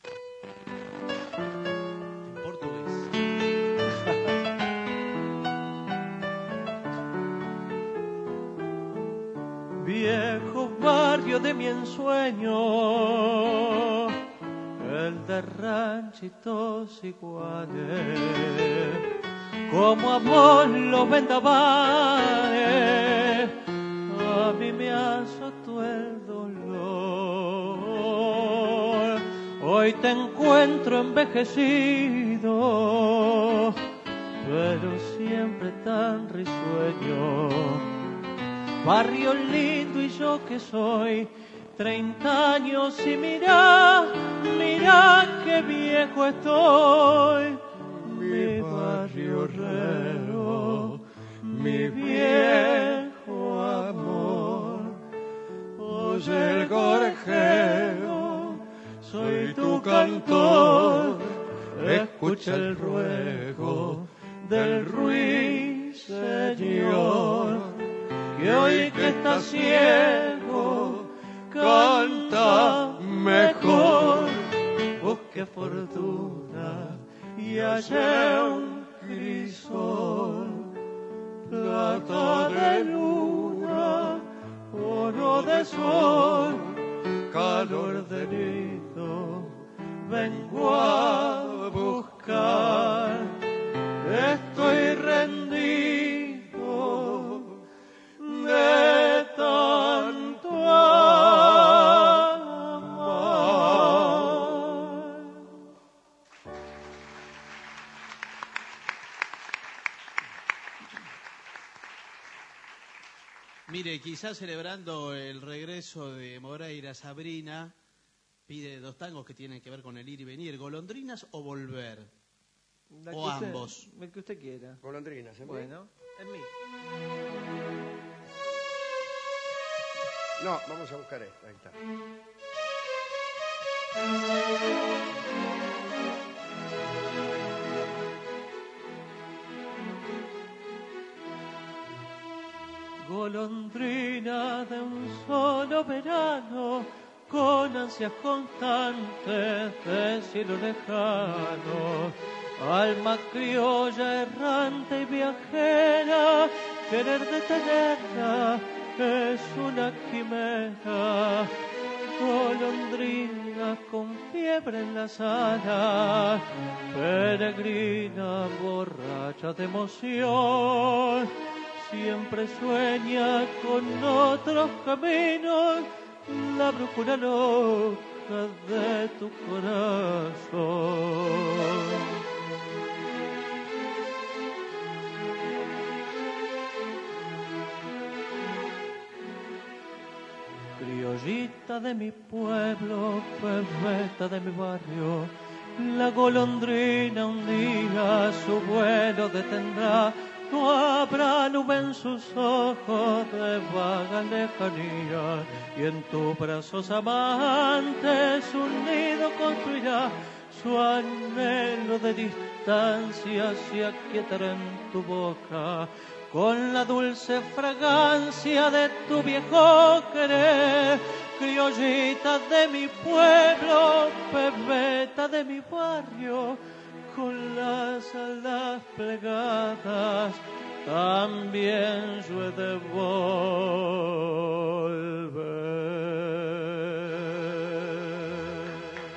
En portugués. Viejo barrio de mi ensueño, el de ranchitos iguales, como a vos los vendavales, a mí me azotó el dolor. Hoy te encuentro envejecido, pero siempre tan risueño. Barrio lindo y yo que soy treinta años y mira, mira qué viejo estoy. Mi barrio Reo, mi viejo amor. Oye el gorjeo, soy tu cantor. Escucha el ruego del ruiseñor, que hoy que está ciego canta mejor. Busque fortuna y hallé un crisol, plata de luna, oro de sol, calor de nido, vengo a buscar. Estoy rendido de tanto amar. Mire, quizás celebrando el regreso de Moreira, Sabrina pide dos tangos que tienen que ver con el ir y venir, golondrinas o volver, La o que usted- ambos. El que usted quiera. Golondrinas, ¿en Bueno, en mí. No, vamos a buscar esta, ahí está. Golondrina de un solo verano, con ansias constantes de cielo lejano, alma criolla errante y viajera, querer detenerla es una quimera. Golondrina con fiebre en las alas, peregrina borracha de emoción, siempre sueña con otros caminos, la brújula loca de tu corazón. Criollita de mi pueblo, pebeta de mi barrio, la golondrina un día su vuelo detendrá. No habrá nube en sus ojos de vaga lejanía, y en tus brazos amantes un nido construirá. Su anhelo de distancia se aquietará en tu boca, con la dulce fragancia de tu viejo querer. Criollita de mi pueblo, pebeta de mi barrio, con las alas plegadas, también yo he de volver.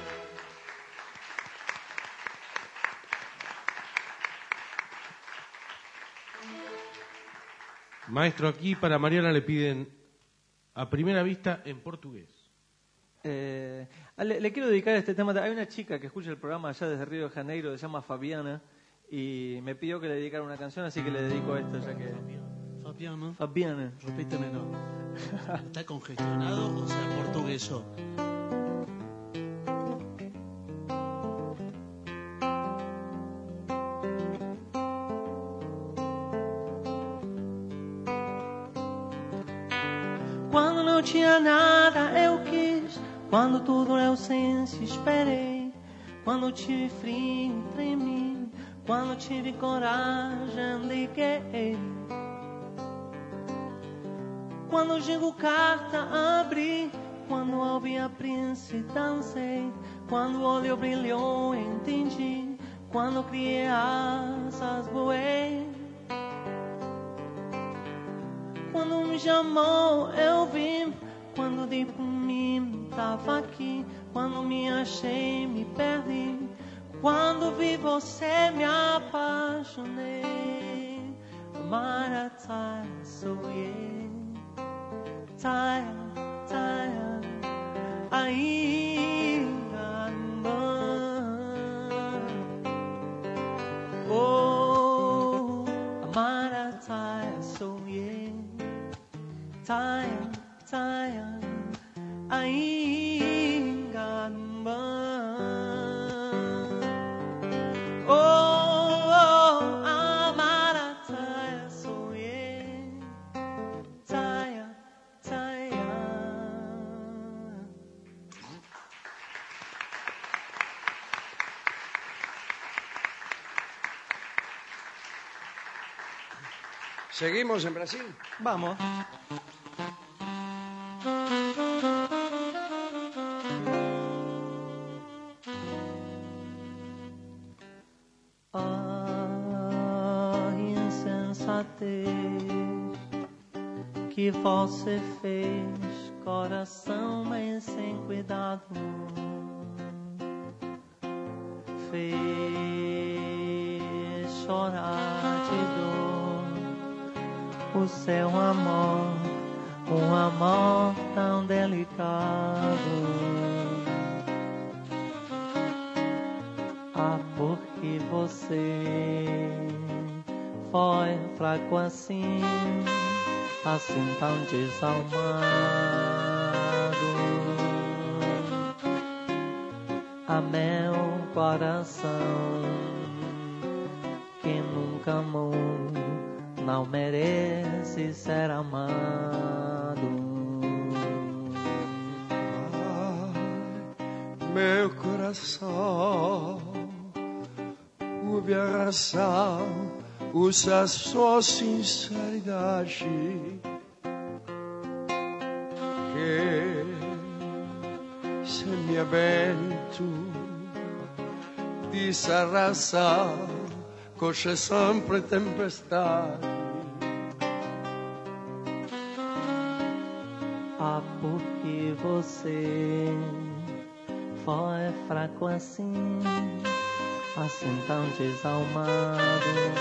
Maestro, aquí para Mariana le piden a primera vista en portugués. Eh, le, le quiero dedicar este tema. Hay una chica que escucha el programa allá desde Río de Janeiro, se llama Fabiana, y me pidió que le dedicara una canción, así que le dedico esto, ya que... Fabiana. Fabiana. Repítemelo. ¿Está congestionado o sea portugueso? Quando não tinha nada eu quis, quando tudo era ausência esperei, quando tive frio tremi, quando tive coragem liguei, quando digo carta abri, quando ouvi a Prince dancei, quando o olho brilhou entendi, quando criei asas voei. Quando me chamou eu vim, quando dei por mim tava aqui, quando me achei me perdi, quando vi você me apaixonei. Maratá sou eu, taia, taia, ainda oh, Maratá sou eu. Taia, taia, ainda oh, oh, amara taia sou eu, taia, taia. ¿Seguimos en Brasil? Vamos. Ah, insensatez que você fez, coração, mas sem cuidado, fez chorar de dor o seu amor, um amor tão delicado. Ah, porque você foi fraco assim, assim tão desalmado. A meu coração que nunca amou não merece ser amado. Ah, meu coração, houve a razão, usa sua sinceridade, que se me avento diz a razão, coxe sempre tempestade. Ah, porque você foi fraco assim, assim tão desalmado.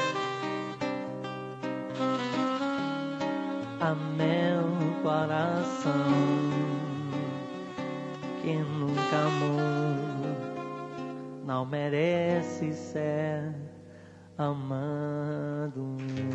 A meu coração que nunca amou não merece ser amado.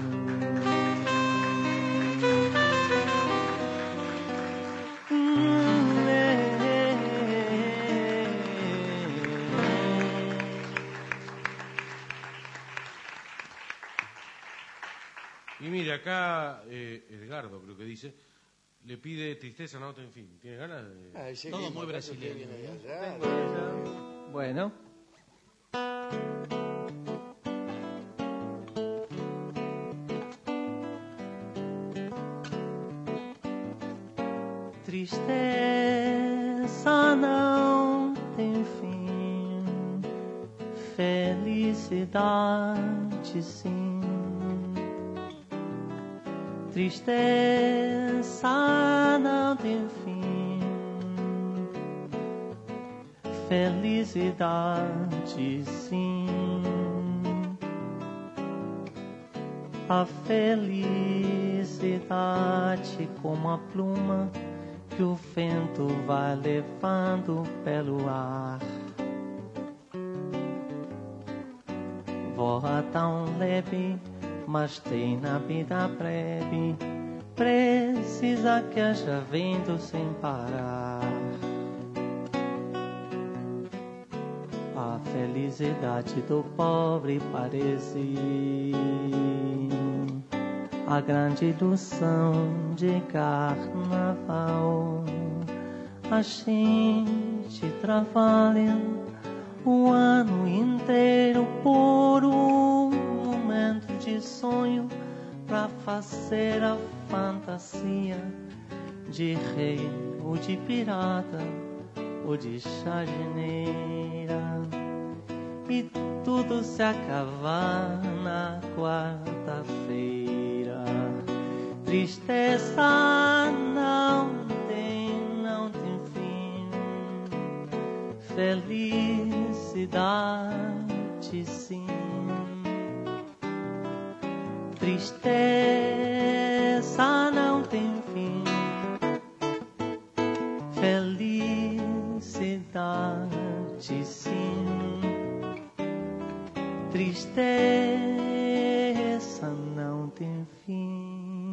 Y mire, acá eh, Edgardo creo que dice, le pide Tristeza, no en fin. ¿Tiene ganas de...? Ay, sí, Todo mismo, muy ¿acaso brasileño. usted viene de ¿eh? allá? Bueno. Tristeza não tem fim, feliz felicidade, sim. Tristeza não tem fim. Felicidade, sim. A felicidade como a pluma que o vento vai levando pelo ar. Voa tão leve, mas tem na vida breve. Precisa que haja vento sem parar. A felicidade do pobre parece a grande ilusão de carnaval. A gente trabalha o ano inteiro por um momento de sonho pra fazer a fantasia de rei ou de pirata ou de jardineira. E tudo se acaba na quarta-feira. Tristeza não tem, não tem fim. Felicidade, sim. Tristeza não tem fim. Felicidade, sim. Tristeza não tem fim.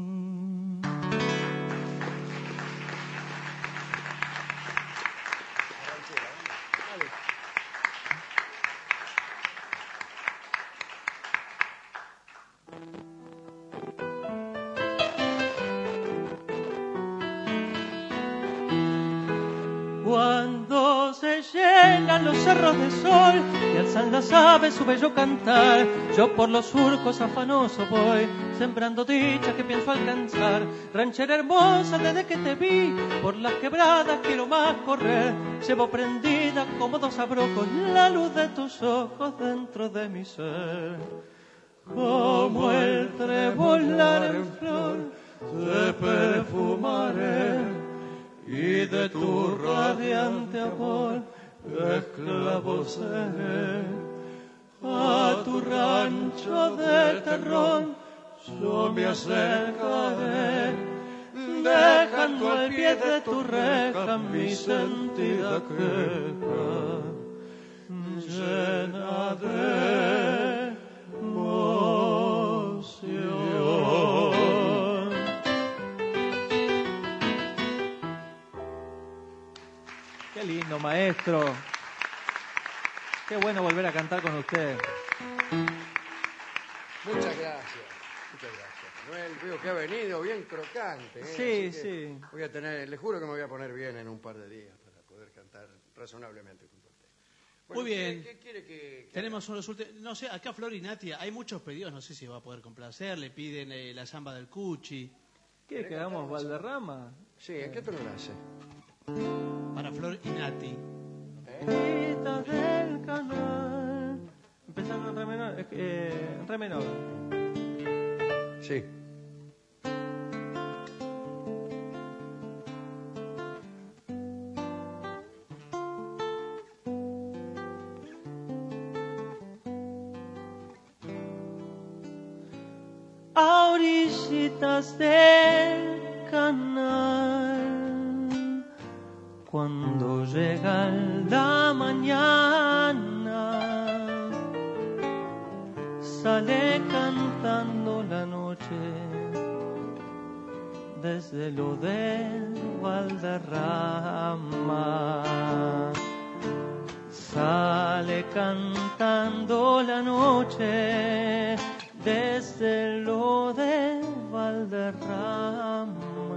Cuando se llenan los cerros de sol y alzan las aves su bello cantar, yo por los surcos afanoso voy, sembrando dicha que pienso alcanzar. Ranchera hermosa, desde que te vi, por las quebradas quiero más correr. Llevo prendida como dos abrocos la luz de tus ojos dentro de mi ser. Como el trebolar en flor, te perfumaré, y de tu radiante amor esclavo seré. A tu rancho de terrón yo me acercaré, dejando al pie de tu reja mi sentida queja, llena de emoción. Qué lindo, maestro. Qué bueno volver a cantar con usted. Muchas gracias. Muchas gracias, Manuel. Veo que ha venido bien crocante. ¿eh? Sí, Así que sí. Voy a tener, le juro que me voy a poner bien en un par de días para poder cantar razonablemente junto a usted. Bueno, Muy bien. ¿Qué, qué quiere que, que Tenemos unos últimos. No sé, acá Florinati hay muchos pedidos, no sé si va a poder complacer. Le piden eh, la samba del Cuchi. ¿Qué? ¿Que hagamos Valderrama? Sí, ¿en qué tono la hace? Para Flor y Nati. Quita del canal. Empezando en re menor. Eh, en re menor. Sí. A orillitas del canal, cuando llega la mañana, sale cantando la noche desde lo del Valderrama. Sale cantando la noche desde lo de Valderrama.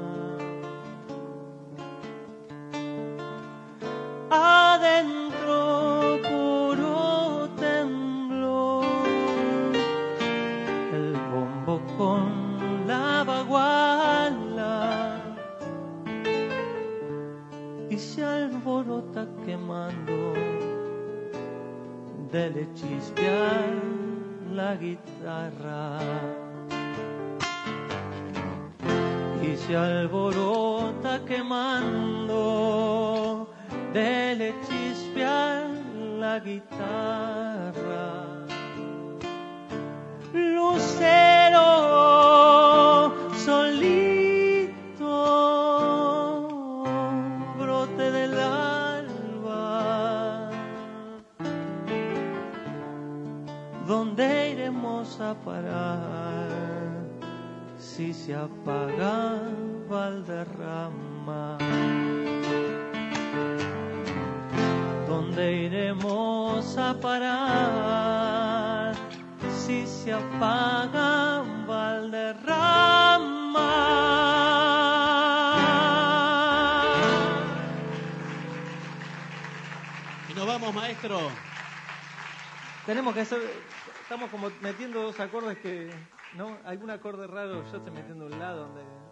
Adentro puro temblor, el bombo con la baguala, y se alborota quemando dele chispear la guitarra. Y se alborota quemando, dele chispear la guitarra. Lucero solito, brote del alba, ¿dónde iremos a parar si se apaga Valderrama? ¿Dónde iremos a parar si se apaga Valderrama? Y nos vamos, maestro. Tenemos que hacer, estamos como metiendo dos acordes que, ¿no? Algún acorde raro, yo estoy metiendo un lado donde